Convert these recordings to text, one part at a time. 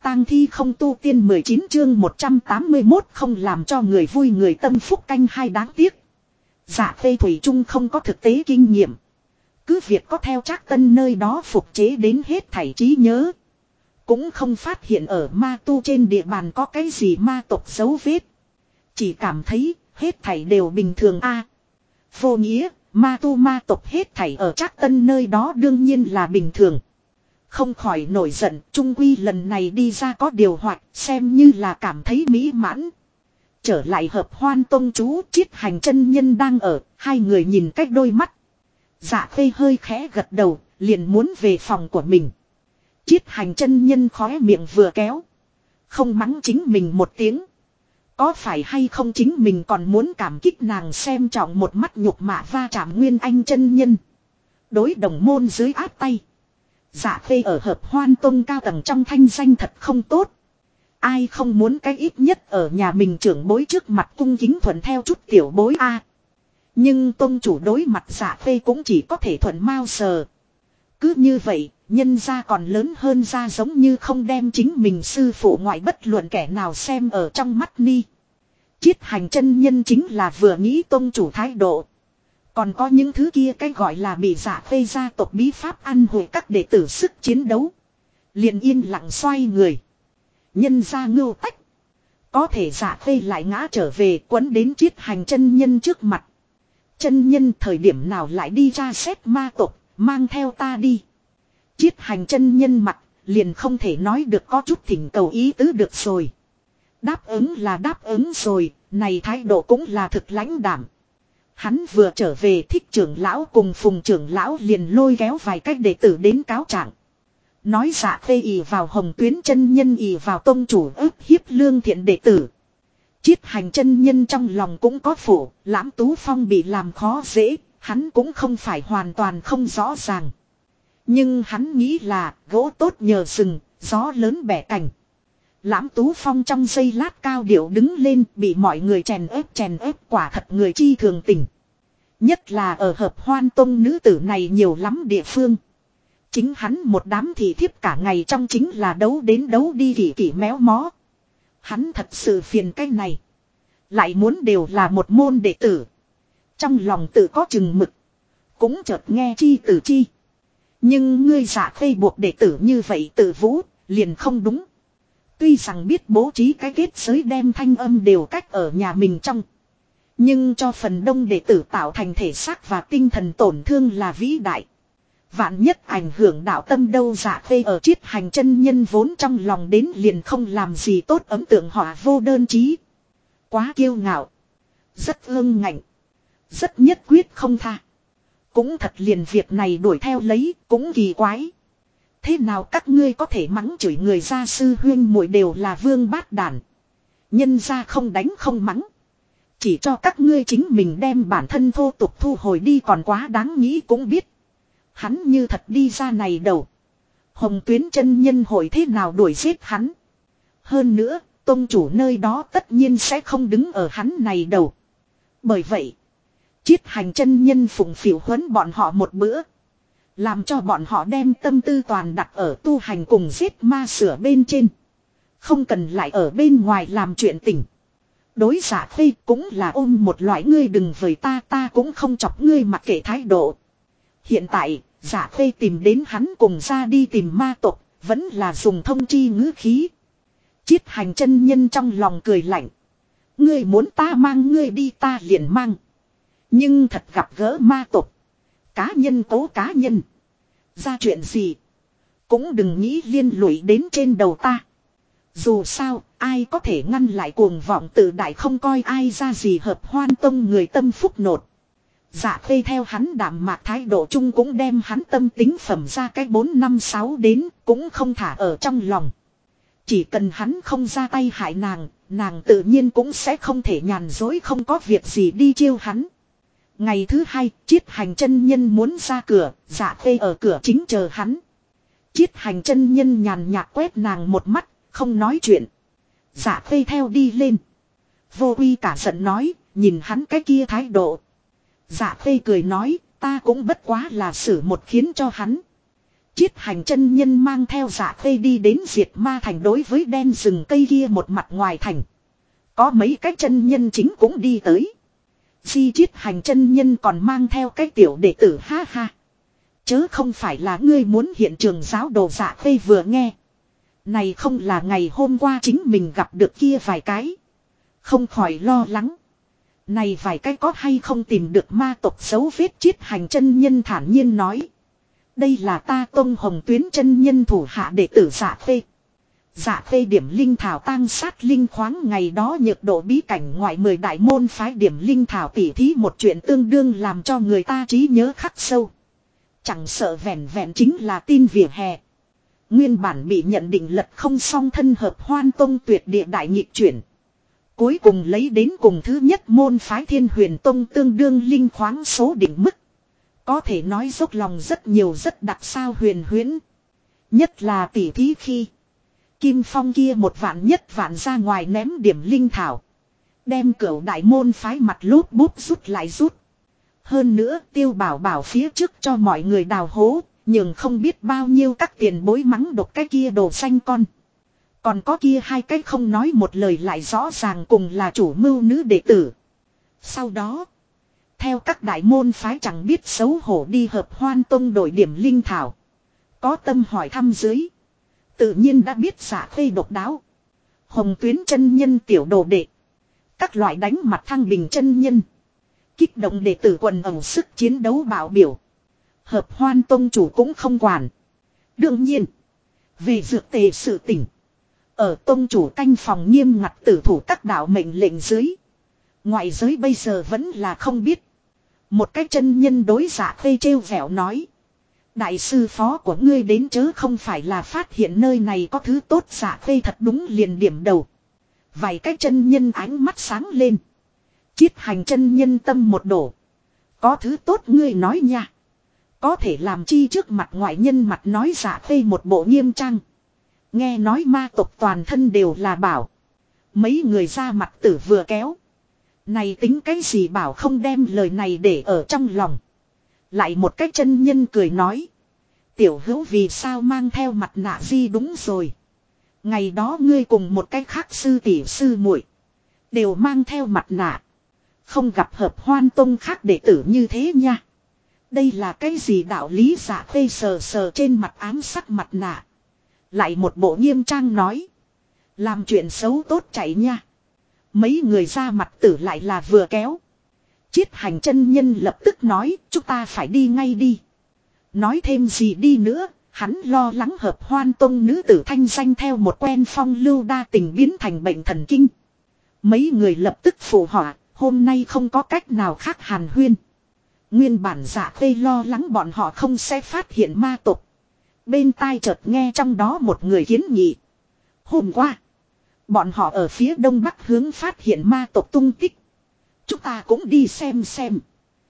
tang thi không tu tiên 19 chương 181 không làm cho người vui người tâm phúc canh hai đáng tiếc. Dạ Khê thủy chung không có thực tế kinh nghiệm. Cứ việc có theo Trác Tân nơi đó phục chế đến hết thảy trí nhớ. Cũng không phát hiện ở ma tu trên địa bàn có cái gì ma tộc dấu vết. Chỉ cảm thấy hết thảy đều bình thường a. Vô nghĩa, ma tu ma tộc hết thảy ở Trác Tân nơi đó đương nhiên là bình thường. Không khỏi nổi giận, trung quy lần này đi ra có điều hoạch, xem như là cảm thấy mỹ mãn. Trở lại Hợp Hoan tông chú, Chiết Hành chân nhân đang ở, hai người nhìn cách đôi mắt. Dạ Khê hơi khẽ gật đầu, liền muốn về phòng của mình. Chiết Hành chân nhân khóe miệng vừa kéo. Không mắng chính mình một tiếng. Có phải hay không chính mình còn muốn cảm kích nàng xem trọng một mắt nhục mạ va chạm Nguyên Anh chân nhân. Đối đồng môn dưới áp tay. Dạ Khê ở Hợp Hoan tông cao tầng trong thanh danh thật không tốt. Ai không muốn cái ít nhất ở nhà mình trưởng bối trước mặt cung kính thuận theo chút tiểu bối a. Nhưng tông chủ đối mặt Dạ Khê cũng chỉ có thể thuận mau sờ. Cứ như vậy, nhân gia còn lớn hơn ra giống như không đem chính mình sư phụ ngoại bất luận kẻ nào xem ở trong mắt ni. Chiết Hành chân nhân chính là vừa nghĩ tông chủ thái độ. Còn có những thứ kia cái gọi là bị Dạ Khê gia tộc bí pháp ăn hồi các đệ tử sức chiến đấu. Liền yên lặng xoay người. Nhân ra ngưu tách. Có thể Dạ Khê lại ngã trở về quấn đến Chiết Hành chân nhân trước mặt. Chân nhân thời điểm nào lại đi ra xét ma tộc, mang theo ta đi. Chiết Hành chân nhân mặt, liền không thể nói được có chút thỉnh cầu ý tứ được rồi. Đáp ứng là đáp ứng rồi, này thái độ cũng là thực lãnh đảm. Hắn vừa trở về Thích trưởng lão cùng Phùng trưởng lão liền lôi kéo vài cách đệ tử đến cáo trạng. Nói Dạ Khê ỷ vào Hồng Tuyến chân nhân ỷ vào tông chủ ức hiếp lương thiện đệ tử. Chiết Hành chân nhân trong lòng cũng có phủ, Lãm Tú Phong bị làm khó dễ, hắn cũng không phải hoàn toàn không rõ ràng. Nhưng hắn nghĩ là gỗ tốt nhờ rừng, gió lớn bẻ cành. Lãm Tú Phong trong giây lát cao điệu đứng lên bị mọi người chèn ép quả thật người chi thường tình. Nhất là ở Hợp Hoan tông nữ tử này nhiều lắm địa phương. Chính hắn một đám thị thiếp cả ngày trong chính là đấu đến đấu đi kỷ kỷ méo mó. Hắn thật sự phiền cái này. Lại muốn đều là một môn đệ tử. Trong lòng tự có chừng mực. Cũng chợt nghe chi từ chi. Nhưng ngươi Dạ Khê buộc đệ tử như vậy tự vũ, liền không đúng. Tuy rằng biết bố trí cái kết giới đem thanh âm đều cách ở nhà mình trong. Nhưng cho phần đông đệ tử tạo thành thể xác và tinh thần tổn thương là vĩ đại. Vạn nhất ảnh hưởng đạo tâm đâu. Dạ Khê ở Chiết Hành chân nhân vốn trong lòng đến liền không làm gì tốt ấn tượng họa vô đơn chí. Quá kiêu ngạo. Rất ương ngạnh. Rất nhất quyết không tha. Cũng thật liền việc này đuổi theo lấy cũng kỳ quái. Thế nào các ngươi có thể mắng chửi người gia sư huyên muội đều là vương bát đản. Nhân ra không đánh không mắng. Chỉ cho các ngươi chính mình đem bản thân thô tục thu hồi đi còn quá đáng nghĩ cũng biết. Hắn như thật đi ra này đầu. Hồng Tuyến chân nhân hội thế nào đuổi giết hắn. Hơn nữa, tông chủ nơi đó tất nhiên sẽ không đứng ở hắn này đầu. Bởi vậy, Chiết Hành chân nhân phụng phịu huấn bọn họ một bữa. Làm cho bọn họ đem tâm tư toàn đặt ở tu hành cùng giết ma sửa bên trên. Không cần lại ở bên ngoài làm chuyện tình. Đối Dạ Khê cũng là ôm một loại ngươi đừng với ta cũng không chọc ngươi mặc kệ thái độ. Hiện tại, Dạ Khê tìm đến hắn cùng ra đi tìm ma tộc, vẫn là dùng thông chi ngữ khí. Chiết Hành chân nhân trong lòng cười lạnh. Ngươi muốn ta mang ngươi đi ta liền mang. Nhưng thật gặp gỡ ma tộc. Cá nhân tố cá nhân. Ra chuyện gì. Cũng đừng nghĩ liên lụy đến trên đầu ta. Dù sao, ai có thể ngăn lại cuồng vọng tự đại không coi ai ra gì. Hợp Hoan tông người tâm phúc nột. Dạ Khê theo hắn đạm mạc thái độ chung cũng đem hắn tâm tính phẩm ra cái 4-5-6 đến, cũng không thả ở trong lòng. Chỉ cần hắn không ra tay hại nàng, nàng tự nhiên cũng sẽ không thể nhàn dối không có việc gì đi chiêu hắn. Ngày thứ hai, Chiết Hành chân nhân muốn ra cửa, Dạ Khê ở cửa chính chờ hắn. Chiết Hành chân nhân nhàn nhạt quét nàng một mắt, không nói chuyện. Dạ Khê theo đi lên. Vô Uy cả giận nói, nhìn hắn cái kia thái độ. Dạ Khê cười nói, ta cũng bất quá là xử một khiến cho hắn. Chiết hành chân nhân mang theo Dạ Khê đi đến Diệt Ma Thành, đối với đen rừng cây kia một mặt ngoài thành. Có mấy cái chân nhân chính cũng đi tới. Di Chiết hành chân nhân còn mang theo cái tiểu đệ tử, ha ha. Chớ không phải là ngươi muốn hiện trường giáo đồ. Dạ Khê vừa nghe. Này không là ngày hôm qua chính mình gặp được kia vài cái. Không khỏi lo lắng. Này vài cái có hay không tìm được ma tộc dấu vết. Chiết hành chân nhân thản nhiên nói. Đây là ta Tông Hồng Tuyến chân nhân thủ hạ đệ tử Dạ Khê. Dạ Khê điểm linh thảo tang sát linh khoáng, ngày đó nhược độ bí cảnh ngoại 10 đại môn phái điểm linh thảo tỉ thí một chuyện tương đương làm cho người ta trí nhớ khắc sâu. Chẳng sợ vẹn vẹn chính là tin vỉa hè. Nguyên bản bị nhận định lật không song thân hợp Hoan Tông tuyệt địa đại nghịch chuyển. Cuối cùng lấy đến cùng thứ nhất môn phái Thiên Huyền Tông tương đương linh khoáng số đỉnh mức. Có thể nói dốc lòng rất nhiều, rất đặc sao huyền huyễn. Nhất là tỉ thí khi Kim Phong kia một vạn nhất vạn ra ngoài ném điểm linh thảo. Đem cửu đại môn phái mặt lút bút rút lại rút. Hơn nữa Tiêu Bảo Bảo phía trước cho mọi người đào hố, nhưng không biết bao nhiêu các tiền bối mắng độc cái kia đồ xanh con. Còn có kia hai cái không nói một lời lại rõ ràng cùng là chủ mưu nữ đệ tử. Sau đó, theo các đại môn phái chẳng biết xấu hổ đi hợp Hoan Tông đổi điểm linh thảo. Có tâm hỏi thăm dưới. Tự nhiên đã biết Dạ Khê độc đáo. Hồng Tuyến chân nhân tiểu đồ đệ. Các loại đánh mặt Thăng Bình chân nhân. Kích động đệ tử quần ẩu sức chiến đấu bạo biểu. Hợp Hoan Tông chủ cũng không quản. Đương nhiên, về dược tề sự tỉnh. Ở tông chủ canh phòng nghiêm ngặt tử thủ các đạo mệnh lệnh dưới. Ngoại giới bây giờ vẫn là không biết. Một cái chân nhân đối Dạ Khê trêu vẻo nói. Đại sư phó của ngươi đến chớ không phải là phát hiện nơi này có thứ tốt. Dạ Khê thật đúng liền điểm đầu. Vài cái chân nhân ánh mắt sáng lên. Chiết hành chân nhân tâm một đổ. Có thứ tốt ngươi nói nha. Có thể làm chi trước mặt ngoại nhân mặt nói. Dạ Khê một bộ nghiêm trang. Nghe nói ma tộc toàn thân đều là bảo. Mấy người ra mặt tử vừa kéo. Này tính cái gì bảo không đem lời này để ở trong lòng. Lại một cái chân nhân cười nói. Tiểu hữu vì sao mang theo mặt nạ gì đúng rồi. Ngày đó ngươi cùng một cái khác sư tỷ sư muội đều mang theo mặt nạ. Không gặp hợp Hoan Tông khác đệ tử như thế nha. Đây là cái gì đạo lý. Dạ Khê sờ sờ trên mặt ám sắc mặt nạ. Lại một bộ nghiêm trang nói. Làm chuyện xấu tốt chạy nha. Mấy người ra mặt tử lại là vừa kéo. Chiết hành chân nhân lập tức nói. Chúng ta phải đi ngay đi. Nói thêm gì đi nữa. Hắn lo lắng hợp Hoan Tông nữ tử thanh danh theo một quen phong lưu đa tình biến thành bệnh thần kinh. Mấy người lập tức phụ họa. Hôm nay không có cách nào khác hàn huyên. Nguyên bản Dạ Khê lo lắng bọn họ không sẽ phát hiện ma tộc. Bên tai chợt nghe trong đó một người kiến nghị. Hôm qua, bọn họ ở phía đông bắc hướng phát hiện ma tộc tung tích. Chúng ta cũng đi xem xem.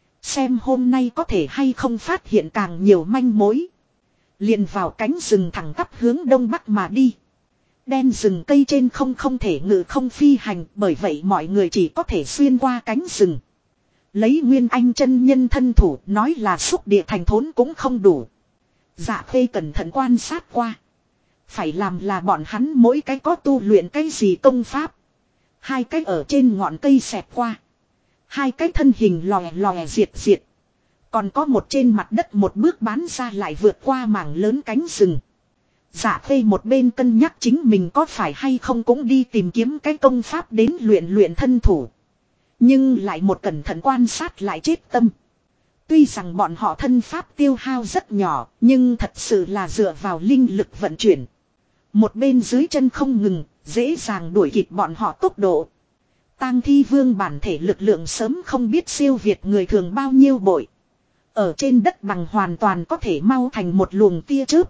Xem hôm nay có thể hay không phát hiện càng nhiều manh mối. Liền vào cánh rừng thẳng tắp hướng đông bắc mà đi. Đen rừng cây trên không thể ngự không phi hành. Bởi vậy mọi người chỉ có thể xuyên qua cánh rừng. Lấy Nguyên Anh chân nhân thân thủ nói là xúc địa thành thốn cũng không đủ. Dạ Khê cẩn thận quan sát qua. Phải làm là bọn hắn mỗi cái có tu luyện cái gì công pháp. Hai cái ở trên ngọn cây xẹt qua. Hai cái thân hình lòe lòe diệt diệt. Còn có một trên mặt đất một bước bán ra lại vượt qua mảng lớn cánh rừng. Dạ Khê một bên cân nhắc chính mình có phải hay không cũng đi tìm kiếm cái công pháp đến luyện thân thủ. Nhưng lại một cẩn thận quan sát lại chết tâm. Tuy rằng bọn họ thân pháp tiêu hao rất nhỏ, nhưng thật sự là dựa vào linh lực vận chuyển. Một bên dưới chân không ngừng, dễ dàng đuổi kịp bọn họ tốc độ. Tang Thi Vương bản thể lực lượng sớm không biết siêu việt người thường bao nhiêu bội. Ở trên đất bằng hoàn toàn có thể mau thành một luồng tia chớp.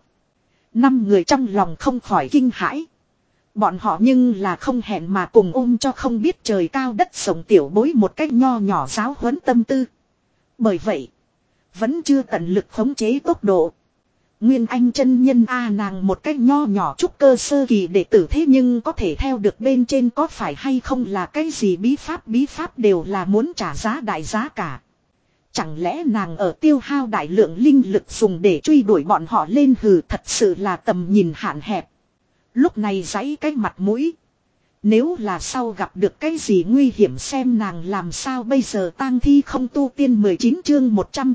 5 người trong lòng không khỏi kinh hãi. Bọn họ nhưng là không hẹn mà cùng ôm cho không biết trời cao đất rộng tiểu bối một cách nho nhỏ giáo huấn tâm tư. Bởi vậy, vẫn chưa tận lực khống chế tốc độ. Nguyên Anh chân nhân nàng một cách nho nhỏ trúc cơ sơ kỳ đệ tử thế nhưng có thể theo được bên trên có phải hay không là cái gì bí pháp đều là muốn trả giá đại giá cả. Chẳng lẽ nàng ở tiêu hao đại lượng linh lực dùng để truy đuổi bọn họ lên, hừ, thật sự là tầm nhìn hạn hẹp. Lúc này giãy cái mặt mũi. Nếu là sau gặp được cái gì nguy hiểm xem nàng làm sao bây giờ. Tang thi không tu tiên 19 chương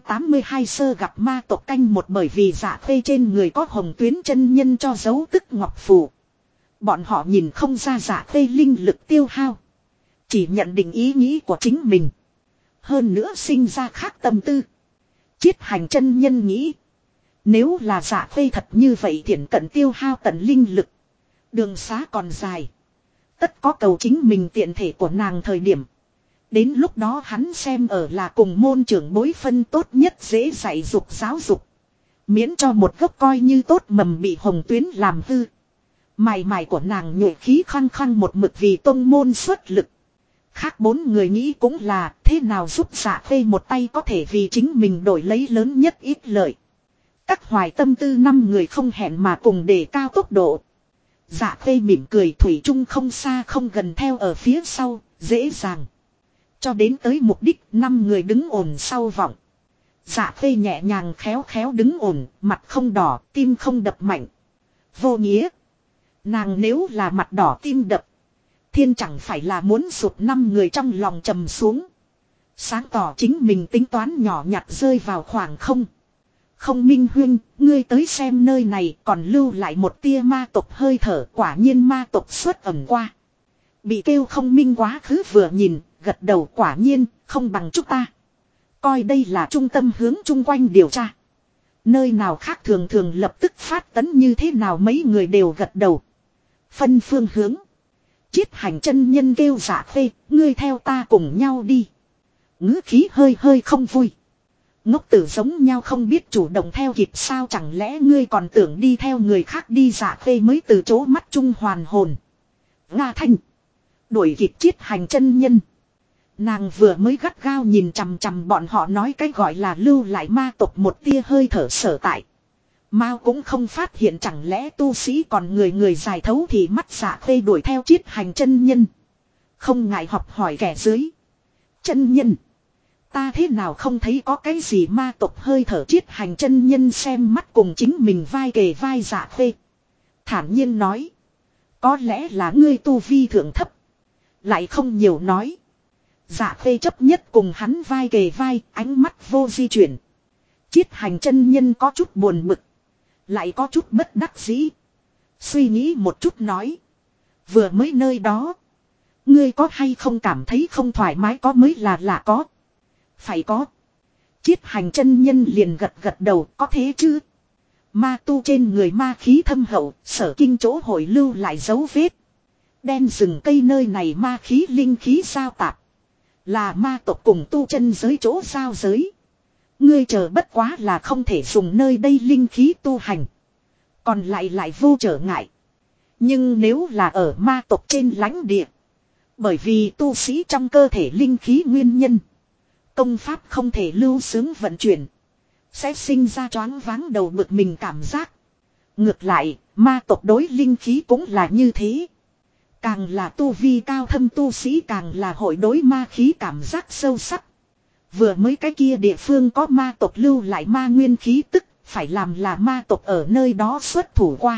182 sơ gặp ma tộc canh một. Bởi vì Dạ Khê trên người có hồng tuyến chân nhân cho dấu tức ngọc phù. Bọn họ nhìn không ra Dạ Khê linh lực tiêu hao. Chỉ nhận định ý nghĩ của chính mình. Hơn nữa sinh ra khác tâm tư. Chiết hành chân nhân nghĩ. Nếu là Dạ Khê thật như vậy thiển cận tiêu hao tận linh lực. Đường xá còn dài. Tất có cầu chính mình tiện thể của nàng thời điểm. Đến lúc đó hắn xem ở là cùng môn trưởng bối phân tốt nhất dễ dạy dục giáo dục. Miễn cho một gốc coi như tốt mầm bị hồng tuyến làm hư. Mài mài của nàng nhuệ khí khăng khăng một mực vì tông môn xuất lực. Khác bốn người nghĩ cũng là thế nào giúp Dạ Khê một tay có thể vì chính mình đổi lấy lớn nhất ít lợi. Các hoài tâm tư năm người không hẹn mà cùng đề cao tốc độ. Dạ Khê mỉm cười thủy chung không xa không gần theo ở phía sau, dễ dàng. Cho đến tới mục đích, 5 người đứng ổn sau vọng. Dạ Khê nhẹ nhàng khéo khéo đứng ổn, mặt không đỏ, tim không đập mạnh. Vô nghĩa. Nàng nếu là mặt đỏ tim đập, thiên chẳng phải là muốn sụt 5 người trong lòng trầm xuống. Sáng tỏ chính mình tính toán nhỏ nhặt rơi vào khoảng không. Không Minh Huyên, ngươi tới xem nơi này còn lưu lại một tia ma tộc hơi thở, quả nhiên ma tộc xuất ẩn qua. Bị kêu Không Minh quá khứ vừa nhìn, gật đầu, quả nhiên, không bằng chúng ta. Coi đây là trung tâm hướng chung quanh điều tra. Nơi nào khác thường thường lập tức phát tấn như thế nào, mấy người đều gật đầu. Phân phương hướng. Chiết hành chân nhân kêu Dạ Khê, ngươi theo ta cùng nhau đi. Ngữ khí hơi hơi không vui. Ngốc tử giống nhau không biết chủ động theo kịp sao, chẳng lẽ ngươi còn tưởng đi theo người khác đi. Dạ Khê mới từ chỗ mắt trung hoàn hồn. Nga Thanh. Đuổi kịp chiết hành chân nhân. Nàng vừa mới gắt gao nhìn chằm chằm bọn họ nói cái gọi là lưu lại ma tộc một tia hơi thở sở tại. Mao cũng không phát hiện, chẳng lẽ tu sĩ còn người dài thấu thì mắt. Dạ Khê đuổi theo chiết hành chân nhân. Không ngại học hỏi kẻ dưới. Chân nhân. Ta thế nào không thấy có cái gì ma tộc hơi thở. Chiết hành chân nhân xem mắt cùng chính mình vai kề vai Dạ Khê. Thản nhiên nói. Có lẽ là ngươi tu vi thượng thấp. Lại không nhiều nói. Dạ Khê chấp nhất cùng hắn vai kề vai, ánh mắt vô di chuyển. Chiết hành chân nhân có chút buồn bực. Lại có chút bất đắc dĩ. Suy nghĩ một chút nói. Vừa mới nơi đó. Ngươi có hay không cảm thấy không thoải mái, có mới là lạ có. Phải có. Chiết hành chân nhân liền gật đầu, có thế chứ. Ma tu trên người ma khí thâm hậu, sở kinh chỗ hội lưu lại dấu vết. Đen rừng cây nơi này ma khí linh khí giao tạp. Là ma tộc cùng tu chân giới chỗ giao giới. Ngươi chờ bất quá là không thể dùng nơi đây linh khí tu hành. Còn lại vô trở ngại. Nhưng nếu là ở ma tộc trên lãnh địa. Bởi vì tu sĩ trong cơ thể linh khí nguyên nhân. Công pháp không thể lưu sướng vận chuyển. Sẽ sinh ra choáng váng đầu bực mình cảm giác. Ngược lại, ma tộc đối linh khí cũng là như thế. Càng là tu vi cao thâm tu sĩ càng là hội đối ma khí cảm giác sâu sắc. Vừa mới cái kia địa phương có ma tộc lưu lại ma nguyên khí tức, phải làm là ma tộc ở nơi đó xuất thủ qua.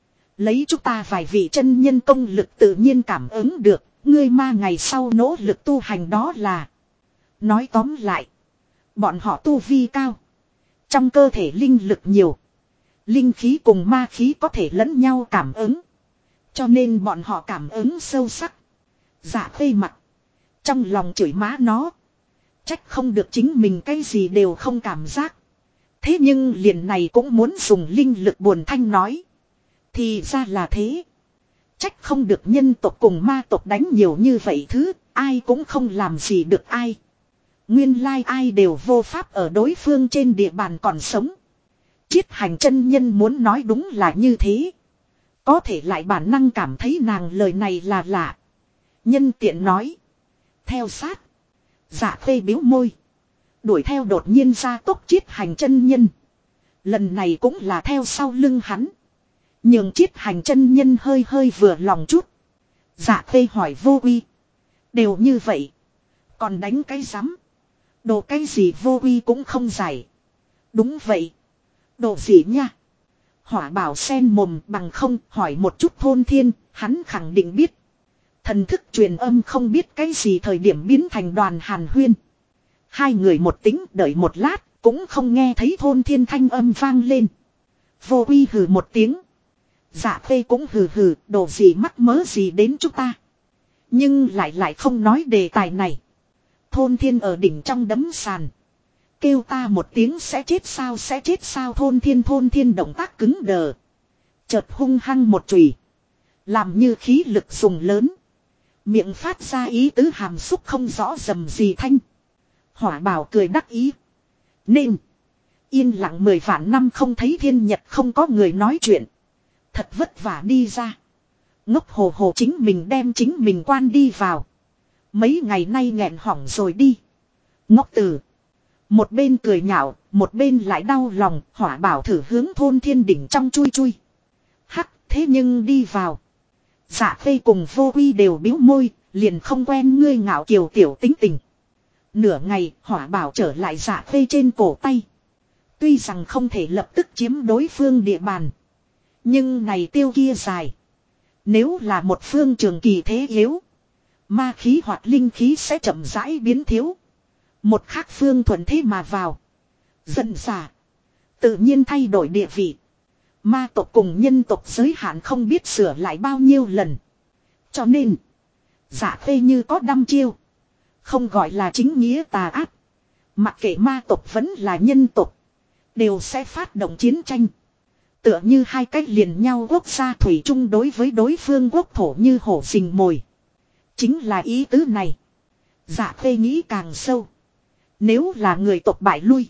Lấy chúng ta vài vị chân nhân công lực tự nhiên cảm ứng được, ngươi ma ngày sau nỗ lực tu hành đó là. Nói tóm lại, bọn họ tu vi cao. Trong cơ thể linh lực nhiều. Linh khí cùng ma khí có thể lẫn nhau cảm ứng. Cho nên bọn họ cảm ứng sâu sắc. Dạ Khê mặt. Trong lòng chửi má nó. Trách không được chính mình cái gì đều không cảm giác. Thế nhưng liền này cũng muốn dùng linh lực buồn thanh nói. Thì ra là thế. Trách không được nhân tộc cùng ma tộc đánh nhiều như vậy thứ. Ai cũng không làm gì được ai. Nguyên lai ai đều vô pháp ở đối phương trên địa bàn còn sống. Chiết hành chân nhân muốn nói đúng là như thế. Có thể lại bản năng cảm thấy nàng lời này là lạ. Nhân tiện nói. Theo sát. Dạ Khê biếu môi. Đuổi theo đột nhiên ra tốc chiết hành chân nhân. Lần này cũng là theo sau lưng hắn. Nhưng chiết hành chân nhân hơi hơi vừa lòng chút. Dạ Khê hỏi vô uy. Đều như vậy. Còn đánh cái rắm. Đồ cái gì vô uy cũng không giải. Đúng vậy. Đồ gì nha? Hỏa bảo sen mồm bằng không hỏi một chút thôn thiên, hắn khẳng định biết. Thần thức truyền âm không biết cái gì thời điểm biến thành đoàn hàn huyên. Hai người một tính đợi một lát, cũng không nghe thấy thôn thiên thanh âm vang lên. Vô uy hừ một tiếng. Dạ phê cũng hừ hừ, đồ gì mắc mớ gì đến chúng ta. Nhưng lại không nói đề tài này. Thôn thiên ở đỉnh trong đấm sàn. Kêu ta một tiếng sẽ chết sao thôn thiên động tác cứng đờ. Chợt hung hăng một chùy. Làm như khí lực dùng lớn. Miệng phát ra ý tứ hàm xúc không rõ dầm gì thanh. Hỏa bảo cười đắc ý. Nên. Yên lặng 10 vạn năm không thấy thiên nhật không có người nói chuyện. Thật vất vả đi ra. Ngốc hồ hồ chính mình đem chính mình quan đi vào. Mấy ngày nay nghẹn hỏng rồi đi. Ngốc tử. Một bên cười nhạo, một bên lại đau lòng, hỏa bảo thử hướng thôn thiên đỉnh trong chui chui. Hắc, thế nhưng đi vào. Dạ phê cùng vô uy đều bĩu môi, liền không quen ngươi ngạo kiều tiểu tính tình. Nửa ngày, hỏa bảo trở lại dạ phê trên cổ tay. Tuy rằng không thể lập tức chiếm đối phương địa bàn. Nhưng này tiêu kia dài. Nếu là một phương trường kỳ thế yếu. Ma khí hoặc linh khí sẽ chậm rãi biến thiếu. Một khác phương thuận thế mà vào. Dần xả. Tự nhiên thay đổi địa vị. Ma tộc cùng nhân tộc giới hạn không biết sửa lại bao nhiêu lần. Cho nên. Giả phê như có đăm chiêu. Không gọi là chính nghĩa tà ác. Mặc kệ ma tộc vẫn là nhân tộc. Đều sẽ phát động chiến tranh. Tựa như hai cách liền nhau quốc gia thủy chung đối với đối phương quốc thổ như hổ rình mồi. Chính là ý tứ này. Dạ phê nghĩ càng sâu. Nếu là người tộc bại lui.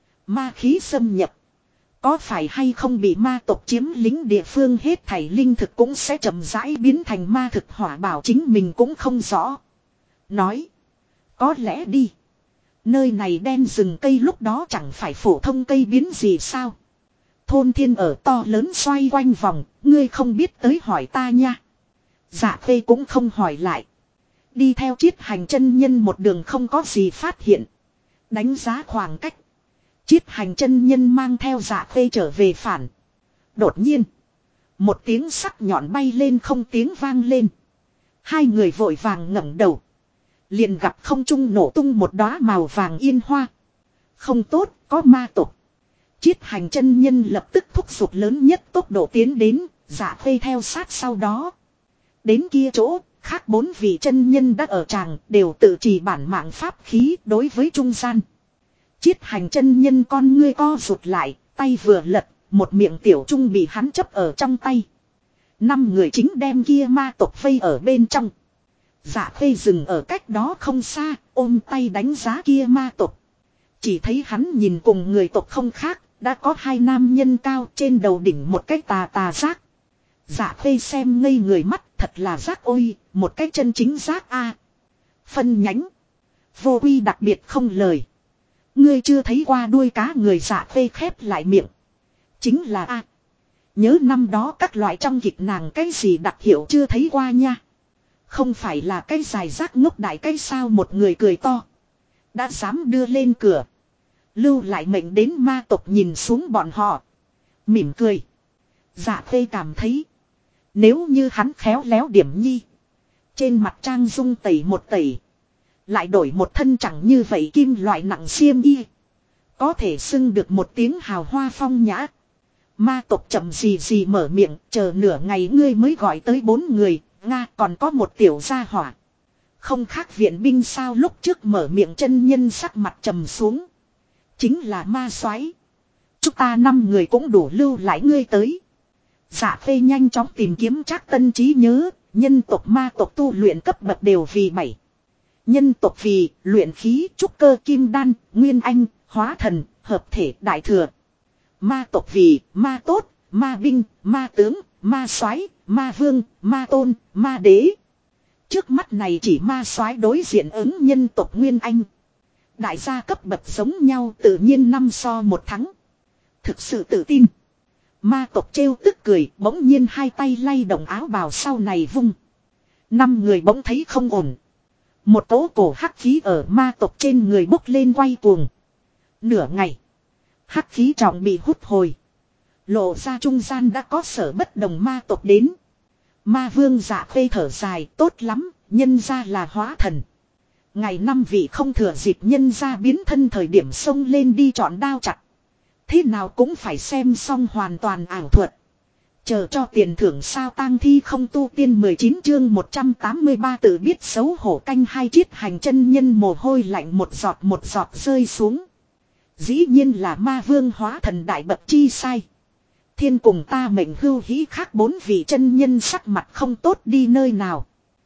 Ma khí xâm nhập. Có phải hay không bị ma tộc chiếm lính địa phương hết thảy linh thực cũng sẽ chậm rãi biến thành ma thực hỏa bảo chính mình cũng không rõ. Nói. Có lẽ đi. Nơi này đen rừng cây lúc đó chẳng phải phổ thông cây biến gì sao. Thôn thiên ở to lớn xoay quanh vòng. Ngươi không biết tới hỏi ta nha. Dạ phê cũng không hỏi lại. Đi theo chiết hành chân nhân một đường không có gì phát hiện. Đánh giá khoảng cách. Chiết hành chân nhân mang theo dạ phê trở về phản. Đột nhiên. Một tiếng sắc nhọn bay lên không tiếng vang lên. Hai người vội vàng ngẩng đầu. Liền gặp không trung nổ tung một đóa màu vàng yên hoa. Không tốt, có ma tộc. Chiết hành chân nhân lập tức thúc giục lớn nhất tốc độ tiến đến. Dạ phê theo sát sau đó. Đến kia chỗ. Khác 4 vị chân nhân đã ở tràng đều tự trì bản mạng pháp khí đối với trung gian. Chiết hành chân nhân con ngươi co rụt lại, tay vừa lật, một miệng tiểu trung bị hắn chấp ở trong tay. 5 người chính đem kia ma tộc vây ở bên trong. Dạ phê dừng ở cách đó không xa, ôm tay đánh giá kia ma tộc. Chỉ thấy hắn nhìn cùng người tộc không khác, đã có 2 nam nhân cao trên đầu đỉnh một cái tà giác. Dạ phê xem ngây người mắt, thật là giác ôi, một cái chân chính giác a. Phân nhánh. Vô uy đặc biệt không lời. Ngươi chưa thấy qua đuôi cá người dạ phê khép lại miệng. Chính là a. Nhớ năm đó các loại trong kịch nàng cái gì đặc hiệu chưa thấy qua nha. Không phải là cái dài giác ngốc đại cái sao một người cười to. Đã dám đưa lên cửa. Lưu lại mệnh đến ma tộc nhìn xuống bọn họ. Mỉm cười. Dạ phê cảm thấy. Nếu như hắn khéo léo điểm nhi. Trên mặt trang dung tẩy một tẩy. Lại đổi một thân chẳng như vậy kim loại nặng xiêm y. Có thể xưng được một tiếng hào hoa phong nhã. Ma tộc chậm gì mở miệng. Chờ nửa ngày ngươi mới gọi tới 4 người. Nga còn có một tiểu gia hỏa. Không khác viện binh sao lúc trước mở miệng chân nhân sắc mặt trầm xuống. Chính là ma soái. Chúng ta 5 người cũng đủ lưu lại ngươi tới. Dạ phê nhanh chóng tìm kiếm Trác Tân trí nhớ, nhân tộc ma tộc tu luyện cấp bậc đều vì 7. Nhân tộc vì luyện khí, trúc cơ kim đan, nguyên anh, hóa thần, hợp thể đại thừa. Ma tộc vì ma tốt, ma binh, ma tướng, ma soái, ma vương, ma tôn, ma đế. Trước mắt này chỉ ma soái đối diện ứng nhân tộc nguyên anh. Đại gia cấp bậc giống nhau tự nhiên 5 so 1 thắng. Thực sự tự tin. Ma tộc trêu tức cười, bỗng nhiên hai tay lay động áo bào sau này vung. 5 người bỗng thấy không ổn. Một tố cổ hắc khí ở ma tộc trên người bốc lên quay cuồng. Nửa ngày. Hắc khí trọng bị hút hồi. Lộ ra trung gian đã có sở bất đồng ma tộc đến. Ma vương Dạ Khê thở dài, tốt lắm, nhân ra là hóa thần. Ngày năm vị không thừa dịp nhân ra biến thân thời điểm xông lên đi chọn đao chặt. Thế nào cũng phải xem xong hoàn toàn ảo thuật. Chờ cho tiền thưởng sao tang thi không tu tiên 19 chương 183 tự biết xấu hổ canh hai chiết hành chân nhân mồ hôi lạnh một giọt rơi xuống. Dĩ nhiên là ma vương hóa thần đại bậc chi sai. Thiên cùng ta mệnh hưu hí khác bốn vị chân nhân sắc mặt không tốt đi nơi nào.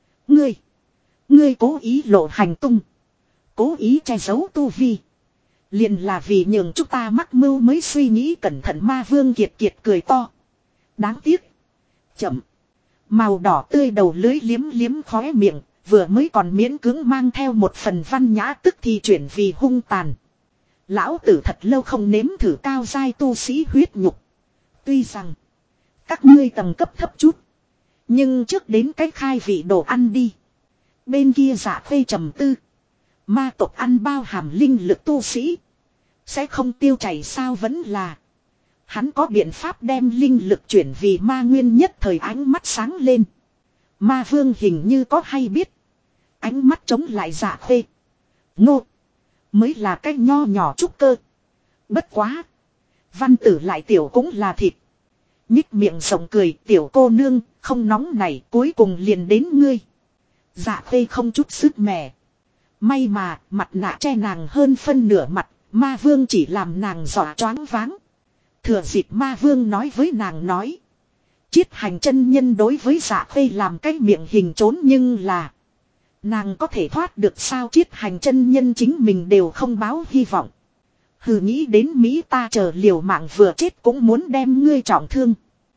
Ngươi cố ý lộ hành tung. Cố ý che giấu tu vi. Liền là vì nhường chúng ta mắc mưu mới suy nghĩ cẩn thận ma vương kiệt kiệt cười to. Đáng tiếc. Chậm. Màu đỏ tươi đầu lưới liếm liếm khóe miệng. Vừa mới còn miễn cưỡng mang theo một phần văn nhã tức thì chuyển vì hung tàn. Lão tử thật lâu không nếm thử cao giai tu sĩ huyết nhục. Tuy rằng. Các ngươi tầng cấp thấp chút. Nhưng trước đến cách khai vị đồ ăn đi. Bên kia Dạ Khê trầm tư. Ma tộc ăn bao hàm linh lực tu sĩ. Sẽ không tiêu chảy sao vẫn là. Hắn có biện pháp đem linh lực chuyển vì ma nguyên nhất thời ánh mắt sáng lên. Ma vương hình như có hay biết. Ánh mắt chống lại Dạ Khê. Ngô. Mới là cái nho nhỏ trúc cơ. Bất quá. Văn tử lại tiểu cũng là thịt. Nhích miệng rộng cười tiểu cô nương. Không nóng này cuối cùng liền đến ngươi. Dạ Khê không chút sức mẻ. May mà mặt nạ che nàng hơn phân nửa mặt. Ma vương chỉ làm nàng dọa choáng váng. Thừa dịp ma vương nói với nàng nói. Chiết hành chân nhân đối với Dạ Khê làm cái miệng hình trốn nhưng là. Nàng có thể thoát được sao chiết hành chân nhân chính mình đều không báo hy vọng. Hừ nghĩ đến Mỹ ta chờ liều mạng vừa chết cũng muốn đem ngươi trọng thương.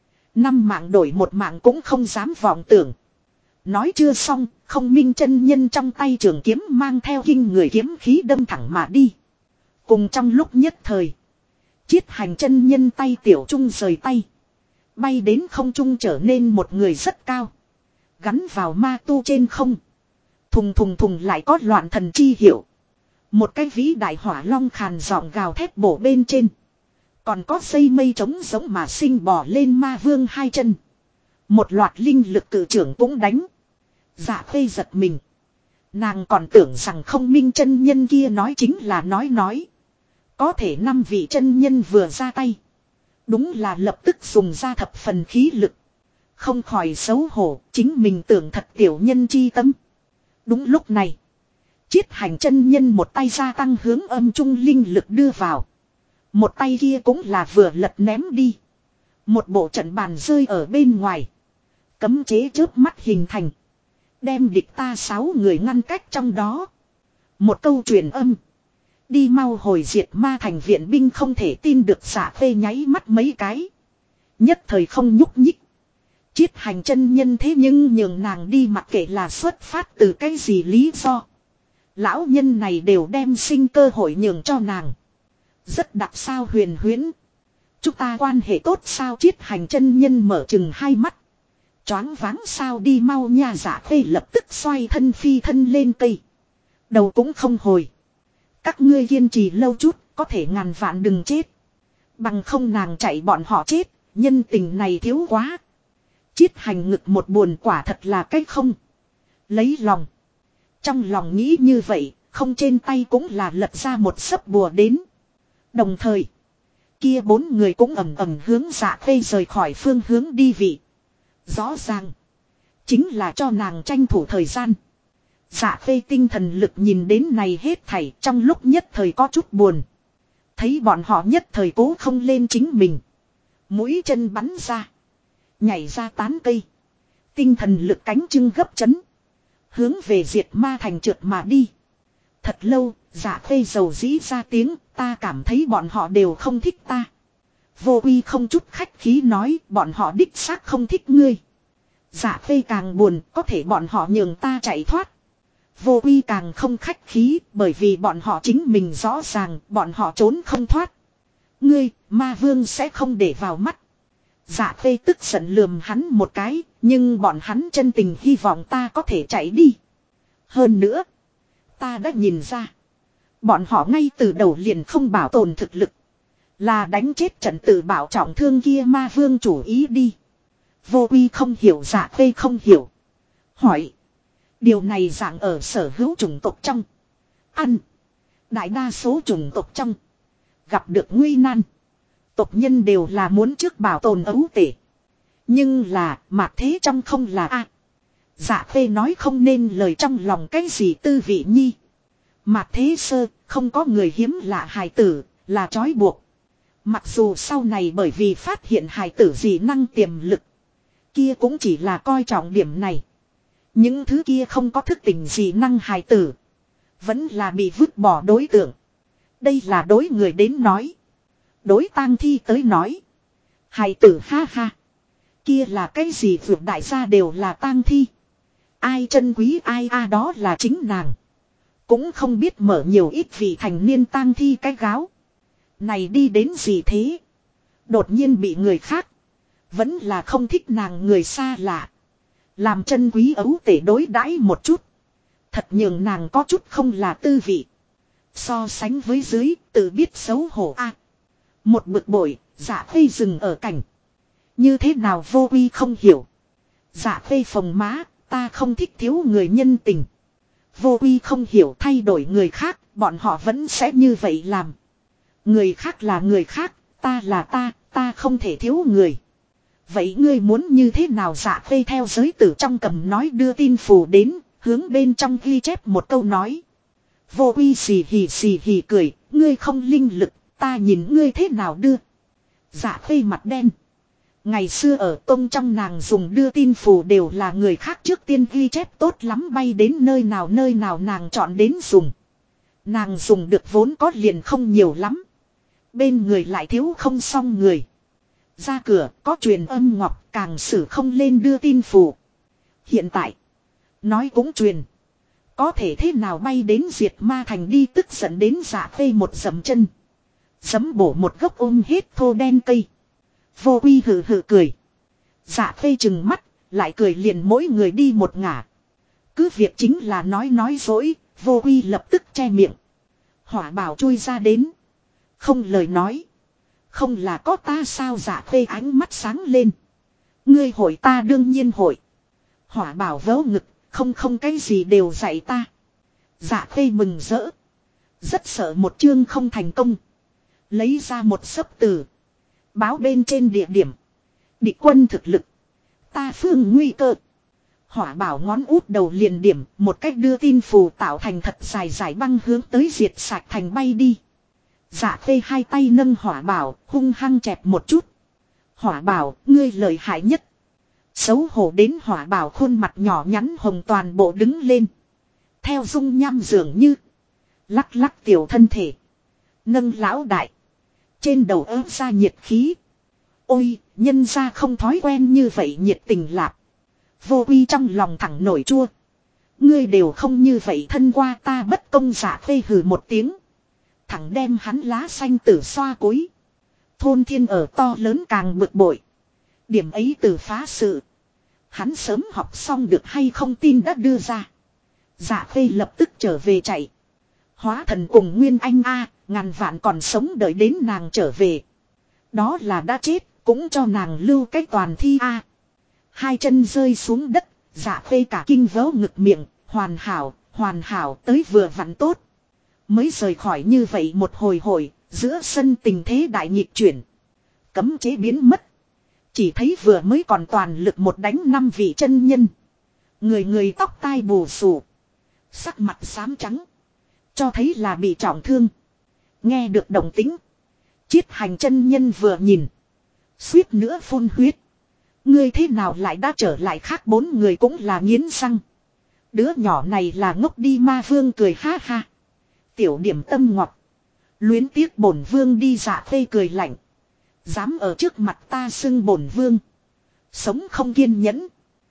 5 mạng đổi 1 mạng cũng không dám vọng tưởng. Nói chưa xong, không minh chân nhân trong tay trường kiếm mang theo kinh người kiếm khí đâm thẳng mà đi. Cùng trong lúc nhất thời. Chiết hành chân nhân tay tiểu trung rời tay. Bay đến không trung trở nên một người rất cao. Gắn vào ma tu trên không. Thùng thùng thùng lại có loạn thần chi hiệu. Một cái vĩ đại hỏa long khàn giọng gào thét bổ bên trên. Còn có dây mây trống giống mà sinh bò lên ma vương 2 chân. Một loạt linh lực cử trưởng cũng đánh. Dạ Khê giật mình. Nàng còn tưởng rằng không minh chân nhân kia nói chính là nói. Có thể 5 vị chân nhân vừa ra tay. Đúng là lập tức dùng ra thập phần khí lực. Không khỏi xấu hổ, chính mình tưởng thật tiểu nhân chi tâm. Đúng lúc này. Chiết hành chân nhân một tay gia tăng hướng âm trung linh lực đưa vào. Một tay kia cũng là vừa lật ném đi. Một bộ trận bàn rơi ở bên ngoài. Cấm chế chớp mắt hình thành. Đem địch ta 6 người ngăn cách trong đó. Một câu truyền âm. Đi mau hồi diệt ma thành viện binh không thể tin được Dạ Khê nháy mắt mấy cái. Nhất thời không nhúc nhích. Chiết hành chân nhân thế nhưng nhường nàng đi mặc kệ là xuất phát từ cái gì lý do. Lão nhân này đều đem sinh cơ hội nhường cho nàng. Rất đặc sao huyền huyễn. Chúng ta quan hệ tốt sao chiết hành chân nhân mở chừng 2 mắt. Choáng váng sao đi mau nha Dạ Khê lập tức xoay thân phi thân lên cây. Đầu cũng không hồi. Các ngươi kiên trì lâu chút có thể ngàn vạn đừng chết. Bằng không nàng chạy bọn họ chết. Nhân tình này thiếu quá. Chiết hành ngực một buồn quả thật là cái không. Lấy lòng. Trong lòng nghĩ như vậy. Không trên tay cũng là lật ra một sấp bùa đến. Đồng thời. Kia 4 người cũng ầm ầm hướng Dạ Khê rời khỏi phương hướng đi vị. Rõ ràng. Chính là cho nàng tranh thủ thời gian. Dạ Khê tinh thần lực nhìn đến này hết thảy trong lúc nhất thời có chút buồn. Thấy bọn họ nhất thời cố không lên chính mình. Mũi chân bắn ra. Nhảy ra tán cây. Tinh thần lực cánh chưng gấp chấn. Hướng về diệt ma thành trượt mà đi. Thật lâu, Dạ Khê dầu dĩ ra tiếng, ta cảm thấy bọn họ đều không thích ta. Vô Uy không chút khách khí nói, bọn họ đích xác không thích ngươi. Dạ Khê càng buồn, có thể bọn họ nhường ta chạy thoát. Vô Uy càng không khách khí, bởi vì bọn họ chính mình rõ ràng, bọn họ trốn không thoát. Ngươi, ma vương sẽ không để vào mắt. Dạ Khê tức giận lườm hắn một cái, nhưng bọn hắn chân tình hy vọng ta có thể chạy đi. Hơn nữa, ta đã nhìn ra. Bọn họ ngay từ đầu liền không bảo tồn thực lực. Là đánh chết trận tự bảo trọng thương kia ma vương chủ ý đi. Vô Uy không hiểu, Dạ Khê không hiểu. Hỏi. Điều này dạng ở sở hữu chủng tộc trong. Ăn. Đại đa số chủng tộc trong. Gặp được nguy nan. Tộc nhân đều là muốn trước bảo tồn ấu tể. Nhưng là mạt thế trong không là a. Dạ Khê nói không nên lời trong lòng cái gì tư vị nhi. Mạt thế sơ không có người hiếm lạ hài tử là trói buộc. Mặc dù sau này bởi vì phát hiện hài tử dị năng tiềm lực. Kia cũng chỉ là coi trọng điểm này. Những thứ kia không có thức tỉnh dị năng hài tử. Vẫn là bị vứt bỏ đối tượng. Đây là đối người đến nói. Đối tang thi tới nói. Hài tử ha ha. Kia là cái gì vượt đại gia đều là tang thi. Ai chân quý ai a đó là chính nàng. Cũng không biết mở nhiều ít vị thành niên tang thi cái gáo. Này đi đến gì thế? Đột nhiên bị người khác. Vẫn là không thích nàng người xa lạ. Làm chân quý ấu tể đối đãi một chút. Thật nhường nàng có chút không là tư vị. So sánh với dưới tự biết xấu hổ a. Một bực bội, Dạ Khê dừng ở cảnh. Như thế nào Vô Uy không hiểu. Dạ Khê phồng má, ta không thích thiếu người nhân tình. Vô Uy không hiểu, thay đổi người khác, bọn họ vẫn sẽ như vậy làm. Người khác là người khác, ta là ta không thể thiếu người. Vậy ngươi muốn như thế nào? Dạ Khê theo giới tử trong cầm nói đưa tin phù đến, hướng bên trong ghi chép một câu nói. Vô Uy xì hì cười, ngươi không linh lực, ta nhìn ngươi thế nào đưa. Dạ Khê mặt đen. Ngày xưa ở tông trong nàng dùng đưa tin phù đều là người khác trước tiên ghi chép tốt lắm bay đến nơi nào nàng chọn đến dùng. Nàng dùng được vốn có liền không nhiều lắm. Bên người lại thiếu không xong người. Ra cửa có truyền âm ngọc càng xử không lên đưa tin phù. Hiện tại. Nói cũng truyền. Có thể thế nào bay đến diệt ma thành đi, tức giận đến Dạ Khê một dậm chân. Giấm bổ một gốc ôm hết thô đen cây. Vô Uy hừ hừ cười. Dạ Khê chừng mắt. Lại cười liền mỗi người đi một ngả. Cứ việc chính là nói dối. Vô Uy lập tức che miệng. Hỏa bảo chui ra đến. Không lời nói. Không là có ta sao? Dạ Khê ánh mắt sáng lên. Ngươi hội ta đương nhiên hội. Hỏa bảo vớ ngực. Không cái gì đều dạy ta. Dạ Khê mừng rỡ. Rất sợ một chương không thành công. Lấy ra một xấp từ. Báo bên trên địa điểm. Địch quân thực lực. Ta phương nguy cơ. Hỏa bảo ngón út đầu liền điểm. Một cách đưa tin phù tạo thành thật dài giải băng hướng tới diệt sạch thành bay đi. Dạ Khê hai tay nâng hỏa bảo, hung hăng chẹp một chút. Hỏa bảo, ngươi lợi hại nhất. Xấu hổ đến hỏa bảo khuôn mặt nhỏ nhắn hồng toàn bộ đứng lên. Theo dung nham dường như. Lắc lắc tiểu thân thể. Nâng lão đại. Trên đầu ớt ra nhiệt khí. Ôi, nhân ra không thói quen như vậy nhiệt tình lạp. Vô Uy trong lòng thẳng nổi chua. Ngươi đều không như vậy thân qua ta bất công. Dạ Khê hừ một tiếng. Thẳng đem hắn lá xanh tử xoa cối. Thôn thiên ở to lớn càng bực bội. Điểm ấy từ phá sự. Hắn sớm học xong được hay không tin đã đưa ra. Dạ Khê lập tức trở về chạy. Hóa thần cùng Nguyên Anh a, ngàn vạn còn sống đợi đến nàng trở về. Đó là đã chết, cũng cho nàng lưu cái toàn thi a. Hai chân rơi xuống đất, Dạ Khê cả kinh vớ ngực miệng, hoàn hảo tới vừa vặn tốt. Mới rời khỏi như vậy một hồi, giữa sân tình thế đại nghịch chuyển. Cấm chế biến mất. Chỉ thấy vừa mới còn toàn lực một đánh 5 vị chân nhân. Người tóc tai bù xù. Sắc mặt xám trắng. Cho thấy là bị trọng thương. Nghe được động tĩnh. Chiết hành chân nhân vừa nhìn. Suýt nữa phun huyết. Ngươi thế nào lại đã trở lại, khác 4 người cũng là nghiến răng. Đứa nhỏ này là ngốc đi. Ma vương cười ha ha. Tiểu điểm tâm ngọt. Luyến tiếc bổn vương đi. Dạ Khê cười lạnh. Dám ở trước mặt ta xưng bổn vương. Sống không kiên nhẫn.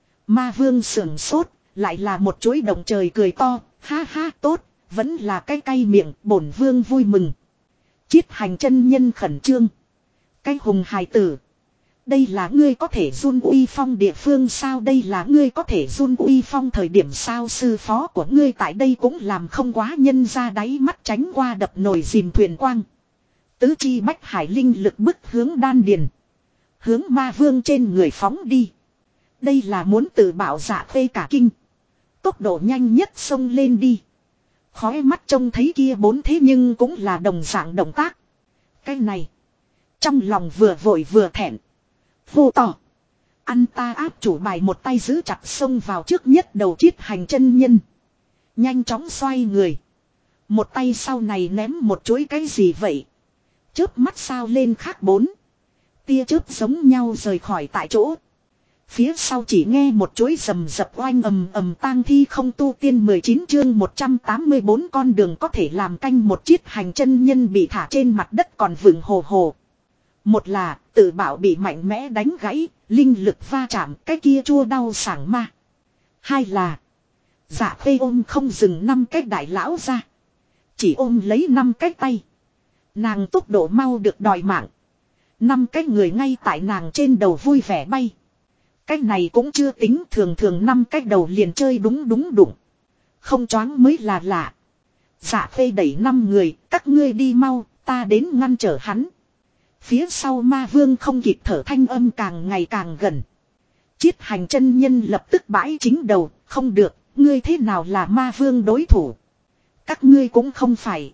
Ma vương sườn sốt. Lại là một chuỗi động trời cười to. Ha ha tốt. Vẫn là cái cay miệng. Bổn vương vui mừng. Chiết hành chân nhân khẩn trương. Cái hùng hài tử. Đây là ngươi có thể run uy phong địa phương sao? Đây là ngươi có thể run uy phong thời điểm sao? Sư phó của ngươi tại đây cũng làm không quá, nhân ra đáy mắt tránh qua đập nồi dìm thuyền quang. Tứ chi bách hải linh lực bức hướng đan điền. Hướng ma vương trên người phóng đi. Đây là muốn tự bảo Dạ Khê cả kinh. Tốc độ nhanh nhất xông lên đi. Khói mắt trông thấy kia bốn thế nhưng cũng là đồng dạng động tác. Cái này. Trong lòng vừa vội vừa thẹn. Hô to. Ăn ta áp chủ bài, một tay giữ chặt xông vào trước nhất đầu Chiết Hành chân nhân. Nhanh chóng xoay người. Một tay sau này ném một chuỗi cái gì vậy? Chớp mắt sao lên khác bốn. Tia chớp giống nhau rời khỏi tại chỗ. Phía sau chỉ nghe một chuỗi rầm rập oanh ầm ầm, tang thi không tu tiên 19 chương 184 con đường có thể làm canh. Một Chiết Hành chân nhân bị thả trên mặt đất còn vững hồ hồ. Một là tự bảo bị mạnh mẽ đánh gãy, linh lực va chạm, cái kia chua đau sảng ma. Hai là Dạ Khê ôm không dừng 5 cái đại lão ra. Chỉ ôm lấy 5 cái tay. Nàng tốc độ mau được đòi mạng. 5 cái người ngay tại nàng trên đầu vui vẻ bay. Cái này cũng chưa tính, thường thường 5 cái đầu liền chơi đúng đụng. Không choáng mới là lạ. Dạ Khê đẩy 5 người, các ngươi đi mau, ta đến ngăn trở hắn. Phía sau ma vương không kịp thở, thanh âm càng ngày càng gần. Chiết Hành chân nhân lập tức bãi chính đầu, không được, ngươi thế nào là ma vương đối thủ? Các ngươi cũng không phải.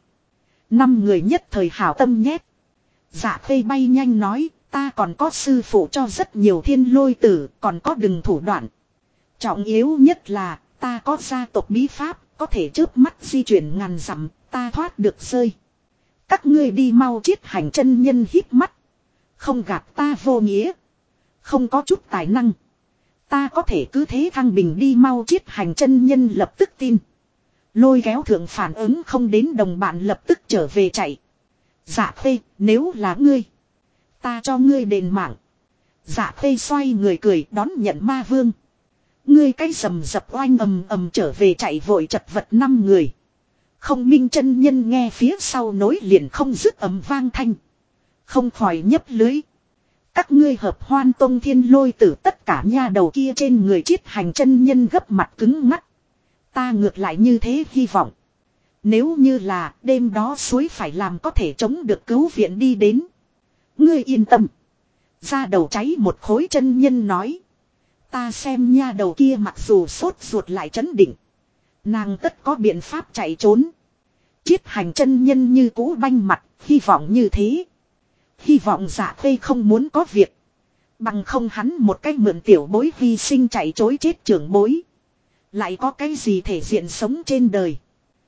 5 người nhất thời hảo tâm nhét. Dạ Khê bay nhanh nói, ta còn có sư phụ cho rất nhiều thiên lôi tử, còn có đừng thủ đoạn. Trọng yếu nhất là, ta có gia tộc bí pháp, có thể chớp mắt di chuyển ngàn dặm, ta thoát được rơi. Các ngươi đi mau. Chiết Hành chân nhân hít mắt. Không gạt ta vô nghĩa. Không có chút tài năng. Ta có thể cứ thế thăng bình, đi mau. Chiết Hành chân nhân lập tức tin. Lôi kéo thượng phản ứng không đến đồng bạn lập tức trở về chạy. Dạ Khê, nếu là ngươi, ta cho ngươi đền mạng. Dạ Khê xoay người cười đón nhận ma vương. Ngươi cái rầm rập oanh ầm ầm trở về chạy vội chật vật 5 người. Không Minh chân nhân nghe phía sau nối liền không dứt ầm vang thanh. Không khỏi nhấp lưới. Các ngươi hợp Hoan Tông thiên lôi tử, tất cả nha đầu kia trên người Chiết Hành chân nhân gấp mặt cứng ngắc. Ta ngược lại như thế hy vọng. Nếu như là đêm đó suối phải làm có thể chống được cứu viện đi đến. Ngươi yên tâm. Ra đầu cháy một khối chân nhân nói. Ta xem nha đầu kia mặc dù sốt ruột lại trấn định. Nàng tất có biện pháp chạy trốn. Chiết Hành chân nhân như cũ banh mặt, hy vọng như thế. Hy vọng Dạ Khê không muốn có việc. Bằng không hắn một cách mượn tiểu bối hy sinh chạy chối chết trưởng bối. Lại có cái gì thể diện sống trên đời.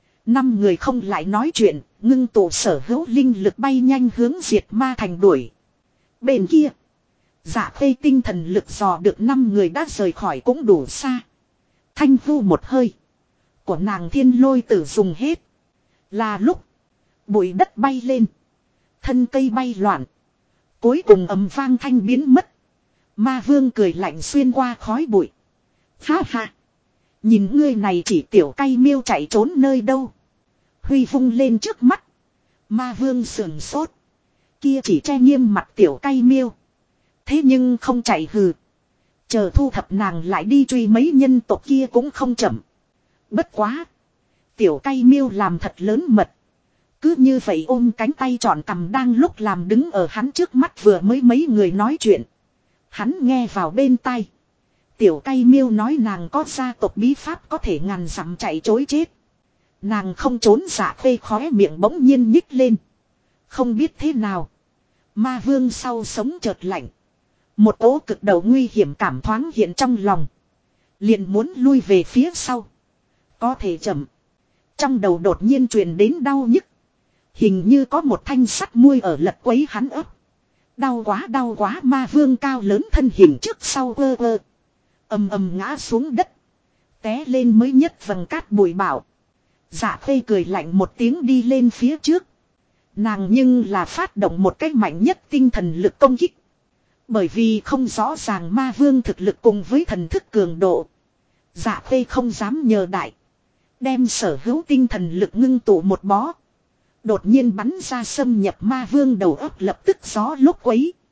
5 người không lại nói chuyện, ngưng tụ sở hữu linh lực bay nhanh hướng diệt ma thành đuổi. Bên kia, Dạ Khê tinh thần lực dò được 5 người đã rời khỏi cũng đủ xa. Thanh vu một hơi. Của nàng thiên lôi tử dùng hết. Là lúc bụi đất bay lên. Thân cây bay loạn. Cuối cùng ầm vang thanh biến mất. Ma vương cười lạnh xuyên qua khói bụi. Ha ha. Nhìn ngươi này chỉ tiểu cây miêu chạy trốn nơi đâu. Huy vung lên trước mắt. Ma vương sườn sốt. Kia chỉ che nghiêm mặt tiểu cây miêu. Thế nhưng không chạy hừ. Chờ thu thập nàng lại đi truy mấy nhân tộc kia cũng không chậm. Bất quá. Tiểu cây miêu làm thật lớn mật. Cứ như vậy ôm cánh tay trọn cằm đang lúc làm đứng ở hắn trước mắt vừa mới mấy người nói chuyện. Hắn nghe vào bên tai. Tiểu cây miêu nói nàng có gia tộc bí pháp có thể ngàn dặm chạy chối chết. Nàng không trốn. Dạ Khê khóe miệng bỗng nhiên nhích lên. Không biết thế nào. Ma vương sau sống chợt lạnh. Một cỗ cực đầu nguy hiểm cảm thoáng hiện trong lòng. Liền muốn lui về phía sau. Có thể chậm. Trong đầu đột nhiên truyền đến đau nhức. Hình như có một thanh sắt muôi ở lật quấy hắn ấp. Đau quá. Ma vương cao lớn thân hình trước sau ơ. Ầm ầm ngã xuống đất. Té lên mới nhất vầng cát bụi bảo. Dạ Khê cười lạnh một tiếng đi lên phía trước. Nàng nhưng là phát động một cách mạnh nhất tinh thần lực công kích. Bởi vì không rõ ràng ma vương thực lực cùng với thần thức cường độ. Dạ Khê không dám nhờ đại. Đem sở hữu tinh thần lực ngưng tụ một bó. Đột nhiên bắn ra xâm nhập ma vương đầu óc, lập tức gió lốc quấy.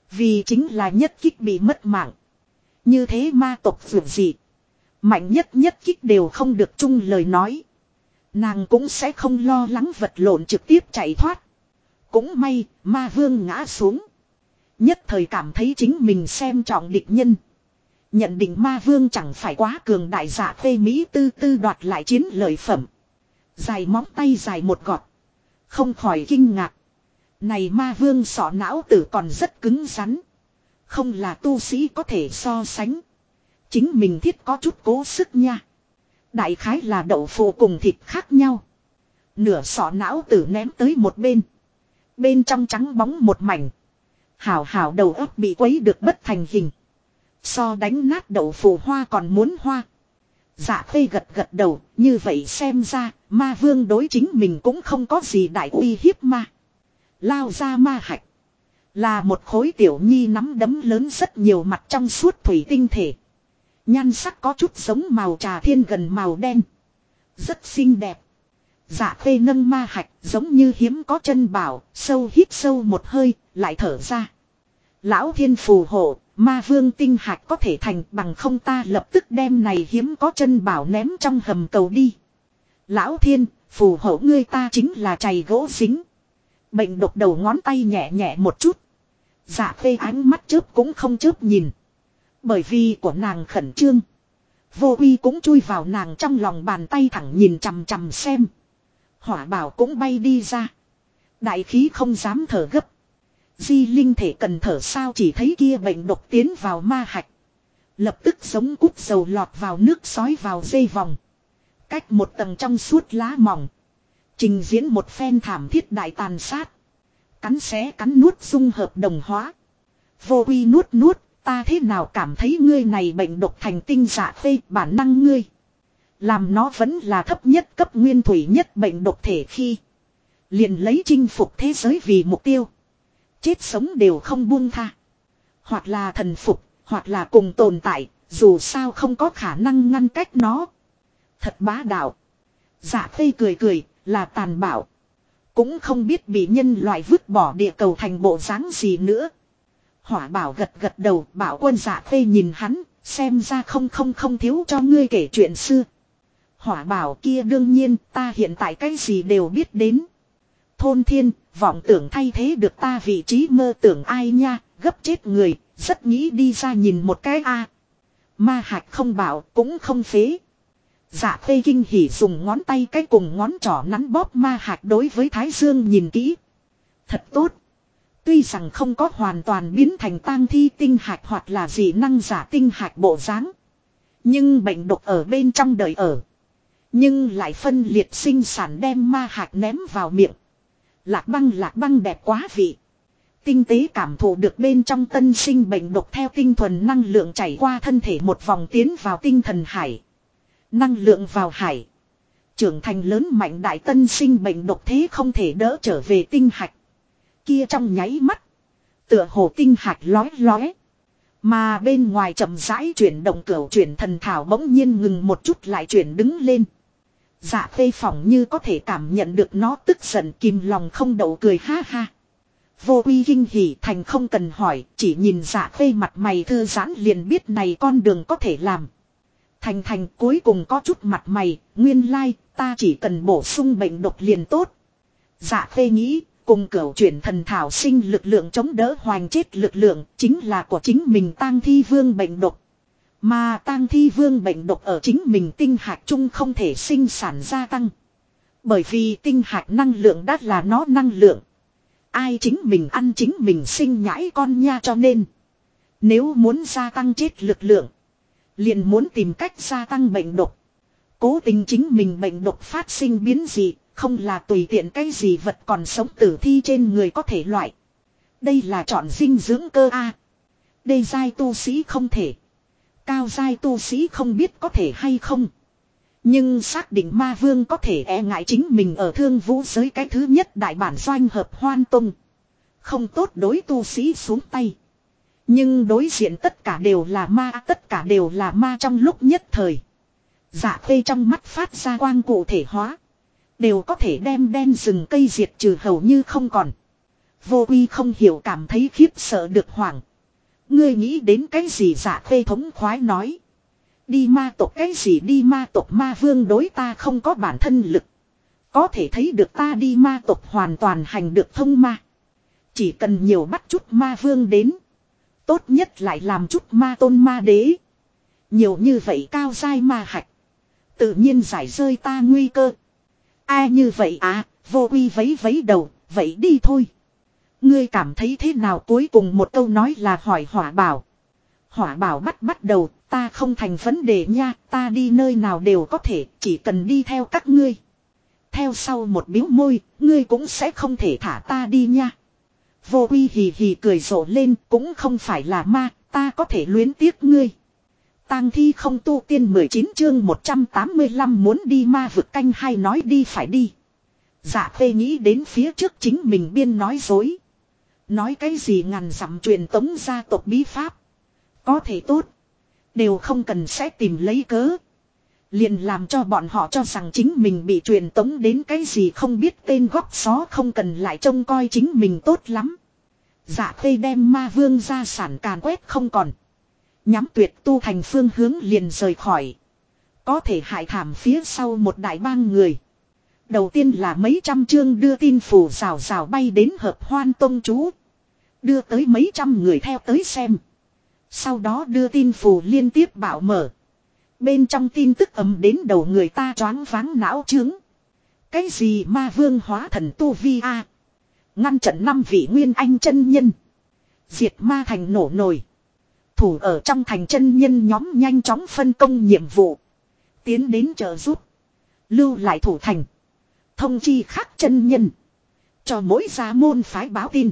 Vì chính là nhất kích bị mất mạng. Như thế ma tộc vượt dị. Mạnh nhất kích đều không được chung lời nói. Nàng cũng sẽ không lo lắng vật lộn trực tiếp chạy thoát. Cũng may, ma vương ngã xuống. Nhất thời cảm thấy chính mình xem trọng địch nhân. Nhận định ma vương chẳng phải quá cường đại giả phê Mỹ tư tư đoạt lại chiến lợi phẩm. Dài móng tay dài một gọt. Không khỏi kinh ngạc. Này ma vương sọ não tử còn rất cứng rắn. Không là tu sĩ có thể so sánh. Chính mình thiết có chút cố sức nha. Đại khái là đậu phụ cùng thịt khác nhau. Nửa sọ não tử ném tới một bên. Bên trong trắng bóng một mảnh. Hảo đầu óc bị quấy được bất thành hình. So đánh nát đậu phụ hoa còn muốn hoa. Dạ phê gật đầu. Như vậy xem ra ma vương đối chính mình cũng không có gì đại uy hiếp ma. Lao ra ma hạch. Là một khối tiểu nhi nắm đấm lớn rất nhiều mặt trong suốt thủy tinh thể. Nhan sắc có chút giống màu trà thiên gần màu đen. Rất xinh đẹp. Dạ phê nâng ma hạch giống như hiếm có chân bảo. Sâu hít sâu một hơi lại thở ra. Lão thiên phù hộ. Ma vương tinh hạch có thể thành bằng không ta lập tức đem này hiếm có chân bảo ném trong hầm cầu đi. Lão thiên phù hộ ngươi ta chính là chày gỗ dính. Bệnh độc đầu ngón tay nhẹ nhẹ một chút. Dạ phê ánh mắt chớp cũng không chớp nhìn. Bởi vì của nàng khẩn trương. Vô uy cũng chui vào nàng trong lòng bàn tay thẳng nhìn chằm chằm xem. Hỏa bảo cũng bay đi ra. Đại khí không dám thở gấp. Di linh thể cần thở sao chỉ thấy kia bệnh độc tiến vào ma hạch. Lập tức giống cút dầu lọt vào nước sói vào dây vòng. Cách một tầng trong suốt lá mỏng. Trình diễn một phen thảm thiết đại tàn sát. Cắn xé cắn nuốt dung hợp đồng hóa. Vô uy nuốt. Ta thế nào cảm thấy ngươi này bệnh độc thành tinh dạ phê bản năng ngươi. Làm nó vẫn là thấp nhất cấp nguyên thủy nhất bệnh độc thể khi. Liền lấy chinh phục thế giới vì mục tiêu. Chết sống đều không buông tha. Hoặc là thần phục, hoặc là cùng tồn tại, dù sao không có khả năng ngăn cách nó. Thật bá đạo. Dạ phê cười, là tàn bạo. Cũng không biết bị nhân loại vứt bỏ địa cầu thành bộ dáng gì nữa. Hỏa bảo gật đầu, bảo quân dạ phê nhìn hắn, xem ra không thiếu cho ngươi kể chuyện xưa. Hỏa bảo kia đương nhiên, ta hiện tại cái gì đều biết đến. Thôn thiên, vọng tưởng thay thế được ta vị trí mơ tưởng ai nha, gấp chết người, rất nghĩ đi ra nhìn một cái a. Ma hạch không bảo, cũng không phế. Dạ phê kinh hỉ dùng ngón tay cái cùng ngón trỏ nắn bóp ma hạch đối với Thái Dương nhìn kỹ. Thật tốt. Tuy rằng không có hoàn toàn biến thành tang thi tinh hạch hoặc là dị năng giả tinh hạch bộ dáng. Nhưng bệnh độc ở bên trong đời ở. Nhưng lại phân liệt sinh sản đem ma hạch ném vào miệng. Lạc băng đẹp quá vị. Tinh tế cảm thụ được bên trong tân sinh bệnh độc theo tinh thuần năng lượng chảy qua thân thể một vòng tiến vào tinh thần hải. Năng lượng vào hải. Trưởng thành lớn mạnh đại tân sinh bệnh độc thế không thể đỡ trở về tinh hạch. Kia trong nháy mắt. Tựa hồ tinh hạch lóe. Mà bên ngoài chậm rãi chuyển động cửu chuyển thần thảo bỗng nhiên ngừng một chút lại chuyển đứng lên. Dạ phê phỏng như có thể cảm nhận được nó tức giận kìm lòng không đậu cười ha ha. Vô uy kinh hỉ thành không cần hỏi, chỉ nhìn dạ phê mặt mày thư giãn liền biết này con đường có thể làm. Thành cuối cùng có chút mặt mày, nguyên lai, ta chỉ cần bổ sung bệnh độc liền tốt. Dạ phê nghĩ, cùng cửu chuyển thần thảo sinh lực lượng chống đỡ hoành chết lực lượng, chính là của chính mình tang thi vương bệnh độc. Mà tang thi vương bệnh độc ở chính mình tinh hạch chung không thể sinh sản gia tăng. Bởi vì tinh hạch năng lượng đã là nó năng lượng. Ai chính mình ăn chính mình sinh nhãi con nha cho nên. Nếu muốn gia tăng chết lực lượng. Liền muốn tìm cách gia tăng bệnh độc. Cố tình chính mình bệnh độc phát sinh biến dị. Không là tùy tiện cái gì vật còn sống tử thi trên người có thể loại. Đây là chọn dinh dưỡng cơ a. Đây giai tu sĩ không thể. Cao giai tu sĩ không biết có thể hay không. Nhưng xác định ma vương có thể e ngại chính mình ở thương vũ giới cái thứ nhất đại bản doanh hợp hoan tung. Không tốt đối tu sĩ xuống tay. Nhưng đối diện tất cả đều là ma trong lúc nhất thời. Dạ phê trong mắt phát ra quang cụ thể hóa. Đều có thể đem đen rừng cây diệt trừ hầu như không còn. Vô Uy không hiểu cảm thấy khiếp sợ được hoảng. Ngươi nghĩ đến cái gì? Dạ Khê thống khoái nói. Đi ma tộc cái gì đi ma tộc? Ma vương đối ta không có bản thân lực. Có thể thấy được ta đi ma tộc hoàn toàn hành được thông ma. Chỉ cần nhiều bắt chút ma vương đến. Tốt nhất lại làm chút ma tôn ma đế. Nhiều như vậy cao giai ma hạch. Tự nhiên giải rơi ta nguy cơ. Ai như vậy à? Vô Uy vấy vấy đầu. Vậy đi thôi. Ngươi cảm thấy thế nào? Cuối cùng một câu nói là hỏi Hỏa Bảo. Hỏa Bảo bắt đầu. Ta không thành vấn đề nha. Ta đi nơi nào đều có thể. Chỉ cần đi theo các ngươi. Theo sau một biếu môi. Ngươi cũng sẽ không thể thả ta đi nha. Vô Uy hì hì cười rộ lên. Cũng không phải là ma. Ta có thể luyến tiếc ngươi. Tang thi không tu tiên 19 chương 185 muốn đi ma vực canh hay nói đi phải đi. Dạ Khê nghĩ đến phía trước chính mình biên nói dối. Nói cái gì ngàn dặm truyền tống gia tộc bí pháp. Có thể tốt. Đều không cần sẽ tìm lấy cớ. Liền làm cho bọn họ cho rằng chính mình bị truyền tống đến cái gì không biết tên góc xó, không cần lại trông coi chính mình tốt lắm. Dạ Khê đem ma vương gia sản càn quét không còn. Nhắm Tuyệt Tu thành phương hướng liền rời khỏi. Có thể hại thảm phía sau một đại bang người. Đầu tiên là mấy trăm chương đưa tin phù rào rào bay đến Hợp Hoan Tông chú. Đưa tới mấy trăm người theo tới xem. Sau đó đưa tin phù liên tiếp bạo mở. Bên trong tin tức ầm đến đầu người ta choáng váng não trướng. Cái gì ma vương hóa thần tu vi a? Ngăn trận 5 vị nguyên anh chân nhân. Diệt ma thành nổ nồi. Thủ ở trong thành chân nhân nhóm nhanh chóng phân công nhiệm vụ. Tiến đến trợ giúp. Lưu lại thủ thành. Thông chi khác chân nhân. Cho mỗi gia môn phái báo tin.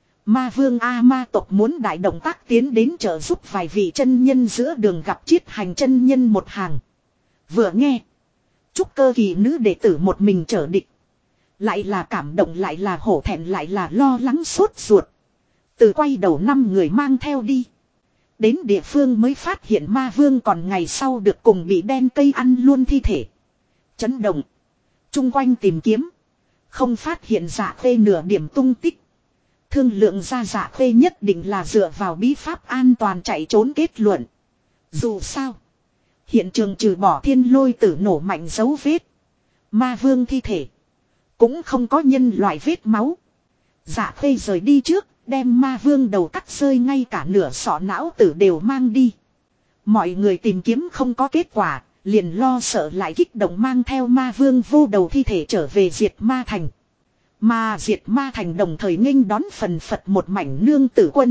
Ma vương A ma tộc muốn đại động tác tiến đến trợ giúp vài vị chân nhân giữa đường gặp chiết hành chân nhân một hàng. Vừa nghe. Trúc cơ kỳ nữ đệ tử một mình trở địch. Lại là cảm động, lại là hổ thẹn, lại là lo lắng sốt ruột. Từ quay đầu 5 người mang theo đi. Đến địa phương mới phát hiện ma vương còn ngày sau được cùng bị đen cây ăn luôn thi thể. Chấn động. Trung quanh tìm kiếm. Không phát hiện Dạ Khê nửa điểm tung tích. Thương lượng ra Dạ Khê nhất định là dựa vào bí pháp an toàn chạy trốn kết luận. Dù sao. Hiện trường trừ bỏ thiên lôi tử nổ mạnh dấu vết. Ma vương thi thể. Cũng không có nhân loại vết máu. Dạ Khê rời đi trước. Đem ma vương đầu cắt rơi, ngay cả nửa sọ não tử đều mang đi. Mọi người tìm kiếm không có kết quả. Liền lo sợ lại kích động mang theo ma vương vô đầu thi thể trở về diệt ma thành. Mà diệt ma thành đồng thời nghênh đón phần phật một mảnh nương tử quân.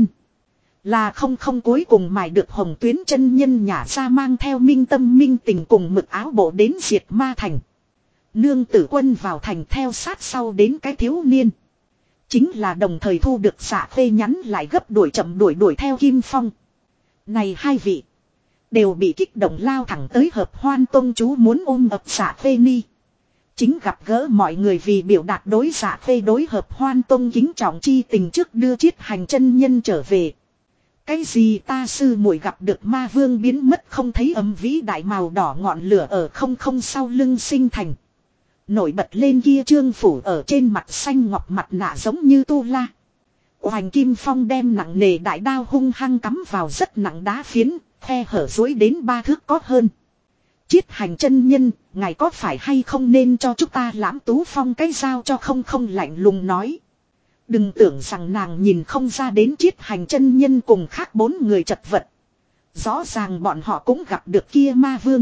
Là không cuối cùng mài được Hồng Tuyến chân nhân nhả ra mang theo minh tâm minh tình cùng mực áo bộ đến diệt ma thành. Nương tử quân vào thành theo sát sau đến cái thiếu niên. Chính là đồng thời thu được Dạ Khê nhắn lại gấp đuổi chậm đuổi theo Kim Phong. Này hai vị. Đều bị kích động lao thẳng tới Hợp Hoan Tông chú muốn ôm ập Dạ Khê ni. Chính gặp gỡ mọi người vì biểu đạt đối Dạ Khê đối Hợp Hoan Tông kính trọng chi tình trước đưa chiết hành chân nhân trở về. Cái gì ta sư muội gặp được ma vương biến mất không thấy, ấm vĩ đại màu đỏ ngọn lửa ở không sau lưng sinh thành. Nổi bật lên kia trương phủ ở trên mặt xanh ngọc mặt nạ giống như tu la. Hoành Kim Phong đem nặng nề đại đao hung hăng cắm vào rất nặng đá phiến, khe hở dối đến 3 thước có hơn. Chiết hành chân nhân, ngài có phải hay không nên cho chúng ta Lãm Tú Phong cái dao cho không lạnh lùng nói. Đừng tưởng rằng nàng nhìn không ra đến chiết hành chân nhân cùng khác 4 người chật vật. Rõ ràng bọn họ cũng gặp được kia ma vương.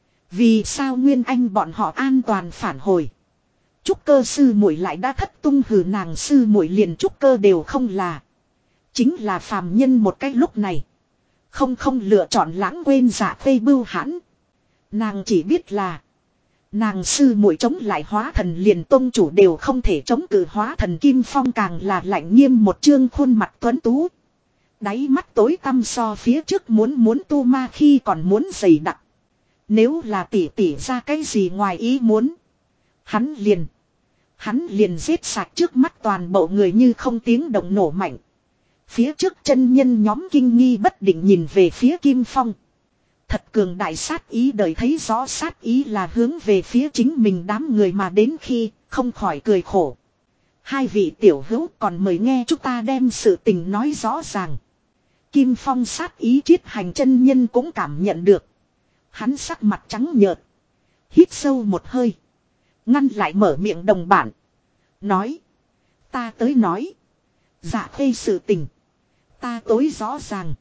Vì sao Nguyên Anh bọn họ an toàn phản hồi. Trúc cơ sư muội lại đã thất tung, hừ, nàng sư muội liền trúc cơ đều không là. Chính là phàm nhân một cái lúc này. Không lựa chọn lãng quên Dạ Khê bưu hãn. Nàng chỉ biết là. Nàng sư muội chống lại hóa thần liền tông chủ đều không thể chống cự hóa thần. Kim Phong càng là lạnh nghiêm một trương khuôn mặt tuấn tú. Đáy mắt tối tăm so phía trước muốn tu ma khi còn muốn dày đặc. Nếu là tỉ ra cái gì ngoài ý muốn. Hắn liền giết sạch trước mắt toàn bộ người như không tiếng động nổ mạnh. Phía trước chân nhân nhóm kinh nghi bất định nhìn về phía Kim Phong. Thật cường đại sát ý, đời thấy rõ sát ý là hướng về phía chính mình đám người mà đến khi không khỏi cười khổ. Hai vị tiểu hữu còn mời nghe chúng ta đem sự tình nói rõ ràng. Kim Phong sát ý Chiết Hành chân nhân cũng cảm nhận được. Hắn sắc mặt trắng nhợt. Hít sâu một hơi. Ngăn lại mở miệng đồng bản. Nói. Ta tới nói. Dạ khê sự tình. Ta tối rõ ràng.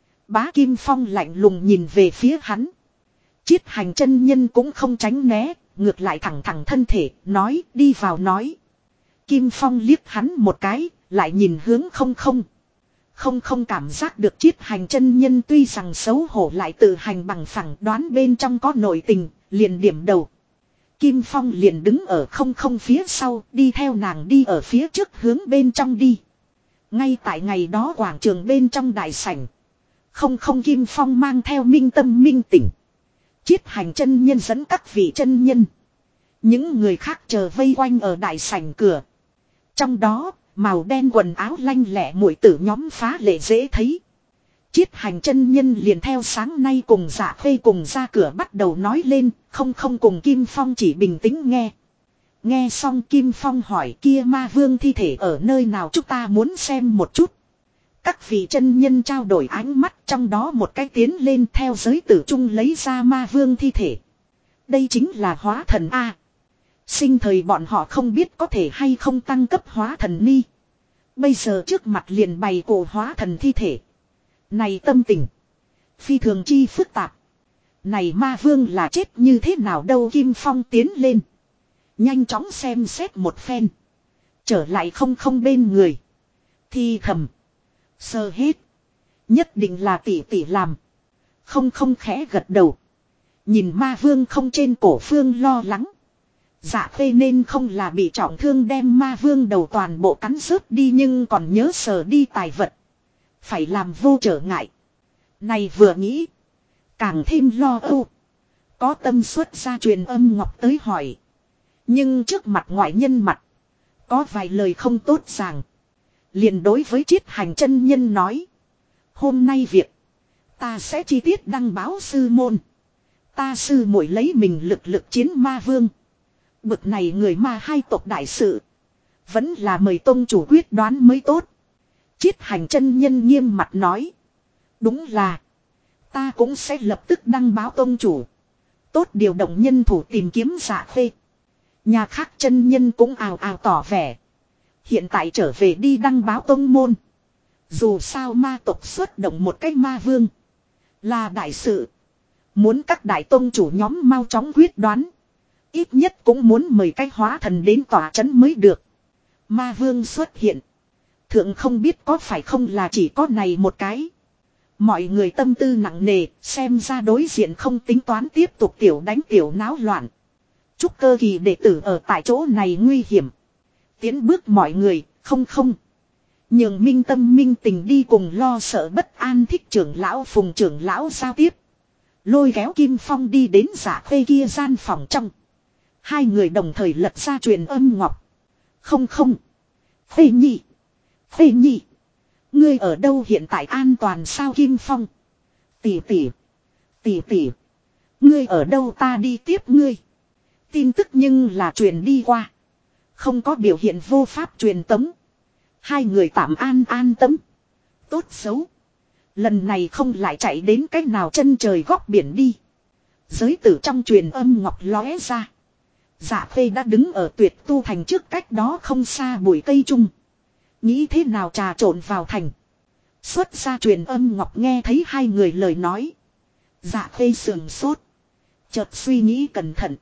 Bá Kim Phong lạnh lùng nhìn về phía hắn. Chiết Hành chân nhân cũng không tránh né. Ngược lại thẳng thẳng thân thể. Nói đi vào nói. Kim Phong liếc hắn một cái. Lại nhìn hướng không không. Không không cảm giác được Chiết Hành chân nhân tuy rằng xấu hổ lại tự hành bằng phẳng đoán bên trong có nội tình. Liền điểm đầu. Kim Phong liền đứng ở không không phía sau. Đi theo nàng đi ở phía trước hướng bên trong đi. Ngay tại ngày đó quảng trường bên trong đại sảnh. Không không Kim Phong mang theo minh tâm minh tỉnh. Chiết Hành chân nhân dẫn các vị chân nhân. Những người khác chờ vây quanh ở đại sảnh cửa. Trong đó, màu đen quần áo lanh lẹ muội tử nhóm phá lệ dễ thấy. Chiết Hành chân nhân liền theo sáng nay cùng Dạ Khê cùng ra cửa bắt đầu nói lên, không không cùng Kim Phong chỉ bình tĩnh nghe. Nghe xong Kim Phong hỏi kia ma vương thi thể ở nơi nào chúng ta muốn xem một chút. Các vị chân nhân trao đổi ánh mắt trong đó một cái tiến lên theo giới tử trung lấy ra ma vương thi thể. Đây chính là hóa thần A. Sinh thời bọn họ không biết có thể hay không tăng cấp hóa thần ni. Bây giờ trước mặt liền bày cổ hóa thần thi thể. Này tâm tình. Phi thường chi phức tạp. Này ma vương là chết như thế nào đâu Kim Phong tiến lên. Nhanh chóng xem xét một phen. Trở lại không không bên người. Thi thầm. Sơ hết. Nhất định là tỷ tỷ làm. Không không khẽ gật đầu. Nhìn ma vương không trên cổ phương lo lắng. Dạ Khê nên không là bị trọng thương đem ma vương đầu toàn bộ cắn rớt đi nhưng còn nhớ sờ đi tài vật. Phải làm vô trở ngại. Này vừa nghĩ. Càng thêm lo âu. Có tâm xuất ra truyền âm ngọc tới hỏi. Nhưng trước mặt ngoại nhân mặt. Có vài lời không tốt ràng. Liền đối với Chiết Hành chân nhân nói. Hôm nay việc. Ta sẽ chi tiết đăng báo sư môn. Ta sư muội lấy mình lực chiến ma vương. Bực này người ma hai tộc đại sự. Vẫn là mời tông chủ quyết đoán mới tốt. Chiết Hành chân nhân nghiêm mặt nói. Đúng là. Ta cũng sẽ lập tức đăng báo tông chủ. Tốt điều động nhân thủ tìm kiếm Dạ Khê. Nhà khác chân nhân cũng ào ào tỏ vẻ. Hiện tại trở về đi đăng báo tông môn. Dù sao ma tộc xuất động một cái ma vương. Là đại sự. Muốn các đại tông chủ nhóm mau chóng quyết đoán. Ít nhất cũng muốn mời cái hóa thần đến tòa trấn mới được. Ma vương xuất hiện. Thượng không biết có phải không là chỉ có này một cái. Mọi người tâm tư nặng nề, xem ra đối diện không tính toán tiếp tục tiểu đánh tiểu náo loạn. Trúc cơ kỳ đệ tử ở tại chỗ này nguy hiểm. Tiến bước mọi người, không không. Nhường minh tâm minh tình đi cùng lo sợ bất an thích trưởng lão Phùng trưởng lão giao tiếp. Lôi kéo Kim Phong đi đến Dạ Khê kia gian phòng trong. Hai người đồng thời lật ra truyền âm ngọc. Không không. Khê nhị. Khê nhị. Ngươi ở đâu hiện tại an toàn sao Kim Phong? Tỷ tỷ. Tỷ tỷ. Ngươi ở đâu ta đi tiếp ngươi. Tin tức nhưng là truyền đi qua. Không có biểu hiện vô pháp truyền tống. Hai người tạm an tâm. Tốt xấu. Lần này không lại chạy đến cách nào chân trời góc biển đi. Giới tử trong truyền âm ngọc lóe ra. Dạ Khê đã đứng ở Tuyệt Tu thành trước cách đó không xa bụi cây trung. Nghĩ thế nào trà trộn vào thành. Xuất ra truyền âm ngọc nghe thấy hai người lời nói. Dạ Khê sườn sốt. Chợt suy nghĩ cẩn thận.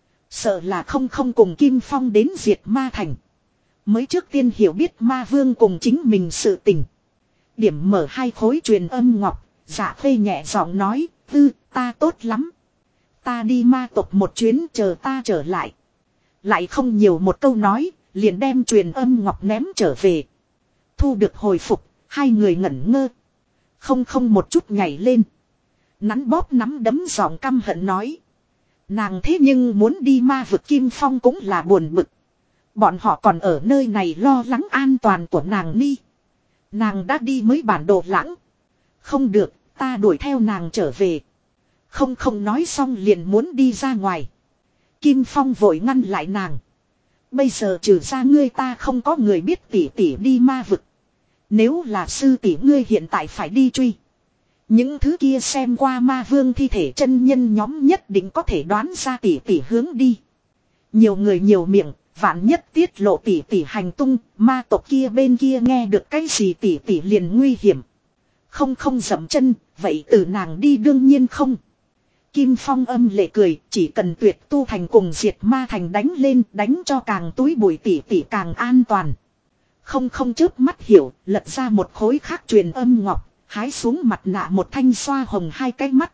Sợ là không cùng Kim Phong đến diệt ma thành. Mới trước tiên hiểu biết ma vương cùng chính mình sự tình. Điểm mở hai khối truyền âm ngọc. Dạ Khê nhẹ giọng nói. Ta tốt lắm. Ta đi ma tộc một chuyến chờ ta trở lại. Lại không nhiều một câu nói. Liền đem truyền âm ngọc ném trở về. Thu được hồi phục. Hai người ngẩn ngơ. Không một chút nhảy lên. Nắn bóp nắm đấm giọng căm hận nói. Nàng thế nhưng muốn đi ma vực Kim Phong cũng là buồn bực. Bọn họ còn ở nơi này lo lắng an toàn của nàng ni. Nàng đã đi mới bản đồ lãng. Không được, ta đuổi theo nàng trở về. Không nói xong liền muốn đi ra ngoài. Kim Phong vội ngăn lại nàng. Bây giờ trừ ra ngươi ta không có người biết tỷ tỷ đi ma vực. Nếu là sư tỷ ngươi hiện tại phải đi truy. Những thứ kia xem qua ma vương thi thể chân nhân nhóm nhất định có thể đoán ra tỷ tỷ hướng đi. Nhiều người nhiều miệng, vạn nhất tiết lộ tỷ tỷ hành tung, ma tộc kia bên kia nghe được cái gì tỷ tỷ liền nguy hiểm. Không dậm chân, vậy từ nàng đi đương nhiên không. Kim Phong âm lệ cười, chỉ cần tuyệt tu thành cùng diệt ma thành đánh lên, đánh cho càng túi bụi tỷ tỷ càng an toàn. Không chớp mắt hiểu, lật ra một khối khác truyền âm ngọc, hái xuống mặt nạ một thanh xoa hồng hai cái mắt.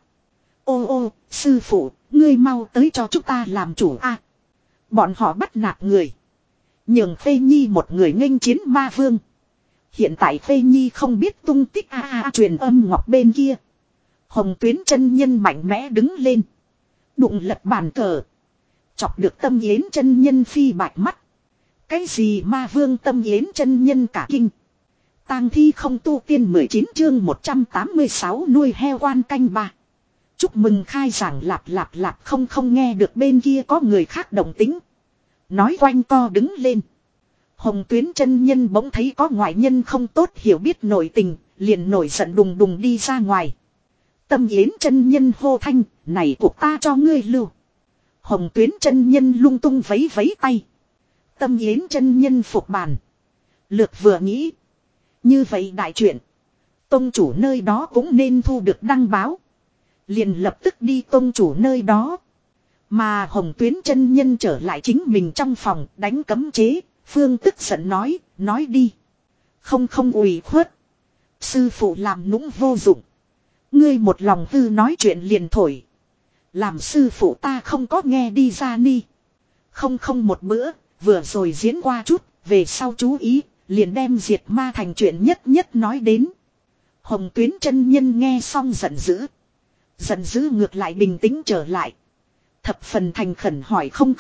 Ô, sư phụ, ngươi mau tới cho chúng ta làm chủ a. Bọn họ bắt nạt người. Nhường Phê Nhi một người nghênh chiến ma vương. Hiện tại Phê Nhi không biết tung tích truyền âm ngọc bên kia. Hồng Tuyến chân nhân mạnh mẽ đứng lên. Đụng lật bàn cờ. Chọc được Tâm Yến chân nhân phi bạch mắt. Cái gì ma vương Tâm Yến chân nhân cả kinh. Tang thi không tu tiên 19 chương 186 nuôi heo quan canh ba. Chúc mừng khai giảng lạp không nghe được bên kia có người khác đồng tính. Nói quanh co đứng lên. Hồng Tuyến chân nhân bỗng thấy có ngoại nhân không tốt hiểu biết nội tình, liền nổi giận đùng đùng đi ra ngoài. Tâm Yến chân nhân hô thanh, này cuộc ta cho ngươi lưu. Hồng Tuyến chân nhân lung tung vấy vấy tay. Tâm Yến chân nhân phục bàn. Lược vừa nghĩ. Như vậy đại chuyện. Tông chủ nơi đó cũng nên thu được đăng báo. Liền lập tức đi tông chủ nơi đó. Mà Hồng Tuyến chân nhân trở lại chính mình trong phòng đánh cấm chế. Phương tức giận nói đi. Không ủy khuất. Sư phụ làm nũng vô dụng. Ngươi một lòng hư nói chuyện liền thổi. Làm sư phụ ta không có nghe đi ra ni. Không một bữa, vừa rồi diễn qua chút, về sau chú ý, liền đem diệt ma thành chuyện nhất nói đến. Hồng Tuyến chân nhân nghe xong giận dữ. Giận dữ ngược lại bình tĩnh trở lại. Thập phần thành khẩn hỏi không.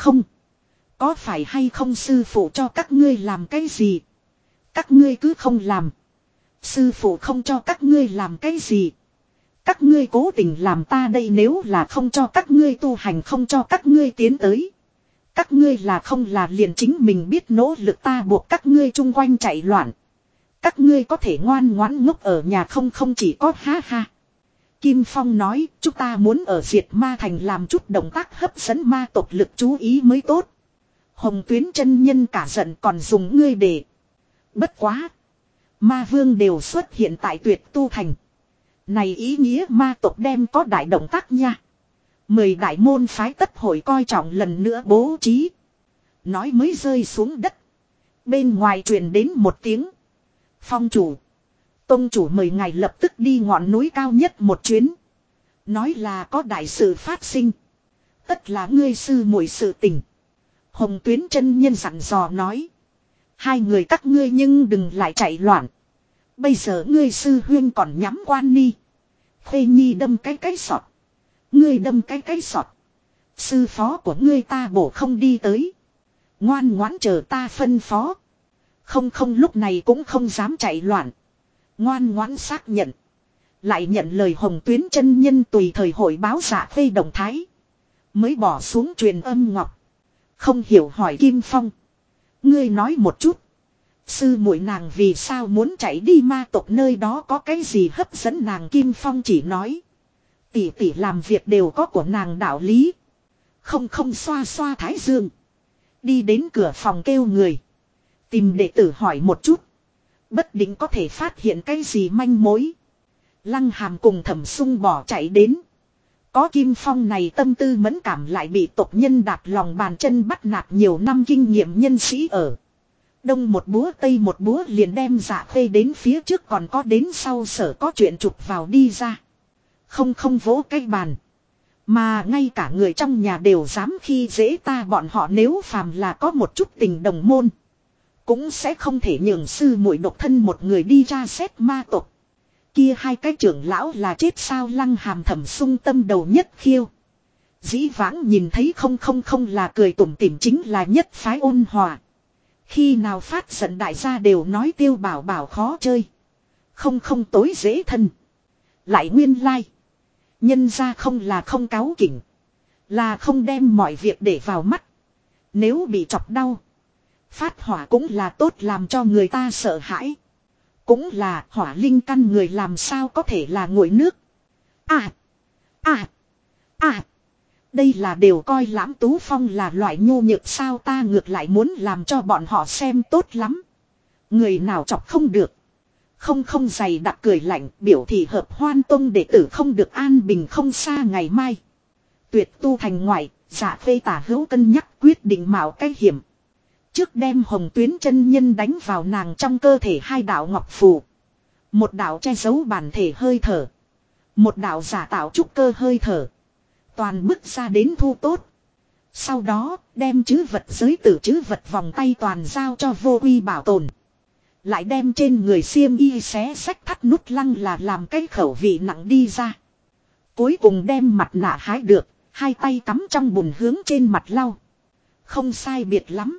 Có phải hay không sư phụ cho các ngươi làm cái gì? Các ngươi cứ không làm. Sư phụ không cho các ngươi làm cái gì? Các ngươi cố tình làm ta đây nếu là không cho các ngươi tu hành không cho các ngươi tiến tới. Các ngươi là không là liền chính mình biết nỗ lực ta buộc các ngươi chung quanh chạy loạn. Các ngươi có thể ngoan ngoãn ngốc ở nhà không chỉ có ha. Kim Phong nói chúng ta muốn ở diệt ma thành làm chút động tác hấp dẫn ma tộc lực chú ý mới tốt. Hồng Tuyến chân nhân cả giận còn dùng ngươi để. Bất quá. Ma vương đều xuất hiện tại tuyệt tu thành. Này ý nghĩa ma tộc đem có đại động tác nha. 10 đại môn phái tất hội coi trọng lần nữa bố trí. Nói mới rơi xuống đất. Bên ngoài truyền đến một tiếng. Phong chủ. Tông chủ mời ngài lập tức đi ngọn núi cao nhất một chuyến. Nói là có đại sự phát sinh. Tất là ngươi sư muội sự tình. Hồng Tuyến chân nhân dặn dò nói. Hai người các ngươi nhưng đừng lại chạy loạn. Bây giờ ngươi sư huyên còn nhắm quan ni. Khê Nhi đâm cái sọt. Ngươi đâm cái sọt. Sư phó của ngươi ta bổ không đi tới. Ngoan ngoãn chờ ta phân phó. Không lúc này cũng không dám chạy loạn. Ngoan ngoãn xác nhận. Lại nhận lời Hồng Tuyến chân nhân tùy thời hội báo giả phê động thái. Mới bỏ xuống truyền âm ngọc. Không hiểu hỏi Kim Phong. Ngươi nói một chút. Sư muội nàng vì sao muốn chạy đi ma tộc nơi đó có cái gì hấp dẫn nàng? Kim Phong chỉ nói. Tỷ làm việc đều có của nàng đạo lý. Không xoa thái dương. Đi đến cửa phòng kêu người. Tìm đệ tử hỏi một chút. Bất định có thể phát hiện cái gì manh mối. Lăng Hàm cùng Thẩm Sung bỏ chạy đến. Có Kim Phong này tâm tư mẫn cảm lại bị tộc nhân đạp lòng bàn chân bắt nạt nhiều năm kinh nghiệm nhân sĩ ở. Đông một búa tây một búa liền đem Dạ Khê đến phía trước còn có đến sau sở có chuyện chụp vào đi ra. Không vỗ cái bàn. Mà ngay cả người trong nhà đều dám khi dễ ta bọn họ nếu phàm là có một chút tình đồng môn. Cũng sẽ không thể nhường sư muội độc thân một người đi ra xét ma tộc. Kia hai cái trưởng lão là chết sao? Lăng Hàm Thẩm Sung tâm đầu nhất khiêu. Dĩ vãng nhìn thấy không là cười tủm tỉm chính là nhất phái ôn hòa. Khi nào phát giận đại gia đều nói Tiêu Bảo khó chơi. Không tối dễ thân. Lại nguyên lai. Nhân ra không là không cáu kỉnh. Là không đem mọi việc để vào mắt. Nếu bị chọc đau. Phát hỏa cũng là tốt làm cho người ta sợ hãi. Cũng là hỏa linh căn người làm sao có thể là nguội nước. À. À. À. Đây là đều coi Lãm Tú Phong là loại nhu nhược sao, ta ngược lại muốn làm cho bọn họ xem tốt lắm. Người nào chọc không được. Không dày đặc cười lạnh, biểu thị hợp Hoan Tông đệ tử không được an bình không xa ngày mai. Tuyệt tu thành ngoại, Dạ Phê tả hữu cân nhắc quyết định mạo cái hiểm. Trước đem Hồng Tuyến chân nhân đánh vào nàng trong cơ thể hai đạo ngọc phù. Một đạo che giấu bản thể hơi thở. Một đạo giả tạo trúc cơ hơi thở. Toàn bức ra đến thu tốt. Sau đó đem chứ vật giới tử chứ vật vòng tay toàn giao cho Vô Uy bảo tồn. Lại đem trên người xiêm y xé xách thắt nút lăng là làm cái khẩu vị nặng đi ra. Cuối cùng đem mặt nạ hái được, hai tay cắm trong bùn hướng trên mặt lau. Không sai biệt lắm.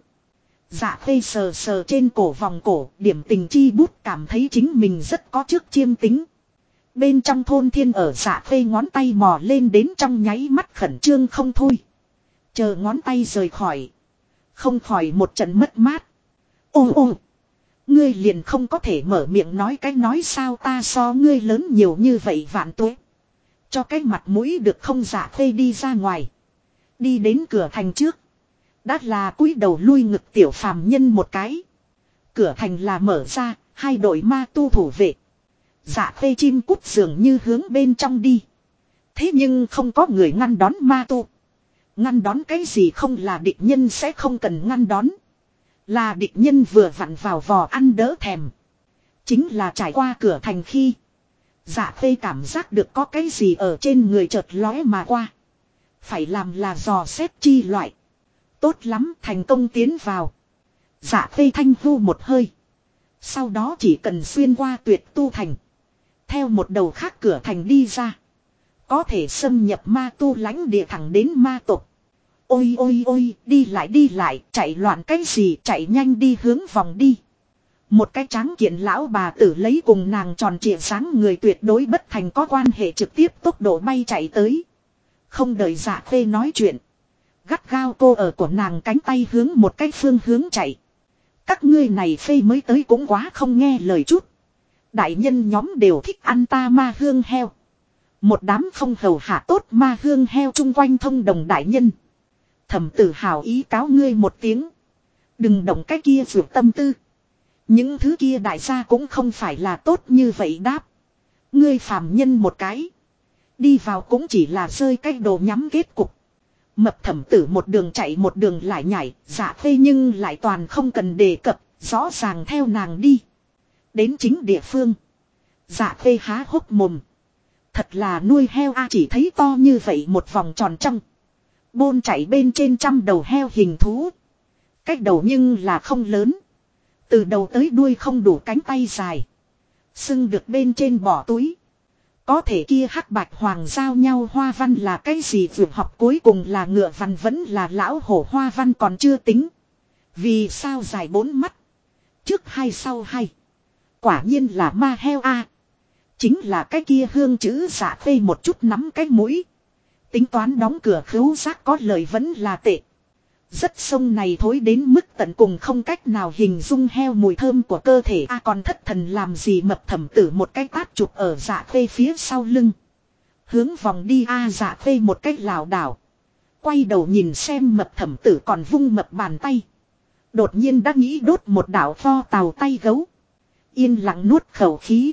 Dạ Phê sờ sờ trên cổ vòng cổ, điểm tình chi bút cảm thấy chính mình rất có trước chiêm tính. Bên trong thôn thiên ở Dạ Phê ngón tay mò lên đến trong nháy mắt khẩn trương không thôi. Chờ ngón tay rời khỏi. Không khỏi một trận mất mát. Ô. Ngươi liền không có thể mở miệng nói cái nói sao, ta so ngươi lớn nhiều như vậy vạn tuế. Cho cái mặt mũi được không? Dạ Phê đi ra ngoài. Đi đến cửa thành trước. Đã là cúi đầu lui ngực tiểu phàm nhân một cái. Cửa thành là mở ra, hai đội ma tu thủ vệ. Dạ Phê chim cút dường như hướng bên trong đi. Thế nhưng không có người ngăn đón ma tu. Ngăn đón cái gì, không là địch nhân sẽ không cần ngăn đón. Là địch nhân vừa vặn vào vò ăn đỡ thèm. Chính là trải qua cửa thành khi Dạ Phê cảm giác được có cái gì ở trên người chợt lóe mà qua. Phải làm là dò xét chi loại. Tốt lắm, thành công tiến vào. Dạ Phê thanh hưu một hơi. Sau đó chỉ cần xuyên qua Tuyệt tu thành. Theo một đầu khác cửa thành đi ra. Có thể xâm nhập ma tu lãnh địa thẳng đến ma tộc. Ôi, đi lại, chạy loạn cái gì, chạy nhanh đi hướng vòng đi. Một cái tráng kiện lão bà tử lấy cùng nàng tròn trịa sáng người tuyệt đối bất thành có quan hệ trực tiếp tốc độ bay chạy tới. Không đợi Dạ Phê nói chuyện. Gắt gao cô ở của nàng cánh tay hướng một cái phương hướng chạy. Các ngươi này Phê mới tới cũng quá không nghe lời chút. Đại nhân nhóm đều thích ăn ta ma hương heo. Một đám không hầu hạ tốt ma hương heo chung quanh thông đồng đại nhân. Thẩm Tử hào ý cáo ngươi một tiếng. Đừng động cái kia vượt tâm tư. Những thứ kia đại gia cũng không phải là tốt như vậy đáp. Ngươi phàm nhân một cái. Đi vào cũng chỉ là rơi cái đồ nhắm kết cục. Mập Thẩm Tử một đường chạy một đường lại nhảy. Dạ Phê nhưng lại toàn không cần đề cập. Rõ ràng theo nàng đi. Đến chính địa phương. Dạ Phê há hốc mồm. Thật là nuôi heo a, chỉ thấy to như vậy một vòng tròn trong. Bôn chạy bên trên trăm đầu heo hình thú. Cách đầu nhưng là không lớn. Từ đầu tới đuôi không đủ cánh tay dài. Sưng được bên trên bỏ túi. Có thể kia hắc bạch hoàng giao nhau hoa văn là cái gì, vượt học cuối cùng là ngựa văn vẫn là lão hổ hoa văn còn chưa tính. Vì sao dài 4 mắt. Trước hai sau hai. Quả nhiên là ma heo a. Chính là cái kia hương chữ. Dạ Phê một chút nắm cái mũi. Tính toán đóng cửa khứu giác có lời vẫn là tệ. Rất sông này thối đến mức tận cùng không cách nào hình dung heo mùi thơm của cơ thể a. Còn thất thần làm gì. Mập Thẩm Tử một cái tát chụp ở Dạ Phê phía sau lưng. Hướng vòng đi a. Dạ Phê một cách lảo đảo. Quay đầu nhìn xem Mập Thẩm Tử còn vung mập bàn tay. Đột nhiên đã nghĩ đốt một đảo pho tàu tay gấu. Yên lặng nuốt khẩu khí.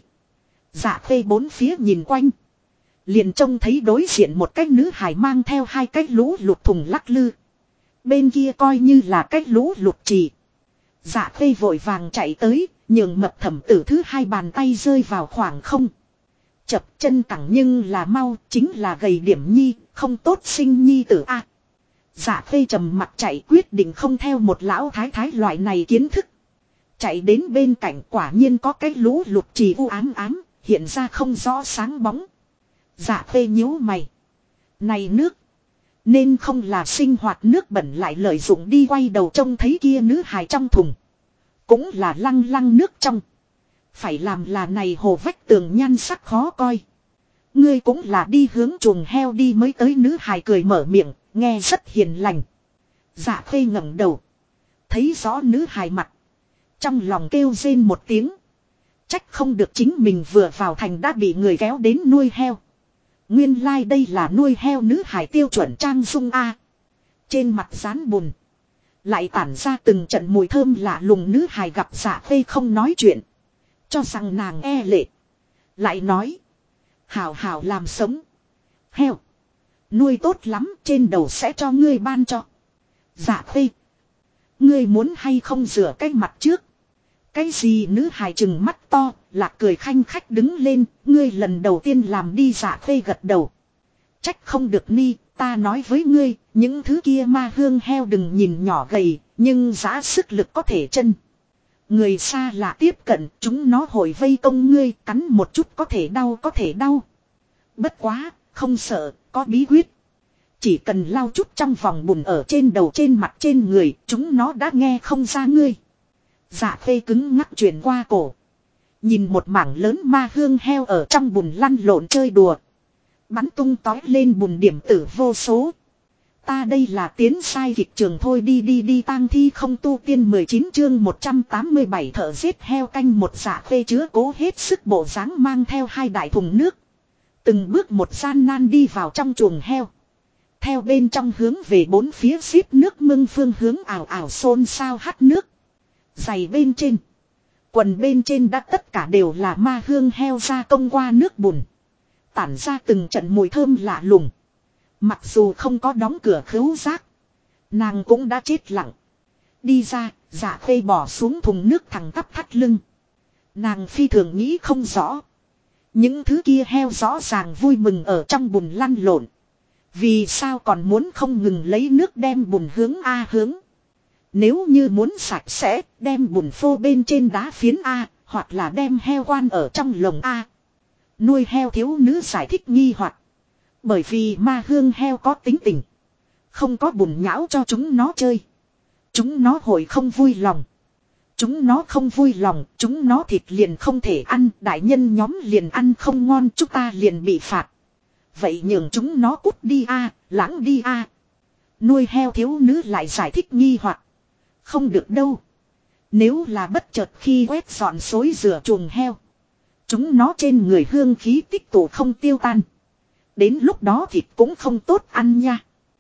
Dạ Phê bốn phía nhìn quanh. Liền trông thấy đối diện một cái nữ hài mang theo hai cái lũ lụt thùng lắc lư. Bên kia coi như là cái lũ lụt trì. Dạ Phê vội vàng chạy tới, nhường Mập Thẩm Tử thứ hai bàn tay rơi vào khoảng không. Chập chân cẳng nhưng là mau, chính là gầy điểm nhi, không tốt sinh nhi tử a. Dạ Phê trầm mặt chạy, quyết định không theo một lão thái thái loại này kiến thức. Chạy đến bên cạnh quả nhiên có cái lũ lụt trì u ám, hiện ra không rõ sáng bóng. Dạ Phê nhíu mày. Này nước. Nên không là sinh hoạt nước bẩn, lại lợi dụng đi quay đầu trông thấy kia nữ hài trong thùng. Cũng là lăng lăng nước trong. Phải làm là này hồ vách tường nhan sắc khó coi. Ngươi cũng là đi hướng chuồng heo đi mới tới. Nữ hài cười mở miệng, nghe rất hiền lành. Dạ Phê ngẩng đầu. Thấy rõ nữ hài mặt. Trong lòng kêu rên một tiếng. Trách không được chính mình vừa vào thành đã bị người kéo đến nuôi heo. Nguyên lai đây là nuôi heo nữ hài tiêu chuẩn trang dung A. Trên mặt dán bùn. Lại tản ra từng trận mùi thơm lạ lùng, nữ hài gặp Dạ Khê không nói chuyện. Cho rằng nàng e lệ. Lại nói. Hảo hảo làm sống. Heo. Nuôi tốt lắm, trên đầu sẽ cho ngươi ban cho. Dạ Khê. Ngươi muốn hay không rửa cái mặt trước. Cái gì, nữ hài trừng mắt to, Lạc cười khanh khách đứng lên, ngươi lần đầu tiên làm đi. Dạ Khê gật đầu. Trách không được ni, ta nói với ngươi, những thứ kia ma hương heo đừng nhìn nhỏ gầy, nhưng giá sức lực có thể chân. Người xa lạ tiếp cận, chúng nó hội vây công ngươi, cắn một chút có thể đau có thể đau. Bất quá, không sợ, có bí quyết. Chỉ cần lau chút trong vòng bùn ở trên đầu trên mặt trên người, chúng nó đã nghe không ra ngươi. Dạ Khê cứng ngắc chuyển qua cổ. Nhìn một mảng lớn ma hương heo ở trong bùn lăn lộn chơi đùa. Bắn tung tói lên bùn điểm tử vô số. Ta đây là tiến sai kịch trường thôi, đi đi đi. Tang thi không tu tiên 19 chương 187 thợ giết heo canh một. Dạ Khê chứa cố hết sức bộ dáng mang theo 2 đại thùng nước. Từng bước một gian nan đi vào trong chuồng heo. Theo bên trong hướng về 4 phía ship nước mưng phương hướng ảo ảo xôn xao hắt nước. Giày bên trên. Quần bên trên đã tất cả đều là ma hương heo ra công qua nước bùn. Tản ra từng trận mùi thơm lạ lùng. Mặc dù không có đóng cửa khứu giác. Nàng cũng đã chết lặng. Đi ra, Dạ Khê bỏ xuống thùng nước thẳng tắp thắt lưng. Nàng phi thường nghĩ không rõ. Những thứ kia heo rõ ràng vui mừng ở trong bùn lăn lộn. Vì sao còn muốn không ngừng lấy nước đem bùn hướng A hướng. Nếu như muốn sạch sẽ, đem bùn phô bên trên đá phiến A, hoặc là đem heo quan ở trong lồng A. Nuôi heo thiếu nữ giải thích nghi hoặc. Bởi vì ma hương heo có tính tình. Không có bùn nhão cho chúng nó chơi. Chúng nó hội không vui lòng. Chúng nó không vui lòng, chúng nó thịt liền không thể ăn, đại nhân nhóm liền ăn không ngon, chúng ta liền bị phạt. Vậy nhường chúng nó cút đi a, lãng đi a. Nuôi heo thiếu nữ lại giải thích nghi hoặc. Không được đâu. Nếu là bất chợt khi quét dọn xối rửa chuồng heo. Chúng nó trên người hương khí tích tụ không tiêu tan. Đến lúc đó thịt cũng không tốt ăn nha.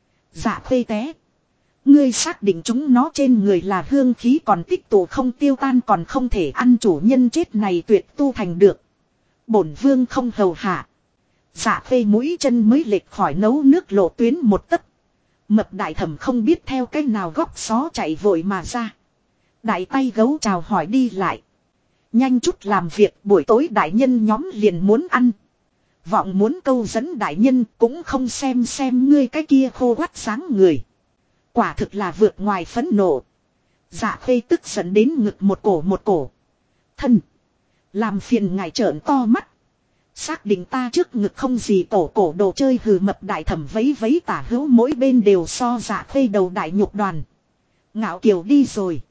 Dạ Khê té. Ngươi xác định chúng nó trên người là hương khí còn tích tụ không tiêu tan còn không thể ăn, chủ nhân chết này tuyệt tu thành được. Bổn vương không hầu hạ. Dạ Khê mũi chân mới lệch khỏi nấu nước lộ tuyến một tấc. Mập đại thẩm không biết theo cách nào góc xó chạy vội mà ra. Đại tay gấu chào hỏi đi lại. Nhanh chút làm việc, buổi tối đại nhân nhóm liền muốn ăn. Vọng muốn câu dẫn đại nhân cũng không xem ngươi cái kia khô quắt sáng người. Quả thực là vượt ngoài phẫn nộ. Dạ Khê tức giận đến ngực một cổ. Thân. Làm phiền ngài trợn to mắt. Xác định ta trước ngực không gì cổ đồ chơi. Hừ, mập đại thẩm vấy vấy tả hữu mỗi bên đều so Dạ Khê đầu đại nhục đoàn. Ngạo kiều đi rồi.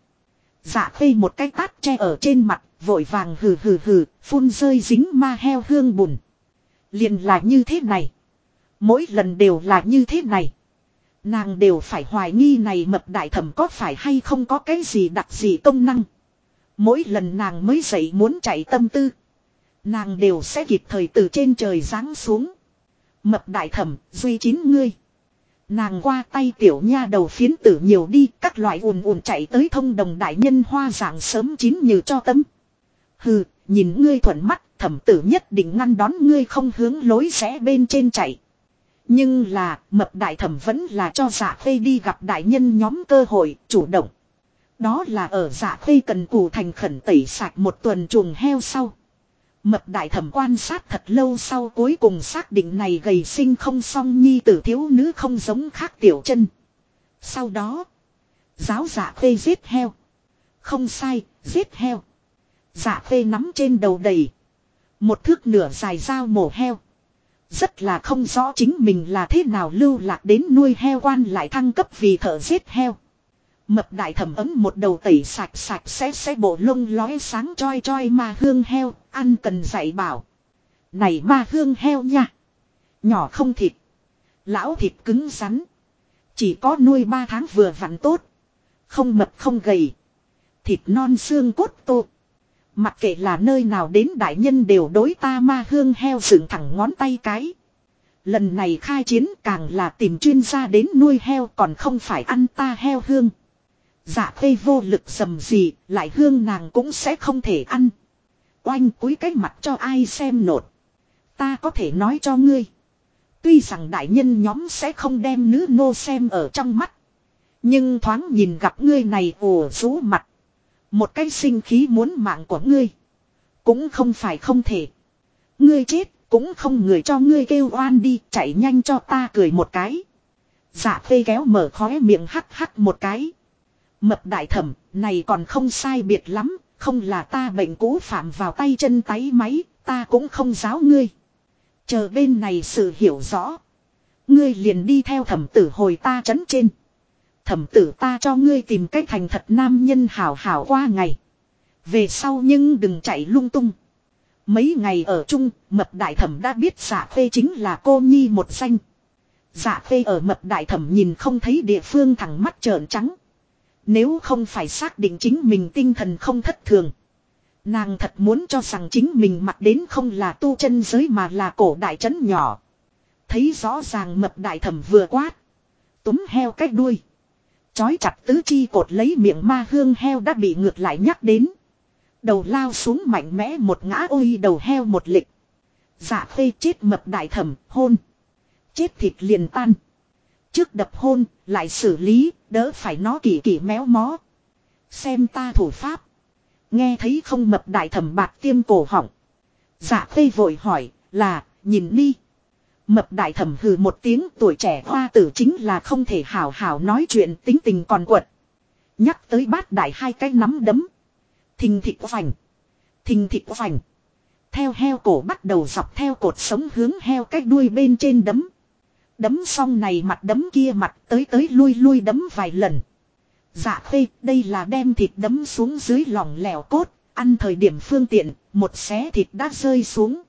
Dạ Khê một cái tát che ở trên mặt, vội vàng hừ, phun rơi dính ma heo hương bùn. Liền là như thế này. Mỗi lần đều là như thế này. Nàng đều phải hoài nghi này mập đại thẩm có phải hay không có cái gì đặc gì công năng. Mỗi lần nàng mới dậy muốn chạy tâm tư. Nàng đều sẽ kịp thời từ trên trời giáng xuống. Mập đại thẩm, duy 9 ngươi. Nàng qua tay tiểu nha đầu phiến tử nhiều đi, các loại ùn chạy tới thông đồng đại nhân hoa dạng sớm chín như cho tấm. Hừ, nhìn ngươi thuận mắt, thẩm tử nhất định ngăn đón ngươi không hướng lối rẽ bên trên chạy. Nhưng là, mập đại thẩm vẫn là cho Dạ Khê đi gặp đại nhân nhóm cơ hội, chủ động. Đó là ở Dạ Khê cần cù thành khẩn tẩy sạch một tuần chuồng heo sau. Mập đại thẩm quan sát thật lâu sau cuối cùng xác định này gầy sinh không song nhi tử thiếu nữ không giống khác tiểu chân. Sau đó, giáo Dạ Khê giết heo. Không sai, giết heo. Dạ Khê nắm trên đầu đầy. Một thước nửa dài dao mổ heo. Rất là không rõ chính mình là thế nào lưu lạc đến nuôi heo quan lại thăng cấp vì thợ giết heo. Mập đại thẩm ấm một đầu tẩy sạch sẽ bộ lông lóe sáng choi ma hương heo, ăn cần dạy bảo. Này ma hương heo nha. Nhỏ không thịt. Lão thịt cứng rắn. Chỉ có nuôi 3 tháng vừa vặn tốt. Không mập không gầy. Thịt non xương cốt tô. Mặc kệ là nơi nào đến đại nhân đều đối ta ma hương heo dựng thẳng ngón tay cái. Lần này khai chiến càng là tìm chuyên gia đến nuôi heo còn không phải ăn ta heo hương. Dạ khê vô lực dầm gì, lại hương nàng cũng sẽ không thể ăn. Oanh cúi cái mặt cho ai xem nột. Ta có thể nói cho ngươi. Tuy rằng đại nhân nhóm sẽ không đem nữ nô xem ở trong mắt. Nhưng thoáng nhìn gặp ngươi này ồ rú mặt. Một cái sinh khí muốn mạng của ngươi. Cũng không phải không thể. Ngươi chết cũng không người cho ngươi kêu oan đi, chạy nhanh cho ta cười một cái. Dạ khê kéo mở khóe miệng hắc hắc một cái. Mập đại thẩm, này còn không sai biệt lắm, không là ta bệnh cũ phạm vào tay chân táy máy, ta cũng không giáo ngươi. Chờ bên này sự hiểu rõ. Ngươi liền đi theo thẩm tử hồi ta trấn trên. Thẩm tử ta cho ngươi tìm cách thành thật nam nhân hảo hảo qua ngày. Về sau nhưng đừng chạy lung tung. Mấy ngày ở chung, mập đại thẩm đã biết dạ khê chính là cô nhi một danh. Dạ khê ở mập đại thẩm nhìn không thấy địa phương thẳng mắt trợn trắng. Nếu không phải xác định chính mình tinh thần không thất thường. Nàng thật muốn cho rằng chính mình mặc đến không là tu chân giới mà là cổ đại trấn nhỏ. Thấy rõ ràng mập đại thẩm vừa quát. Túm heo cách đuôi. Chói chặt tứ chi cột lấy miệng ma hương heo đã bị ngược lại nhắc đến. Đầu lao xuống mạnh mẽ một ngã ôi đầu heo một lịch. Dạ khê chết mập đại thẩm hôn. Chết thịt liền tan. Trước đập hôn lại xử lý đỡ phải nó kỳ kỳ méo mó. Xem ta thủ pháp. Nghe thấy không mập đại thẩm bạc tiêm cổ họng. Dạ khê vội hỏi là nhìn đi. Mập đại thẩm hừ một tiếng tuổi trẻ hoa tử chính là không thể hảo hảo nói chuyện tính tình còn quật. Nhắc tới bát đại hai cái nắm đấm. Thình thịt vành. Thình thịt vành. Theo heo cổ bắt đầu dọc theo cột sống hướng heo cái đuôi bên trên đấm. Đấm xong này mặt đấm kia mặt tới lui đấm vài lần. Dạ khê đây là đem thịt đấm xuống dưới lỏng lẻo cốt. Ăn thời điểm phương tiện một xé thịt đã rơi xuống.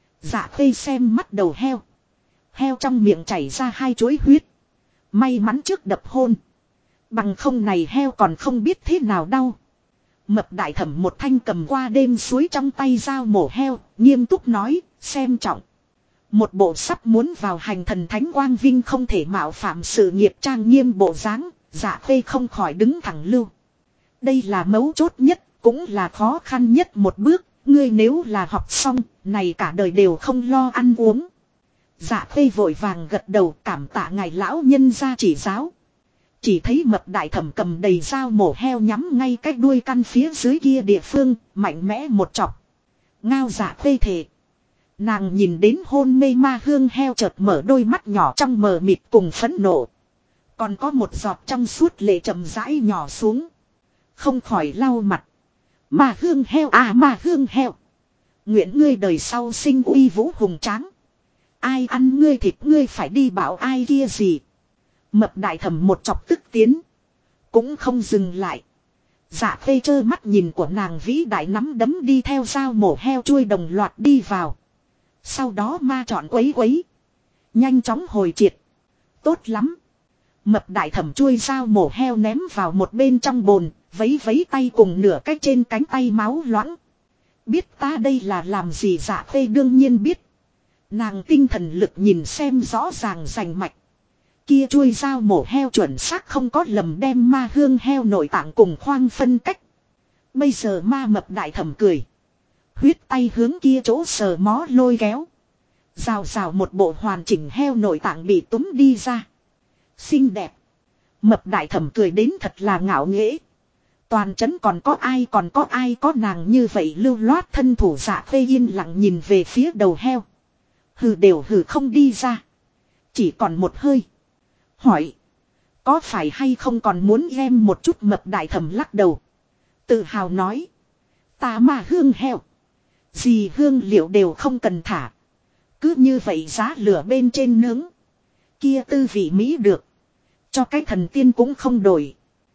Dạ khê xem mắt đầu heo. Heo trong miệng chảy ra hai chuỗi huyết. May mắn trước đập hôn. Bằng không này heo còn không biết thế nào đau. Mập đại thẩm một thanh cầm qua đêm suối trong tay dao mổ heo. Nghiêm túc nói xem trọng. Một bộ sắp muốn vào hành thần thánh quang vinh không thể mạo phạm sự nghiệp trang nghiêm bộ dáng. Dạ khê không khỏi đứng thẳng lưu. Đây là mấu chốt nhất. Cũng là khó khăn nhất một bước. Ngươi nếu là học xong. Này cả đời đều không lo ăn uống. Dạ khê vội vàng gật đầu cảm tạ ngài lão nhân ra chỉ giáo. Chỉ thấy mập đại thẩm cầm đầy dao mổ heo nhắm ngay cái đuôi căn phía dưới kia địa phương, mạnh mẽ một chọc. Ngao dạ khê thề. Nàng nhìn đến hôn mê ma hương heo chợt mở đôi mắt nhỏ trong mờ mịt cùng phẫn nộ. Còn có một giọt trong suốt lệ chậm rãi nhỏ xuống. Không khỏi lau mặt. Ma hương heo à ma hương heo. Nguyện ngươi đời sau sinh uy vũ hùng tráng. Ai ăn ngươi thịt ngươi phải đi bảo ai kia gì. Mập đại thẩm một chọc tức tiến. Cũng không dừng lại. Dạ khê trơ mắt nhìn của nàng vĩ đại nắm đấm đi theo dao mổ heo chuôi đồng loạt đi vào. Sau đó ma trọn quấy quấy. Nhanh chóng hồi triệt. Tốt lắm. Mập đại thẩm chuôi dao mổ heo ném vào một bên trong bồn. Vấy vấy tay cùng nửa cái trên cánh tay máu loãng. Biết ta đây là làm gì dạ khê đương nhiên biết. Nàng tinh thần lực nhìn xem rõ ràng rành mạch. Kia chuôi dao mổ heo chuẩn xác không có lầm đem ma hương heo nội tạng cùng khoang phân cách. Bây giờ ma mập đại thẩm cười. Huyết tay hướng kia chỗ sờ mó lôi kéo. Rào rào một bộ hoàn chỉnh heo nội tạng bị túm đi ra. Xinh đẹp. Mập đại thẩm cười đến thật là ngạo nghễ. Toàn trấn còn có ai có nàng như vậy lưu loát thân thủ dạ khê yên lặng nhìn về phía đầu heo. Hừ đều hừ không đi ra. Chỉ còn một hơi. Hỏi. Có phải hay không còn muốn gem một chút mập đại thẩm lắc đầu. Tự hào nói. Ta mà hương heo. Gì hương liệu đều không cần thả. Cứ như vậy giá lửa bên trên nướng. Kia tư vị mỹ được. Cho cái thần tiên cũng không đổi.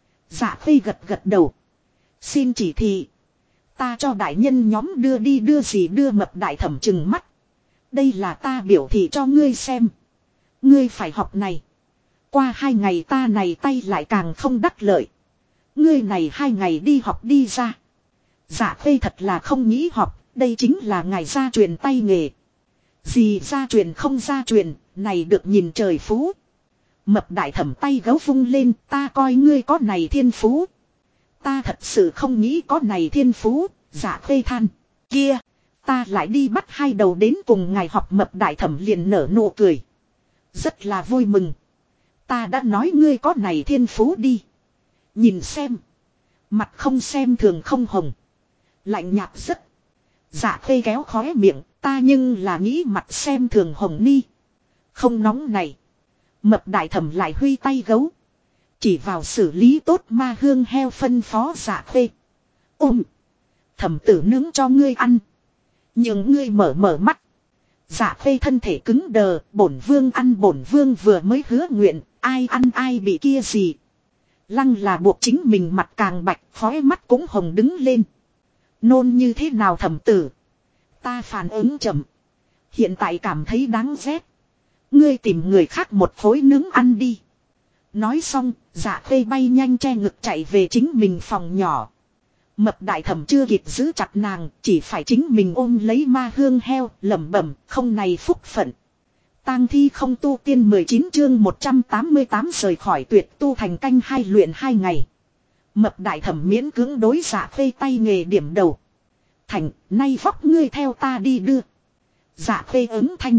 Dạ khê gật gật đầu. Xin chỉ thị. Ta cho đại nhân nhóm đưa đi đưa gì đưa mập đại thẩm chừng mắt. Đây là ta biểu thị cho ngươi xem. Ngươi phải học này. Qua 2 ngày ta này tay lại càng không đắc lợi. Ngươi này 2 ngày đi học đi ra. Dạ Khê thật là không nghĩ học, đây chính là ngài gia truyền tay nghề. Gì gia truyền không gia truyền, này được nhìn trời phú. Mập đại thẩm tay gấu vung lên, ta coi ngươi có này thiên phú. Ta thật sự không nghĩ có này thiên phú, Dạ Khê than. Kia, ta lại đi bắt 2 đầu đến cùng ngài học. Mập đại thẩm liền nở nụ cười. Rất là vui mừng. Ta đã nói ngươi có này thiên phú đi. Nhìn xem. Mặt không xem thường không hồng. Lạnh nhạt rất. Dạ Khê kéo khóe miệng, ta nhưng là nghĩ mặt xem thường hồng ni. Không nóng này. Mập đại thẩm lại huy tay gấu. Chỉ vào xử lý tốt ma hương heo phân phó Dạ Khê. Ôm. Thẩm tử nướng cho ngươi ăn. Nhưng ngươi mở mắt. Dạ Khê thân thể cứng đờ, bổn vương ăn, bổn vương vừa mới hứa nguyện, ai ăn ai bị kia gì. Lăng là buộc chính mình mặt càng bạch, khóe mắt cũng hồng đứng lên. Nôn như thế nào thẩm tử? Ta phản ứng chậm. Hiện tại cảm thấy đáng ghét. Ngươi tìm người khác một khối nướng ăn đi. Nói xong, Dạ Khê bay nhanh che ngực chạy về chính mình phòng nhỏ. Mập đại thẩm chưa kịp giữ chặt nàng, chỉ phải chính mình ôm lấy ma hương heo, lẩm bẩm, không này phúc phận. Tang thi không tu tiên 19 chương 188 rời khỏi tuyệt tu thành canh 2 luyện 2 ngày. Mập đại thẩm miễn cưỡng đối Dạ Khê tay nghề điểm đầu. Thành, nay vóc ngươi theo ta đi đưa. Dạ Khê ứng thanh.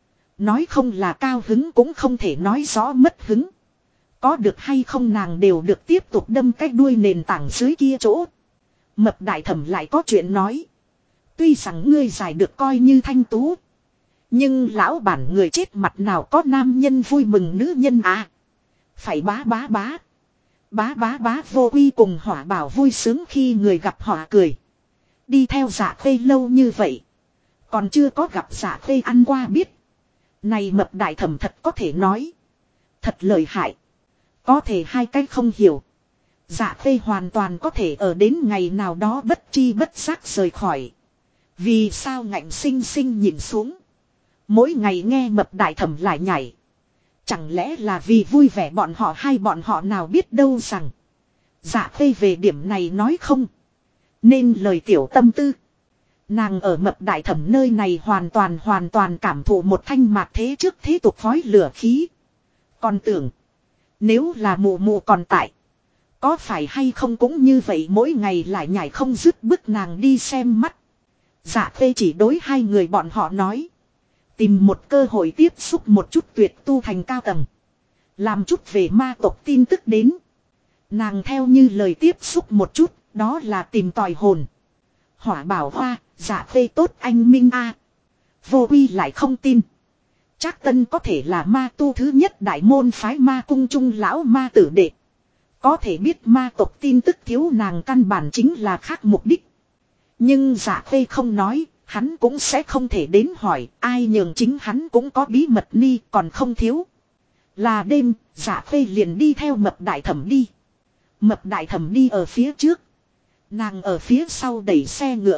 Nói không là cao hứng cũng không thể nói rõ mất hứng. Có được hay không nàng đều được tiếp tục đâm cái đuôi nền tảng dưới kia chỗ. Mập đại thẩm lại có chuyện nói. Tuy rằng ngươi giải được coi như thanh tú. Nhưng lão bản người chết mặt nào có nam nhân vui mừng nữ nhân à. Phải bá bá bá. Bá bá bá vô quy cùng Hỏa Bảo vui sướng khi người gặp họ cười. Đi theo Dạ Khê lâu như vậy. Còn chưa có gặp Dạ Khê ăn qua biết. Này mập đại thẩm thật có thể nói. Thật lợi hại. Có thể hai cách không hiểu. Dạ Khê hoàn toàn có thể ở đến ngày nào đó bất tri bất giác rời khỏi. Vì sao ngạnh sinh sinh nhìn xuống. Mỗi ngày nghe mập đại thẩm lại nhảy. Chẳng lẽ là vì vui vẻ bọn họ hay bọn họ nào biết đâu rằng. Dạ Khê về điểm này nói không. Nên lời tiểu tâm tư. Nàng ở mập đại thẩm nơi này hoàn toàn cảm thụ một thanh mạc thế trước thế tục khói lửa khí. Còn tưởng. Nếu là mụ mụ còn tại. Có phải hay không cũng như vậy mỗi ngày lại nhảy không dứt bức nàng đi xem mắt. Dạ Khê chỉ đối 2 người bọn họ nói. Tìm một cơ hội tiếp xúc một chút tuyệt tu thành cao tầng. Làm chút về ma tộc tin tức đến. Nàng theo như lời tiếp xúc một chút, đó là tìm tòi hồn. Hỏa Bảo Hoa, Dạ Khê tốt anh Minh A. Vô Quy lại không tin. Trác Tân có thể là ma tu thứ nhất đại môn phái ma cung trung lão ma tử đệ. Có thể biết ma tộc tin tức thiếu nàng căn bản chính là khác mục đích. Nhưng Dạ Khê không nói, hắn cũng sẽ không thể đến hỏi, ai nhường chính hắn cũng có bí mật ni còn không thiếu. Là đêm, Dạ Khê liền đi theo mập đại thẩm đi. Mập đại thẩm đi ở phía trước. Nàng ở phía sau đẩy xe ngựa.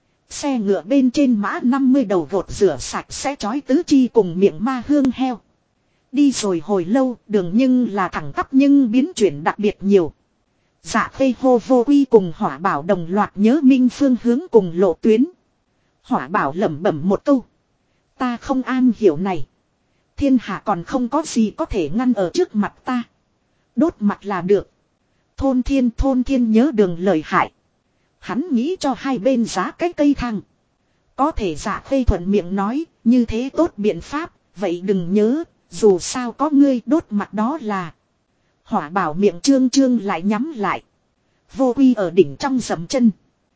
Xe ngựa bên trên mã 50 đầu gột rửa sạch sẽ chói tứ chi cùng miệng ma hương heo. Đi rồi hồi lâu, đường nhưng là thẳng tắp nhưng biến chuyển đặc biệt nhiều. Dạ Khê hô Vô Quy cùng Hỏa Bảo đồng loạt nhớ minh phương hướng cùng lộ tuyến. Hỏa Bảo lẩm bẩm một câu. Ta không an hiểu này. Thiên hạ còn không có gì có thể ngăn ở trước mặt ta. Đốt mặt là được. Thôn thiên nhớ đường lời hại. Hắn nghĩ cho 2 bên giá cái cây thang. Có thể Dạ Khê thuận miệng nói, như thế tốt biện pháp, vậy đừng nhớ, dù sao có ngươi đốt mặt đó là. Hỏa Bảo miệng trương trương lại nhắm lại. Vô Quy ở đỉnh trong dầm chân.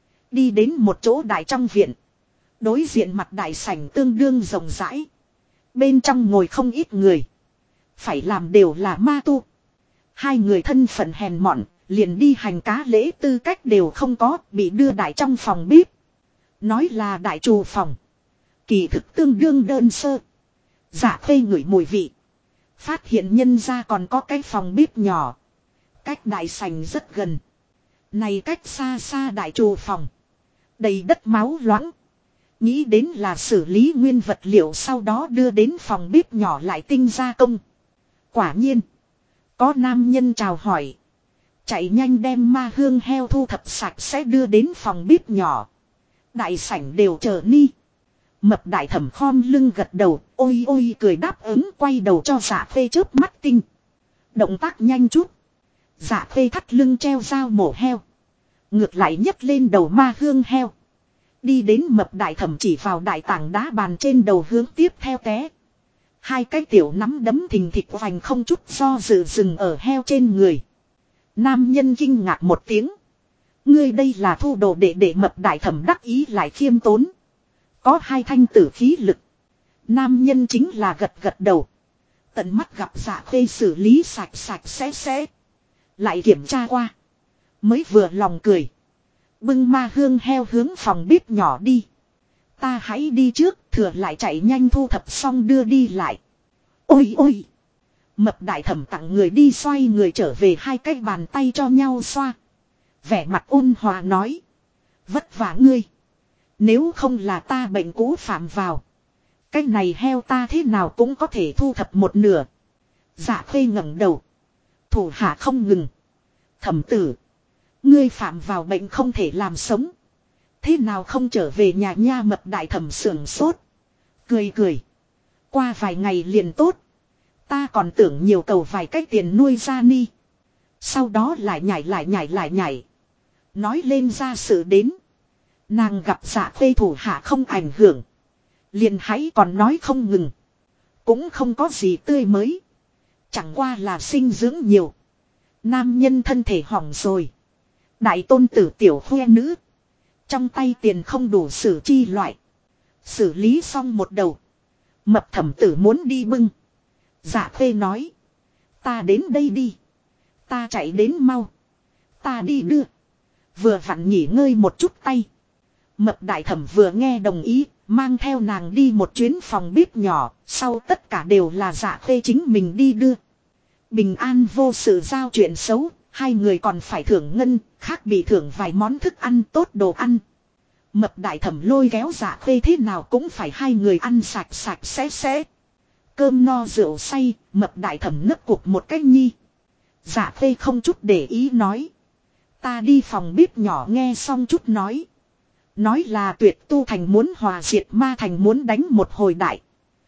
Đi đến một chỗ đại trong viện. Đối diện mặt đại sảnh tương đương rộng rãi. Bên trong ngồi không ít người. Phải làm đều là ma tu. 2 người thân phận hèn mọn, liền đi hành cá lễ tư cách đều không có, bị đưa đại trong phòng bếp. Nói là đại trù phòng. Kỳ thực tương đương đơn sơ. Dạ Khê ngửi mùi vị. Phát hiện nhân ra còn có cái phòng bếp nhỏ. Cách đại sảnh rất gần. Này cách xa xa đại trù phòng. Đầy đất máu loãng. Nghĩ đến là xử lý nguyên vật liệu sau đó đưa đến phòng bếp nhỏ lại tinh gia công. Quả nhiên. Có nam nhân chào hỏi. Chạy nhanh đem ma hương heo thu thập sạch sẽ đưa đến phòng bếp nhỏ. Đại sảnh đều chờ ni. Mập đại thẩm khom lưng gật đầu, ôi ôi cười đáp ứng quay đầu cho Dạ Phê chớp mắt tinh. Động tác nhanh chút. Dạ Phê thắt lưng treo dao mổ heo. Ngược lại nhấc lên đầu ma hương heo. Đi đến mập đại thẩm chỉ vào đại tảng đá bàn trên đầu hướng tiếp theo té. Hai cái tiểu nắm đấm thình thịch vành không chút do dự dừng ở heo trên người. Nam nhân kinh ngạc một tiếng. Ngươi đây là thu đồ để mập đại thẩm đắc ý lại khiêm tốn. Có hai thanh tử khí lực. Nam nhân chính là gật gật đầu. Tận mắt gặp Dạ Phê xử lý sạch sạch sẽ. Lại kiểm tra qua. Mới vừa lòng cười. Bưng ma hương heo hướng phòng bếp nhỏ đi. Ta hãy đi trước, thừa lại chạy nhanh thu thập xong đưa đi lại. Ôi ôi! Mập đại thẩm tặng người đi xoay người trở về hai cái bàn tay cho nhau xoa. Vẻ mặt ôn hòa nói. Vất vả ngươi. Nếu không là ta bệnh cũ phạm vào. Cái này heo ta thế nào cũng có thể thu thập một nửa. Dạ Phê ngẩng đầu. Thủ hạ không ngừng. Thẩm tử. Ngươi phạm vào bệnh không thể làm sống. Thế nào không trở về nhà nha mập đại thẩm sưởng sốt. Cười. Qua vài ngày liền tốt. Ta còn tưởng nhiều cầu vài cái tiền nuôi ra ni. Sau đó lại nhảy. Nói lên ra sự đến. Nàng gặp Dạ Phê thủ hạ không ảnh hưởng. Liền hãy còn nói không ngừng. Cũng không có gì tươi mới. Chẳng qua là sinh dưỡng nhiều. Nam nhân thân thể hỏng rồi. Đại tôn tử tiểu khoe nữ. Trong tay tiền không đủ xử chi loại. Xử lý xong một đầu. Mập thẩm tử muốn đi bưng. Dạ Phê nói. Ta đến đây đi. Ta chạy đến mau. Ta đi đưa. Vừa vặn nghỉ ngơi một chút tay. Mập đại thẩm vừa nghe đồng ý. Mang theo nàng đi một chuyến phòng bếp nhỏ. Sau tất cả đều là Dạ Phê chính mình đi đưa. Bình an vô sự giao chuyện xấu. Hai người còn phải thưởng ngân. Khác bị thưởng vài món thức ăn tốt đồ ăn. Mập đại thẩm lôi kéo Dạ Phê thế nào cũng phải hai người ăn sạch sẽ. Cơm no rượu say. Mập đại thẩm nấp cục một cách nhi. Dạ Phê không chút để ý nói. Ta đi phòng bếp nhỏ nghe xong chút nói. Nói là Tuyệt Tu thành muốn hòa diệt Ma thành muốn đánh một hồi đại.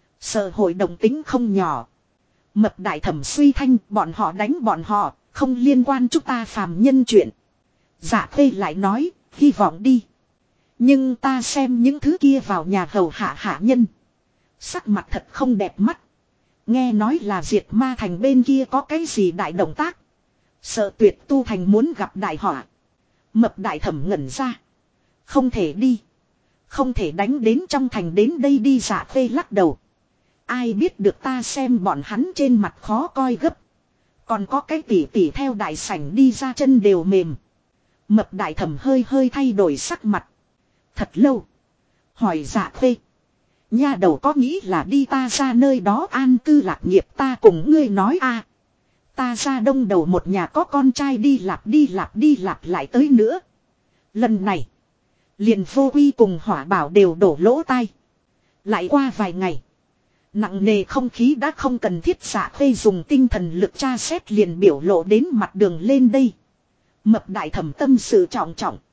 Sợ hội đồng tính không nhỏ. Mập đại thẩm suy thanh bọn họ đánh bọn họ. Không liên quan chúng ta phàm nhân chuyện. Dạ Phê lại nói. Hy vọng đi. Nhưng ta xem những thứ kia vào nhà hầu hạ nhân. Sắc mặt thật không đẹp mắt. Nghe nói là diệt Ma thành bên kia có cái gì đại động tác. Sợ Tuyệt Tu thành muốn gặp đại họa. Mập đại thẩm ngẩn ra. Không thể đi. Không thể đánh đến trong thành đến đây đi. Dạ Phê lắc đầu. Ai biết được ta xem bọn hắn trên mặt khó coi gấp. Còn có cái tỉ theo đại sảnh đi ra chân đều mềm. Mập đại thẩm hơi thay đổi sắc mặt. Thật lâu. Hỏi Dạ Phê. Nha đầu có nghĩ là đi ta ra nơi đó an cư lạc nghiệp ta cùng ngươi nói a. Ta ra đông đầu một nhà có con trai đi lặp lại tới nữa. Lần này. Liền Vô Quy cùng Hỏa Bảo đều đổ lỗ tai. Lại qua vài ngày. Nặng nề không khí đã không cần thiết. Dạ Phê dùng tinh thần lực tra xét liền biểu lộ đến mặt đường lên đây. Mập đại thẩm tâm sự trọng.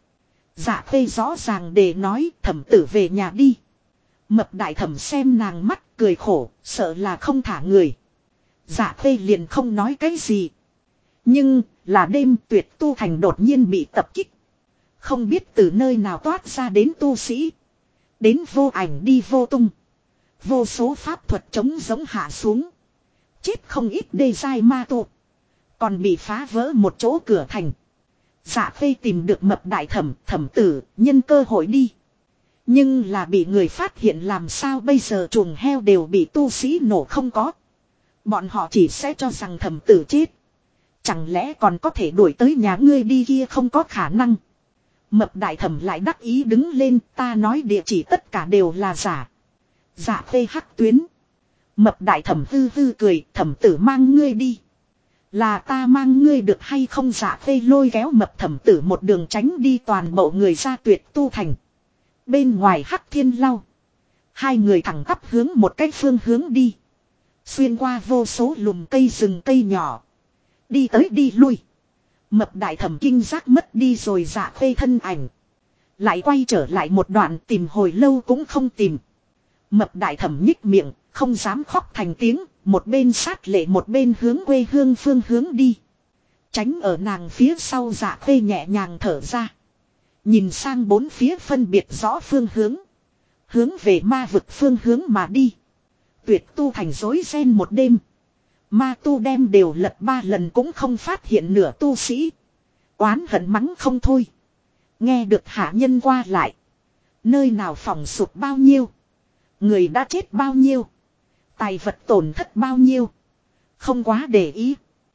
Dạ Phê rõ ràng để nói thẩm tử về nhà đi. Mập đại thẩm xem nàng mắt cười khổ, sợ là không thả người. Dạ Phê liền không nói cái gì. Nhưng là đêm Tuyệt Tu thành đột nhiên bị tập kích. Không biết từ nơi nào toát ra đến tu sĩ. Đến vô ảnh đi vô tung. Vô số pháp thuật chống giống hạ xuống. Chết không ít đê giai ma tu. Còn bị phá vỡ một chỗ cửa thành. Dạ Phê tìm được mập đại thẩm tử nhân cơ hội đi. Nhưng là bị người phát hiện làm sao bây giờ chuồng heo đều bị tu sĩ nổ không có. Bọn họ chỉ sẽ cho rằng thẩm tử chết. Chẳng lẽ còn có thể đuổi tới nhà ngươi đi kia không có khả năng. Mập đại thẩm lại đắc ý đứng lên ta nói địa chỉ tất cả đều là giả. Dạ Phê hắc tuyến. Mập đại thẩm hư cười thẩm tử mang ngươi đi. Là ta mang ngươi được hay không. Dạ Phê lôi kéo mập thẩm tử một đường tránh đi toàn bộ người ra Tuyệt Tu thành. Bên ngoài Hắc Thiên Lau. Hai người thẳng tắp hướng một cái phương hướng đi. Xuyên qua vô số lùm cây rừng cây nhỏ. Đi tới đi lui. Mập đại thẩm kinh giác mất đi rồi Dạ Khê thân ảnh. Lại quay trở lại một đoạn tìm hồi lâu cũng không tìm. Mập đại thẩm nhích miệng, không dám khóc thành tiếng, một bên sát lệ một bên hướng quê hương phương hướng đi. Tránh ở nàng phía sau Dạ Khê nhẹ nhàng thở ra. Nhìn sang bốn phía phân biệt rõ phương hướng. Hướng về ma vực phương hướng mà đi. Tuyệt tu thành rối ren một đêm. Ma tu đem đều lật 3 lần cũng không phát hiện nửa tu sĩ. Oán hận mắng không thôi. Nghe được hạ nhân qua lại. Nơi nào phòng sụp bao nhiêu. Người đã chết bao nhiêu. Tài vật tổn thất bao nhiêu. Không quá để ý.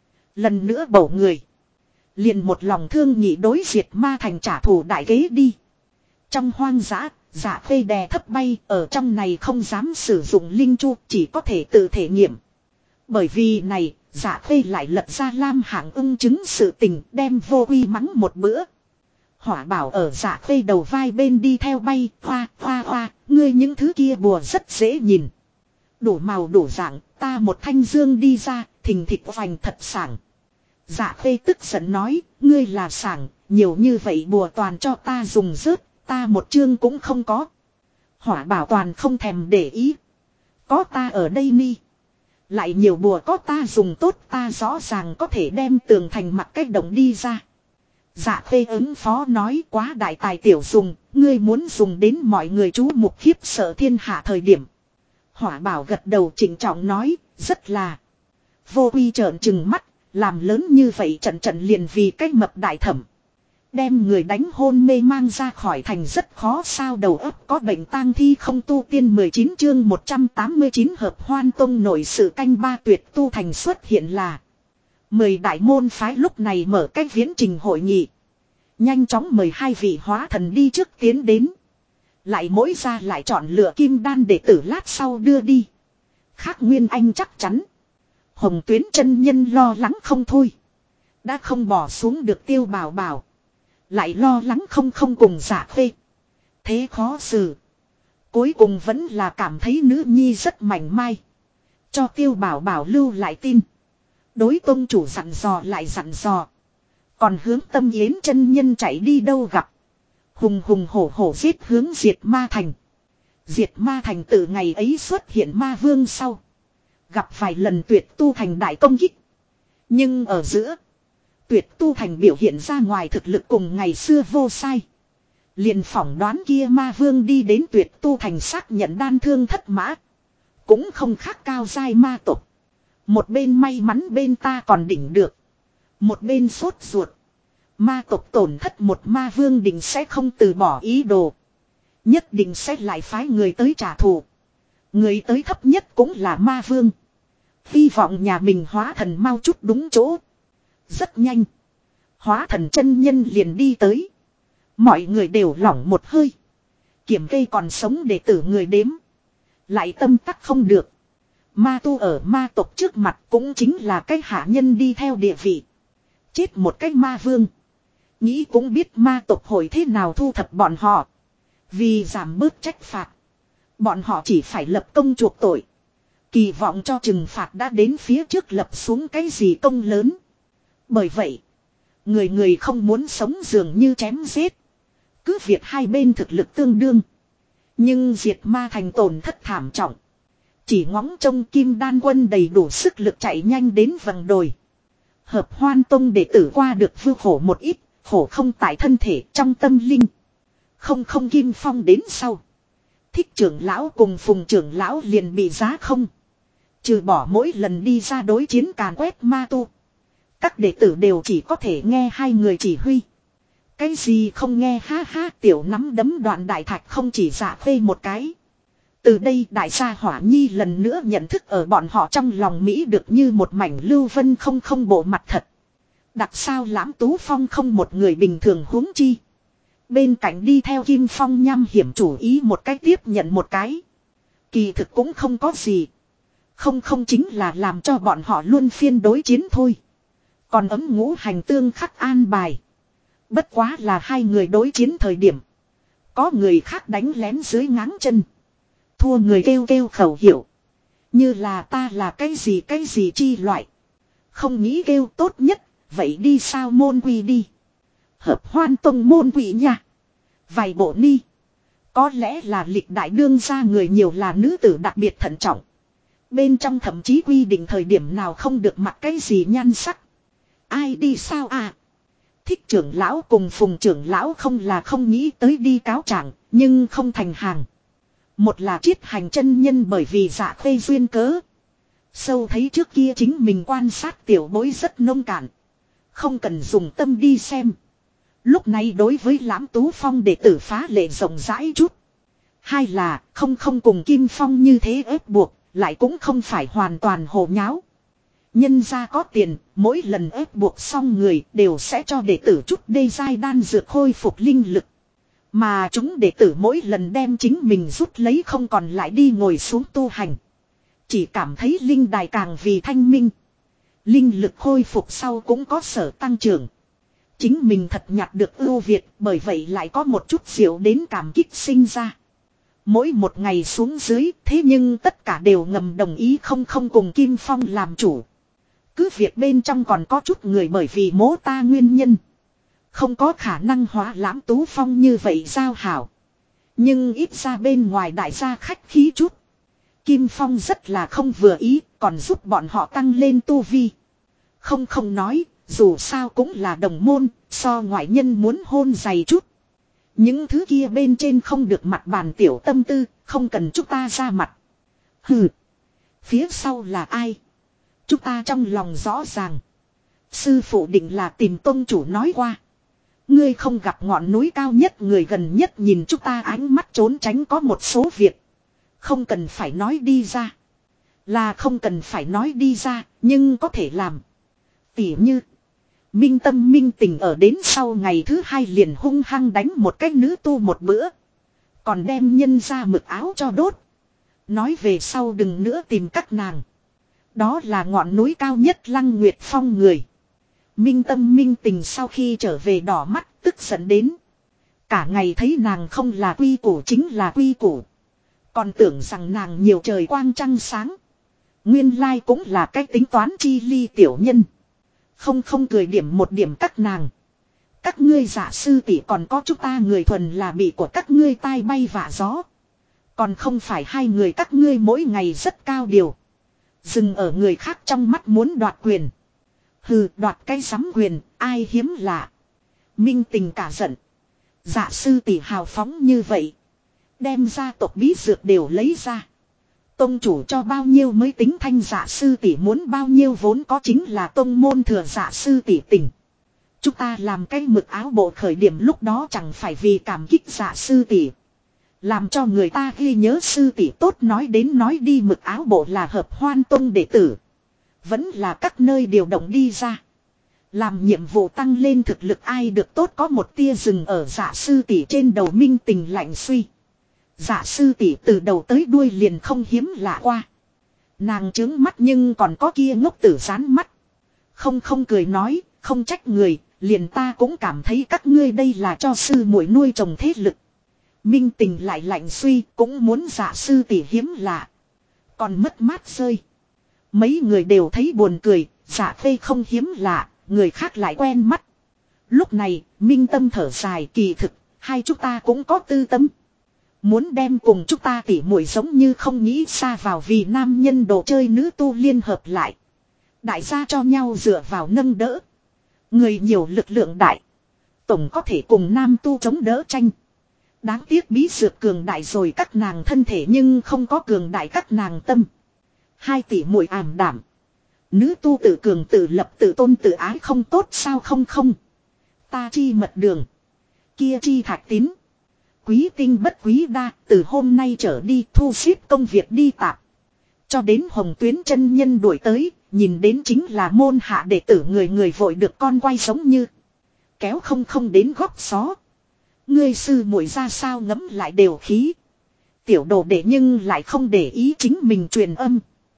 Lần nữa bổ người. Liền một lòng thương nhị đối diệt ma thành trả thù đại kế đi. Trong hoang dã, Dạ Khê đè thấp bay, ở trong này không dám sử dụng linh chu, chỉ có thể tự thể nghiệm. Bởi vì này, Dạ Khê lại lật ra lam hạng ưng chứng sự tình, đem vô uy mắng một bữa. Hỏa bảo ở Dạ Khê đầu vai bên đi theo bay, hoa hoa hoa, ngươi những thứ kia bùa rất dễ nhìn. Đủ màu đủ dạng, ta một thanh dương đi ra, thình thịch vành thật sảng. Dạ Khê tức giận nói, ngươi là sảng, nhiều như vậy bùa toàn cho ta dùng rớt, ta một chương cũng không có. Hỏa bảo toàn không thèm để ý. Có ta ở đây ni. Lại nhiều bùa có ta dùng tốt, ta rõ ràng có thể đem tường thành mặc cách động đi ra. Dạ Khê ứng phó nói, quá đại tài tiểu dùng, ngươi muốn dùng đến mọi người chú mục khiếp sợ thiên hạ thời điểm. Hỏa bảo gật đầu trịnh trọng nói, rất là. Vô uy trợn trừng mắt, làm lớn như vậy trận liền vì cách mập đại thẩm. Đem người đánh hôn mê mang ra khỏi thành rất khó sao, đầu óc có bệnh tang thi không tu tiên. 19 chương 189 hợp Hoan Tông nội sự canh ba tuyệt tu thành xuất hiện là 10 đại môn phái lúc này mở cách viễn trình hội nghị. Nhanh chóng mời 2 vị hóa thần đi trước tiến đến. Lại mỗi ra lại chọn lựa kim đan đệ tử lát sau đưa đi. Khác Nguyên Anh chắc chắn. Hồng Tuyến chân nhân lo lắng không thôi. Đã không bỏ xuống được Tiêu Bảo Bảo. Lại lo lắng không cùng Dạ Khê. Thế khó xử. Cuối cùng vẫn là cảm thấy nữ nhi rất mảnh mai. Cho Tiêu Bảo Bảo lưu lại tin. Đối tông chủ dặn dò lại dặn dò. Còn hướng Tâm Yến chân nhân chạy đi đâu gặp. Hùng hổ hổ giết hướng diệt ma thành. Diệt ma thành từ ngày ấy xuất hiện ma vương sau. Gặp vài lần tuyệt tu thành đại công kích. Nhưng ở giữa. Tuyệt tu thành biểu hiện ra ngoài thực lực cùng ngày xưa vô sai. Liền phỏng đoán kia ma vương đi đến tuyệt tu thành xác nhận đan thương thất mã. Cũng không khác cao giai ma tộc. Một bên may mắn bên ta còn đỉnh được. Một bên sốt ruột. Ma tộc tổn thất một ma vương định sẽ không từ bỏ ý đồ. Nhất định sẽ lại phái người tới trả thù. Người tới thấp nhất cũng là ma vương. Hy vọng nhà mình hóa thần mau chút đúng chỗ. Rất nhanh. Hóa thần chân nhân liền đi tới. Mọi người đều lỏng một hơi. Kiểm kê còn sống để tử người đếm. Lại tâm tắc không được. Ma tu ở ma tộc trước mặt cũng chính là cái hạ nhân đi theo địa vị. Chết một cái ma vương. Nghĩ cũng biết ma tộc hội thế nào thu thập bọn họ. Vì giảm bớt trách phạt. Bọn họ chỉ phải lập công chuộc tội. Kỳ vọng cho trừng phạt đã đến phía trước lập xuống cái gì công lớn. Bởi vậy. Người không muốn sống dường như chém giết. Cứ việc hai bên thực lực tương đương. Nhưng diệt ma thành tổn thất thảm trọng. Chỉ ngóng trông Kim Đan quân đầy đủ sức lực chạy nhanh đến vầng đồi. Hợp Hoan Tông đệ tử qua được vưu khổ một ít. Khổ không tại thân thể trong tâm linh. Không Kim Phong đến sau. Thích trưởng lão cùng Phùng trưởng lão liền bị giá không. Trừ bỏ mỗi lần đi ra đối chiến càn quét ma tu. Các đệ tử đều chỉ có thể nghe hai người chỉ huy. Cái gì không nghe ha ha, tiểu nắm đấm Đoạn Đại Thạch không chỉ Dạ Khê một cái. Từ đây đại gia Hỏa Nhi lần nữa nhận thức ở bọn họ trong lòng Mỹ được như một mảnh lưu vân không bộ mặt thật. Đặc sao Lãm Tú Phong không một người bình thường huống chi. Bên cạnh đi theo Kim Phong nham hiểm chủ ý một cái tiếp nhận một cái. Kỳ thực cũng không có gì. Không chính là làm cho bọn họ luôn phiên đối chiến thôi. Còn ấm ngũ hành tương khắc an bài. Bất quá là hai người đối chiến thời điểm. Có người khác đánh lén dưới ngáng chân. Thua người kêu khẩu hiệu. Như là ta là cái gì chi loại. Không nghĩ kêu tốt nhất. Vậy đi sao môn quy đi. Hợp hoan tông môn quy nha. Vài bộ ni. Có lẽ là lịch đại đương gia người nhiều là nữ tử đặc biệt thận trọng. Bên trong thậm chí quy định thời điểm nào không được mặc cái gì nhan sắc. Ai đi sao à? Thích trưởng lão cùng phùng trưởng lão không là không nghĩ tới đi cáo trạng, nhưng không thành hàng. Một là triết hành chân nhân bởi vì dạ khê duyên cớ. Sâu thấy trước kia chính mình quan sát tiểu bối rất nông cạn. Không cần dùng tâm đi xem. Lúc này đối với Lãm Tú Phong đệ tử phá lệ rộng rãi chút. Hai là không cùng Kim Phong như thế ép buộc, lại cũng không phải hoàn toàn hồ nháo. Nhân gia có tiền, mỗi lần ép buộc xong người đều sẽ cho đệ tử chút đê giai đan dược khôi phục linh lực. Mà chúng đệ tử mỗi lần đem chính mình rút lấy không còn lại đi ngồi xuống tu hành. Chỉ cảm thấy linh đài càng vì thanh minh. Linh lực khôi phục sau cũng có sở tăng trưởng. Chính mình thật nhặt được ưu việt, bởi vậy lại có một chút diệu đến cảm kích sinh ra. Mỗi một ngày xuống dưới, thế nhưng tất cả đều ngầm đồng ý không cùng Kim Phong làm chủ. Cứ việc bên trong còn có chút người bởi vì mố ta nguyên nhân. Không có khả năng hóa Lãm Tú Phong như vậy giao hảo. Nhưng ít ra bên ngoài đại gia khách khí chút. Kim Phong rất là không vừa ý, còn giúp bọn họ tăng lên tu vi. Không nói, dù sao cũng là đồng môn, so ngoại nhân muốn hôn dày chút. Những thứ kia bên trên không được mặt bàn tiểu tâm tư, không cần chúng ta ra mặt. Hừ, phía sau là ai? Chúng ta trong lòng rõ ràng. Sư phụ định là tìm tông chủ nói qua. Ngươi không gặp ngọn núi cao nhất người gần nhất nhìn chúng ta ánh mắt trốn tránh có một số việc. Không cần phải nói đi ra. Là không cần phải nói đi ra, nhưng có thể làm. Tỉ như Minh Tâm Minh Tình ở đến sau ngày thứ hai liền hung hăng đánh một cái nữ tu một bữa. Còn đem nhân ra mực áo cho đốt. Nói về sau đừng nữa tìm các nàng. Đó là ngọn núi cao nhất Lăng Nguyệt Phong người. Minh Tâm Minh Tình sau khi trở về đỏ mắt tức giận đến. Cả ngày thấy nàng không là quy củ chính là quy củ. Còn tưởng rằng nàng nhiều trời quang trăng sáng. Nguyên lai cũng là cách tính toán chi ly tiểu nhân. Không cười điểm một điểm các nàng. Các ngươi giả sư tỷ còn có chúng ta người thuần là bị của các ngươi tai bay vạ gió. Còn không phải hai người các ngươi mỗi ngày rất cao điều. Dừng ở người khác trong mắt muốn đoạt quyền. Hừ, đoạt cái sắm quyền, ai hiếm lạ. Minh Tình cả giận. Dạ sư tỷ hào phóng như vậy. Đem gia tộc bí dược đều lấy ra. Tông chủ cho bao nhiêu mới tính thanh dạ sư tỷ muốn bao nhiêu vốn có chính là tông môn thừa dạ sư tỷ tình. Chúng ta làm cái mực áo bộ khởi điểm lúc đó chẳng phải vì cảm kích dạ sư tỷ. Làm cho người ta ghi nhớ sư tỷ tốt nói đến nói đi mực áo bộ là hợp hoan tông đệ tử. Vẫn là các nơi điều động đi ra. Làm nhiệm vụ tăng lên thực lực ai được tốt có một tia rừng ở dạ sư tỷ trên đầu Minh Tình lạnh suy. Dạ sư tỷ từ đầu tới đuôi liền không hiếm lạ qua. Nàng trướng mắt nhưng còn có kia ngốc tử rán mắt. Không cười nói, không trách người, liền ta cũng cảm thấy các ngươi đây là cho sư muội nuôi trồng thế lực. Minh Tình lại lạnh suy cũng muốn dạ sư tỷ hiếm lạ. Còn mất mát rơi. Mấy người đều thấy buồn cười, dạ phê không hiếm lạ, người khác lại quen mắt. Lúc này, Minh Tâm thở dài kỳ thực, hai chúng ta cũng có tư tâm. Muốn đem cùng chúng ta tỉ muội giống như không nghĩ xa vào vì nam nhân đồ chơi nữ tu liên hợp lại. Đại gia cho nhau dựa vào nâng đỡ. Người nhiều lực lượng đại. Tổng có thể cùng nam tu chống đỡ tranh. Đáng tiếc bí dược cường đại rồi các nàng thân thể nhưng không có cường đại các nàng tâm. Hai tỷ muội ảm đảm. Nữ tu tự cường tự lập tự tôn tự ái không tốt sao không. Ta chi mật đường. Kia chi thạch tín. Quý tinh bất quý đa, từ hôm nay trở đi thu xếp công việc đi tạp. Cho đến Hồng Tuyến chân nhân đuổi tới, nhìn đến chính là môn hạ đệ tử người vội được con quay giống như. Kéo không đến góc xó. Ngươi sư muội ra sao ngấm lại đều khí. Tiểu đồ đệ nhưng lại không để ý chính mình truyền âm.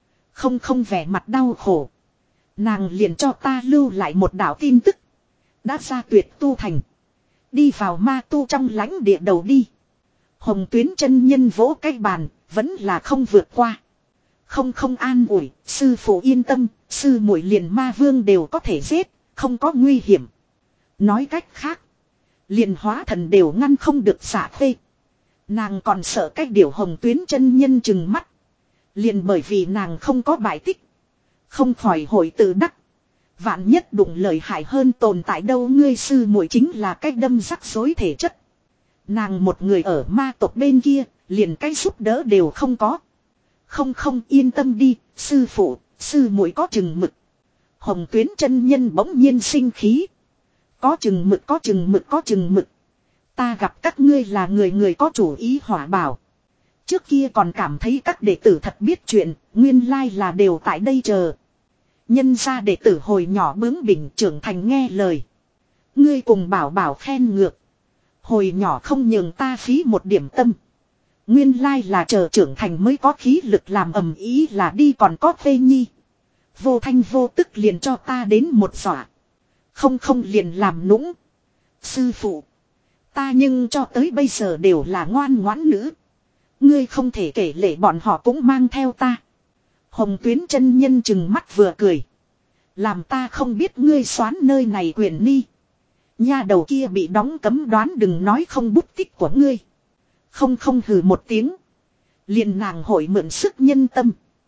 Không vẻ mặt đau khổ. Nàng liền cho ta lưu lại một đạo tin tức. Đã ra tuyệt tu thành. Đi vào ma tu trong lãnh địa đầu đi. Hồng Tuyến chân nhân vỗ cái bàn, vẫn là không vượt qua. Không an ủi, sư phụ yên tâm, sư muội liền ma vương đều có thể giết, không có nguy hiểm. Nói cách khác, liền hóa thần đều ngăn không được Dạ Khê. Nàng còn sợ cái điều Hồng Tuyến chân nhân chừng mắt. Liền bởi vì nàng không có bài tích, không khỏi hội tự đắc. Vạn nhất đụng lợi hại hơn tồn tại đâu, ngươi sư muội chính là cái đâm rắc rối thể chất. Nàng một người ở ma tộc bên kia, liền cái giúp đỡ đều không có. Không yên tâm đi, sư phụ, sư muội có chừng mực. Hồng Tuyến chân nhân bỗng nhiên sinh khí. Có chừng mực, có chừng mực, có chừng mực. Ta gặp các ngươi là người người có chủ ý hỏa bảo. Trước kia còn cảm thấy các đệ tử thật biết chuyện, nguyên lai là đều tại đây chờ. Nhân ra đệ tử hồi nhỏ bướng bỉnh trưởng thành nghe lời. Ngươi cùng bảo bảo khen ngược. Hồi nhỏ không nhường ta phí một điểm tâm. Nguyên lai là chờ trưởng thành mới có khí lực làm ầm ý là đi, còn có phê nhi. Vô thanh vô tức liền cho ta đến một dọa. Không liền làm nũng. Sư phụ, ta nhưng cho tới bây giờ đều là ngoan ngoãn nữ. Ngươi không thể kể lể bọn họ cũng mang theo ta. Hồng Tuyến chân nhân chừng mắt vừa cười. Làm ta không biết ngươi xoán nơi này quyền ni. Nha đầu kia bị đóng cấm, đoán đừng nói không bút tích của ngươi. Không hừ một tiếng. Liền nàng hội mượn sức nhân tâm.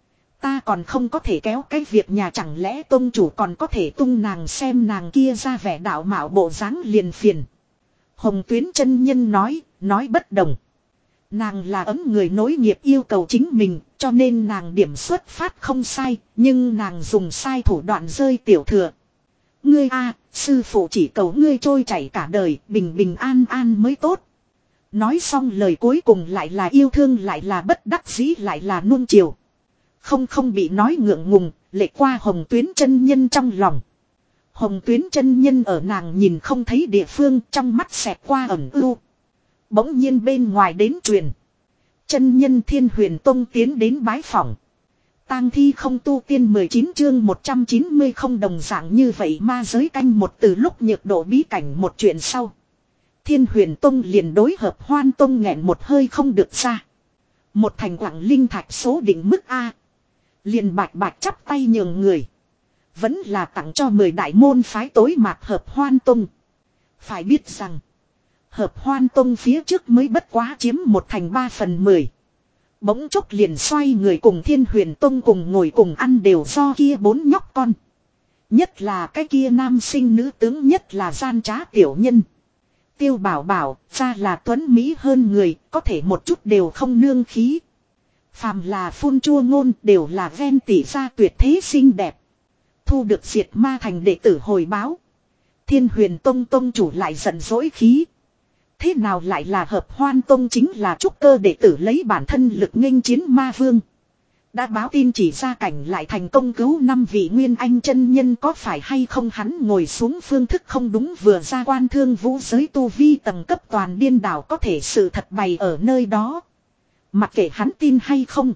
Ta còn không có thể kéo cái việc nhà, chẳng lẽ tôn chủ còn có thể tung nàng xem nàng kia ra vẻ đạo mạo bộ dáng liền phiền. Hồng Tuyến chân nhân nói bất đồng. Nàng là ấm người nối nghiệp yêu cầu chính mình, cho nên nàng điểm xuất phát không sai, nhưng nàng dùng sai thủ đoạn rơi tiểu thừa. Ngươi a, sư phụ chỉ cầu ngươi trôi chảy cả đời, bình bình an an mới tốt. Nói xong lời cuối cùng lại là yêu thương, lại là bất đắc dĩ, lại là nuông chiều. Không bị nói ngượng ngùng, lệ qua Hồng Tuyến chân nhân trong lòng. Hồng Tuyến chân nhân ở nàng nhìn không thấy địa phương, trong mắt xẹt qua ẩn ưu. Bỗng nhiên bên ngoài đến truyền. Chân nhân Thiên Huyền Tông tiến đến bái phỏng. Tang thi không tu tiên 19 chương 190 không đồng dạng như vậy ma giới canh một. Từ lúc nhược độ bí cảnh một chuyện sau, Thiên Huyền Tông liền đối hợp Hoan Tông nghẹn một hơi không được ra. Một thành quảng linh thạch số định mức A. Liền bạch chắp tay nhường người. Vẫn là tặng cho 10 đại môn phái tối mạt hợp Hoan Tông. Phải biết rằng, hợp Hoan Tông phía trước mới bất quá chiếm 1/3/10. Bỗng chốc liền xoay người cùng Thiên Huyền Tông cùng ngồi cùng ăn đều do kia 4 nhóc con. Nhất là cái kia nam sinh nữ tướng, nhất là gian trá tiểu nhân. Tiêu Bảo Bảo ra là tuấn mỹ hơn người, có thể một chút đều không nương khí. Phàm là phun chua ngôn đều là ven tỉ ra tuyệt thế xinh đẹp. Thu được diệt ma thành đệ tử hồi báo, Thiên Huyền Tông tông chủ lại giận dỗi khí. Thế nào lại là hợp Hoan Tông chính là trúc cơ đệ tử lấy bản thân lực nghênh chiến ma vương. Đã báo tin chỉ ra cảnh lại thành công cứu 5 vị nguyên anh chân nhân, có phải hay không hắn ngồi xuống phương thức không đúng, vừa ra quan thương vũ giới tu vi tầng cấp toàn điên đảo, có thể sự thật bày ở nơi đó. Mặc kệ hắn tin hay không,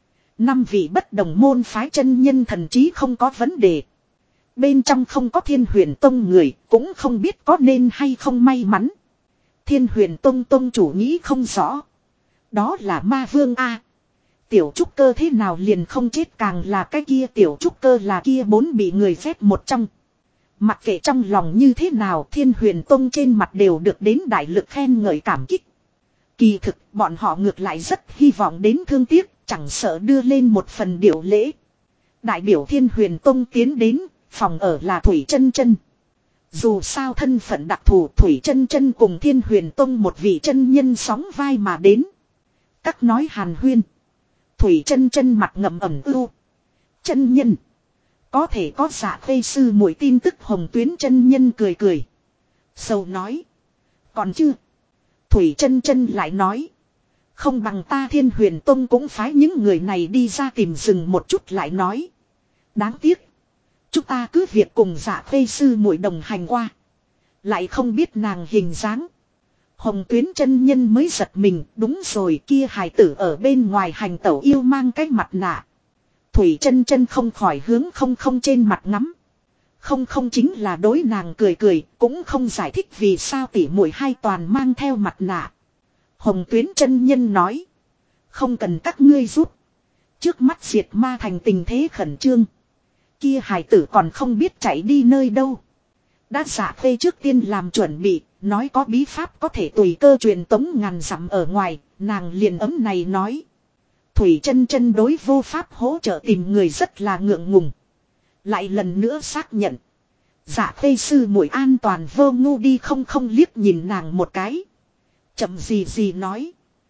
5 vị bất đồng môn phái chân nhân thần trí không có vấn đề. Bên trong không có Thiên Huyền Tông người, cũng không biết có nên hay không may mắn. Thiên Huyền Tông tông chủ nghĩ không rõ. Đó là ma vương A. Tiểu trúc cơ thế nào liền không chết, càng là cái kia tiểu trúc cơ là kia 4 bị người phép một trong. Mặc kệ trong lòng như thế nào, Thiên Huyền Tông trên mặt đều được đến đại lực khen ngợi cảm kích. Kỳ thực bọn họ ngược lại rất hy vọng đến thương tiếc, chẳng sợ đưa lên một phần điệu lễ. Đại biểu Thiên Huyền Tông tiến đến, phòng ở là Thủy Chân Chân. Dù sao thân phận đặc thù, Thủy Chân Chân cùng Thiên Huyền Tông một vị chân nhân sóng vai mà đến. Các nói hàn huyên, Thủy Chân Chân mặt ngậm ẩm ưu. Chân nhân, có thể có Dạ Khê sư muội tin tức. Hồng Tuyến chân nhân cười. Sầu nói, còn chưa. Thủy Chân Chân lại nói, không bằng ta Thiên Huyền Tông cũng phái những người này đi ra tìm rừng một chút lại nói. Đáng tiếc, chúng ta cứ việc cùng Dạ Khê sư muội đồng hành qua, lại không biết nàng hình dáng. Hồng Tuyến chân nhân mới giật mình, đúng rồi, kia hài tử ở bên ngoài hành tẩu yêu mang cái mặt nạ. Thủy Chân Chân không khỏi hướng không trên mặt ngắm. Không chính là đối nàng cười, cũng không giải thích vì sao tỉ muội hai toàn mang theo mặt nạ. Hồng Tuyến chân nhân nói, không cần các ngươi giúp. Trước mắt diệt ma thành tình thế khẩn trương. Kia hài tử còn không biết chạy đi nơi đâu. Đã Dạ Khê trước tiên làm chuẩn bị, nói có bí pháp có thể tùy cơ truyền tống ngàn dặm ở ngoài, nàng liền ấm này nói. Thủy chân chân đối vô pháp hỗ trợ tìm người rất là ngượng ngùng. Lại lần nữa xác nhận. Dạ Khê sư muội an toàn vô ngu đi không liếc nhìn nàng một cái. Chậm gì nói.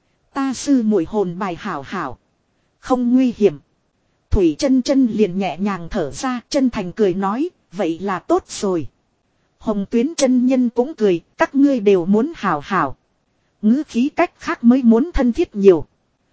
Ta sư muội hồn bài hảo hảo. Không nguy hiểm. Thủy chân chân liền nhẹ nhàng thở ra chân thành cười nói. Vậy là tốt rồi. Hồng Tuyến chân nhân cũng cười. Các ngươi đều muốn hảo hảo. Ngữ khí cách khác mới muốn thân thiết nhiều.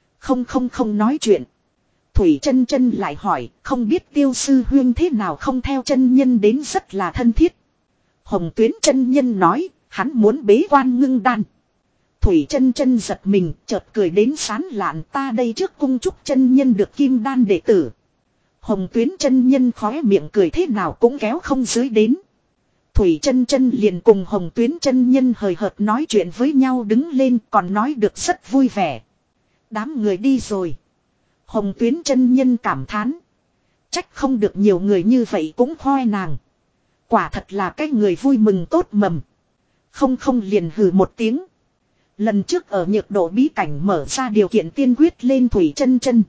Không nói chuyện. Thủy chân chân lại hỏi. Không biết Tiêu sư huyên thế nào không theo chân nhân đến rất là thân thiết. Hồng Tuyến chân nhân nói. Hắn muốn bế quan ngưng đan. Thủy chân chân giật mình chợt cười đến sán lạn ta đây trước cung chúc chân nhân được kim đan đệ tử. Hồng Tuyến chân nhân khóe miệng cười thế nào cũng kéo không dưới đến. Thủy chân chân liền cùng Hồng Tuyến chân nhân hời hợt nói chuyện với nhau đứng lên còn nói được rất vui vẻ. Đám người đi rồi. Hồng Tuyến chân nhân cảm thán. Trách không được nhiều người như vậy cũng khoe nàng. Quả thật là cái người vui mừng tốt mầm. Không liền hừ một tiếng. Lần trước ở nhược độ bí cảnh mở ra điều kiện tiên quyết lên Thủy chân chân.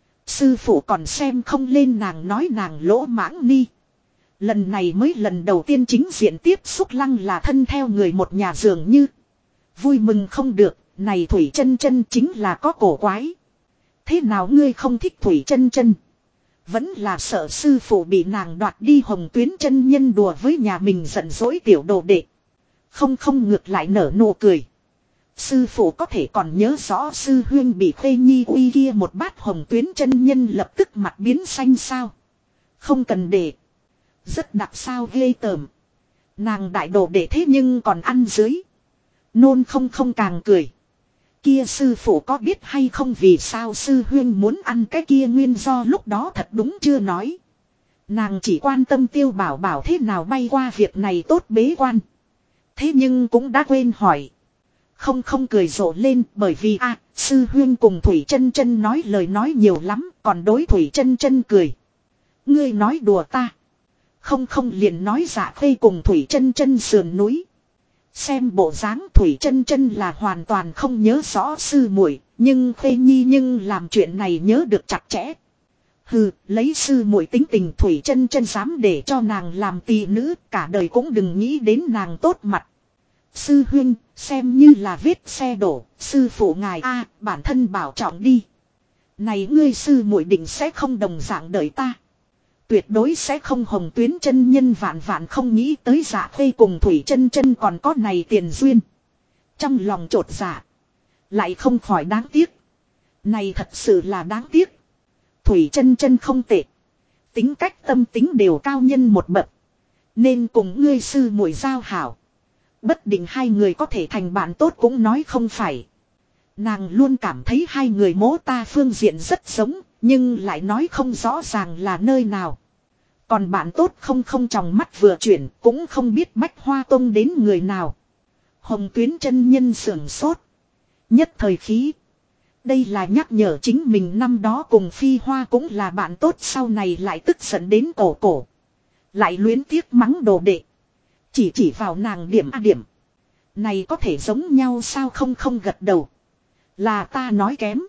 Sư phụ còn xem không lên nàng nói nàng lỗ mãng ni. Lần này mới lần đầu tiên chính diện tiếp xúc lăng là thân theo người một nhà dường như. Vui mừng không được, này Thủy chân chân chính là có cổ quái. Thế nào ngươi không thích Thủy chân chân? Vẫn là sợ sư phụ bị nàng đoạt đi Hồng Tuyến chân nhân đùa với nhà mình giận dỗi tiểu đồ đệ. Không ngược lại nở nụ cười. Sư phụ có thể còn nhớ rõ sư huyên bị Khê Nhi uy kia một bát Hồng Tuyến chân nhân lập tức mặt biến xanh sao. Không cần để. Rất đặc sao ghê tởm. Nàng đại đồ đệ thế nhưng còn ăn dưới. Nôn không càng cười. Kia sư phụ có biết hay không vì sao sư huyên muốn ăn cái kia nguyên do lúc đó thật đúng chưa nói. Nàng chỉ quan tâm Tiêu Bảo Bảo thế nào bay qua việc này tốt bế quan. Thế nhưng cũng đã quên hỏi. Không cười rộ lên bởi vì sư huyên cùng Thủy chân chân nói lời nói nhiều lắm còn đối Thủy chân chân cười. Ngươi nói đùa ta. Không liền nói Dạ Khê cùng Thủy chân chân sườn núi. Xem bộ dáng Thủy chân chân là hoàn toàn không nhớ rõ sư muội, nhưng Khê Nhi nhưng làm chuyện này nhớ được chặt chẽ. Hừ, lấy sư muội tính tình Thủy chân chân dám để cho nàng làm tỳ nữ, cả đời cũng đừng nghĩ đến nàng tốt mặt. Sư huynh, xem như là vết xe đổ, sư phụ ngài bản thân bảo trọng đi. Này ngươi sư muội định sẽ không đồng dạng đợi ta. Tuyệt đối sẽ không. Hồng Tuyến chân nhân vạn không nghĩ tới Dạ Khê cùng Thủy chân chân còn có này tiền duyên. Trong lòng chột dạ. Lại không khỏi đáng tiếc. Này thật sự là đáng tiếc. Thủy chân chân không tệ. Tính cách tâm tính đều cao nhân một bậc. Nên cùng ngươi sư muội giao hảo. Bất định hai người có thể thành bạn tốt cũng nói không phải. Nàng luôn cảm thấy hai người mô ta phương diện rất giống. Nhưng lại nói không rõ ràng là nơi nào. Còn bạn tốt không trong mắt vừa chuyển cũng không biết Bách Hoa Tông đến người nào. Hồng Tuyến chân nhân sưởng sốt. Nhất thời khí. Đây là nhắc nhở chính mình năm đó cùng Phi Hoa cũng là bạn tốt sau này lại tức giận đến cổ. Lại luyến tiếc mắng đồ đệ. Chỉ vào nàng điểm điểm. Này có thể giống nhau sao không gật đầu. Là ta nói kém.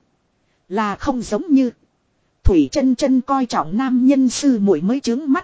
Là không giống như. Thủy chân chân coi trọng nam nhân sư muội mới trướng mắt.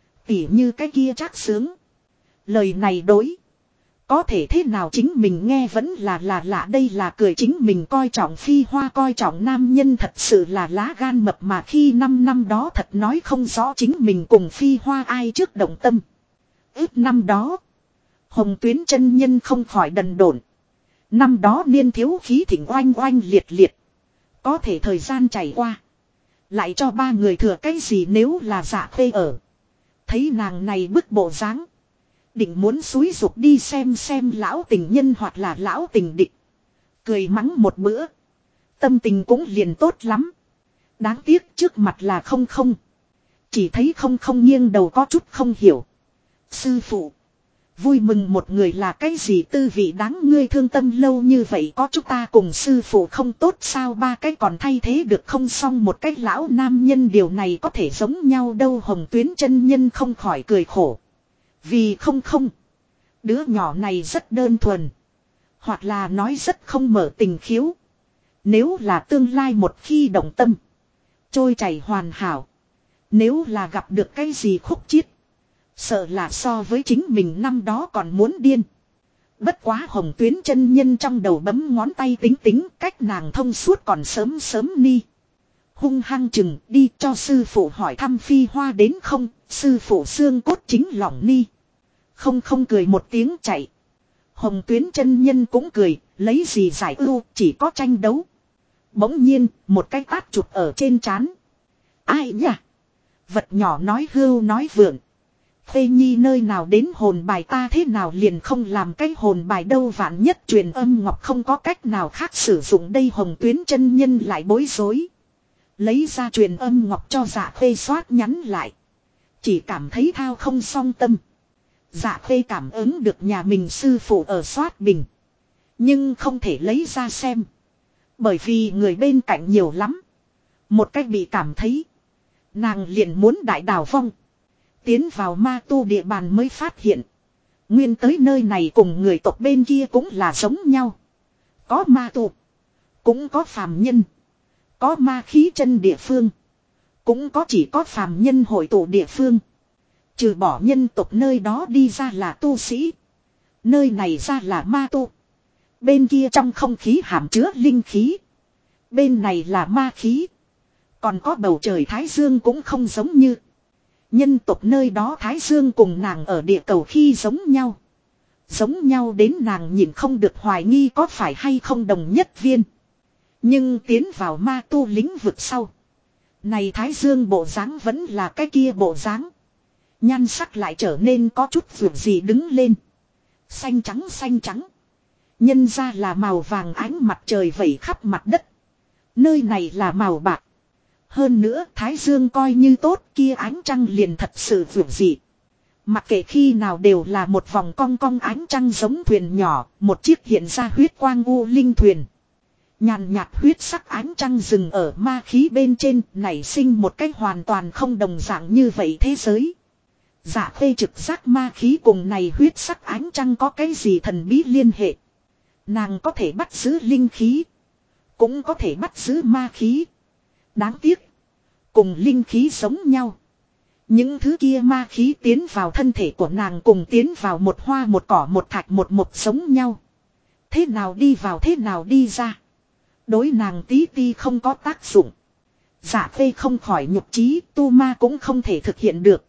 Tỉ như cái kia chắc sướng. Lời này đối. Có thể thế nào chính mình nghe vẫn là lạ đây là cười chính mình coi trọng Phi Hoa coi trọng nam nhân thật sự là lá gan mập mà khi 5 năm đó thật nói không rõ chính mình cùng Phi Hoa ai trước động tâm. Ước năm đó. Hồng Tuyến chân nhân không khỏi đần độn. Năm đó niên thiếu khí thỉnh oanh liệt. Có thể thời gian chảy qua. Lại cho ba người thừa cái gì nếu là Dạ Khê ở. Thấy nàng này bức bộ dáng. Định muốn xúi dục đi xem lão tình nhân hoặc là lão tình địch. Cười mắng một bữa. Tâm tình cũng liền tốt lắm. Đáng tiếc trước mặt là không. Chỉ thấy không nghiêng đầu có chút không hiểu. Sư phụ. Vui mừng một người là cái gì tư vị đáng ngươi thương tâm lâu như vậy có chúng ta cùng sư phụ không tốt sao ba cái còn thay thế được không xong một cái lão nam nhân điều này có thể giống nhau đâu Hồng Tuyến chân nhân không khỏi cười khổ. Vì không. Đứa nhỏ này rất đơn thuần. Hoặc là nói rất không mở tình khiếu. Nếu là tương lai một khi động tâm. Trôi chảy hoàn hảo. Nếu là gặp được cái gì khúc chiết. Sợ là so với chính mình năm đó còn muốn điên. Bất quá Hồng Tuyến chân nhân trong đầu bấm ngón tay tính tính cách nàng thông suốt còn sớm ni. Hung hăng chừng đi cho sư phụ hỏi thăm Phi Hoa đến không, sư phụ xương cốt chính lỏng ni. Không cười một tiếng chạy. Hồng Tuyến chân nhân cũng cười, lấy gì giải ưu, chỉ có tranh đấu. Bỗng nhiên, một cái tát chụp ở trên trán. Ai nhỉ? Vật nhỏ nói hưu nói vượng. Phê nhi nơi nào đến hồn bài ta thế nào liền không làm cái hồn bài đâu, vạn nhất truyền âm ngọc không có cách nào khác sử dụng đây. Hồng Tuyến chân nhân lại bối rối. Lấy ra truyền âm ngọc cho Dạ Phê xoát nhắn lại. Chỉ cảm thấy thao không song tâm. Dạ Phê cảm ứng được nhà mình sư phụ ở xoát bình. Nhưng không thể lấy ra xem. Bởi vì người bên cạnh nhiều lắm. Một cách bị cảm thấy. Nàng liền muốn đại đảo vong. Tiến vào ma tu địa bàn mới phát hiện. Nguyên tới nơi này cùng người tộc bên kia cũng là giống nhau. Có ma tu. Cũng có phàm nhân. Có ma khí chân địa phương. Cũng có chỉ có phàm nhân hội tụ địa phương. Trừ bỏ nhân tộc nơi đó đi ra là tu sĩ. Nơi này ra là ma tu. Bên kia trong không khí hàm chứa linh khí. Bên này là ma khí. Còn có bầu trời Thái Dương cũng không giống như. Nhân tộc nơi đó Thái Dương cùng nàng ở địa cầu khi giống nhau. Giống nhau đến nàng nhìn không được hoài nghi có phải hay không đồng nhất viên. Nhưng tiến vào ma tu lĩnh vực sau. Này Thái Dương bộ dáng vẫn là cái kia bộ dáng. Nhan sắc lại trở nên có chút vượt gì đứng lên. Xanh trắng. Nhân ra là màu vàng ánh mặt trời vẩy khắp mặt đất. Nơi này là màu bạc. Hơn nữa Thái Dương coi như tốt kia ánh trăng liền thật sự vượt dị. Mặc kệ khi nào đều là một vòng cong cong ánh trăng giống thuyền nhỏ, một chiếc hiện ra huyết quang u linh thuyền. Nhàn nhạt huyết sắc ánh trăng dừng ở ma khí bên trên, nảy sinh một cách hoàn toàn không đồng dạng như vậy thế giới. Dạ Phê trực giác ma khí cùng này huyết sắc ánh trăng có cái gì thần bí liên hệ. Nàng có thể bắt giữ linh khí. Cũng có thể bắt giữ ma khí. Đáng tiếc. Cùng linh khí giống nhau. Những thứ kia ma khí tiến vào thân thể của nàng cùng tiến vào một hoa một cỏ một thạch một mộc giống nhau. Thế nào đi vào thế nào đi ra. Đối nàng tí ti không có tác dụng. Dạ Phê không khỏi nhục trí, tu ma cũng không thể thực hiện được.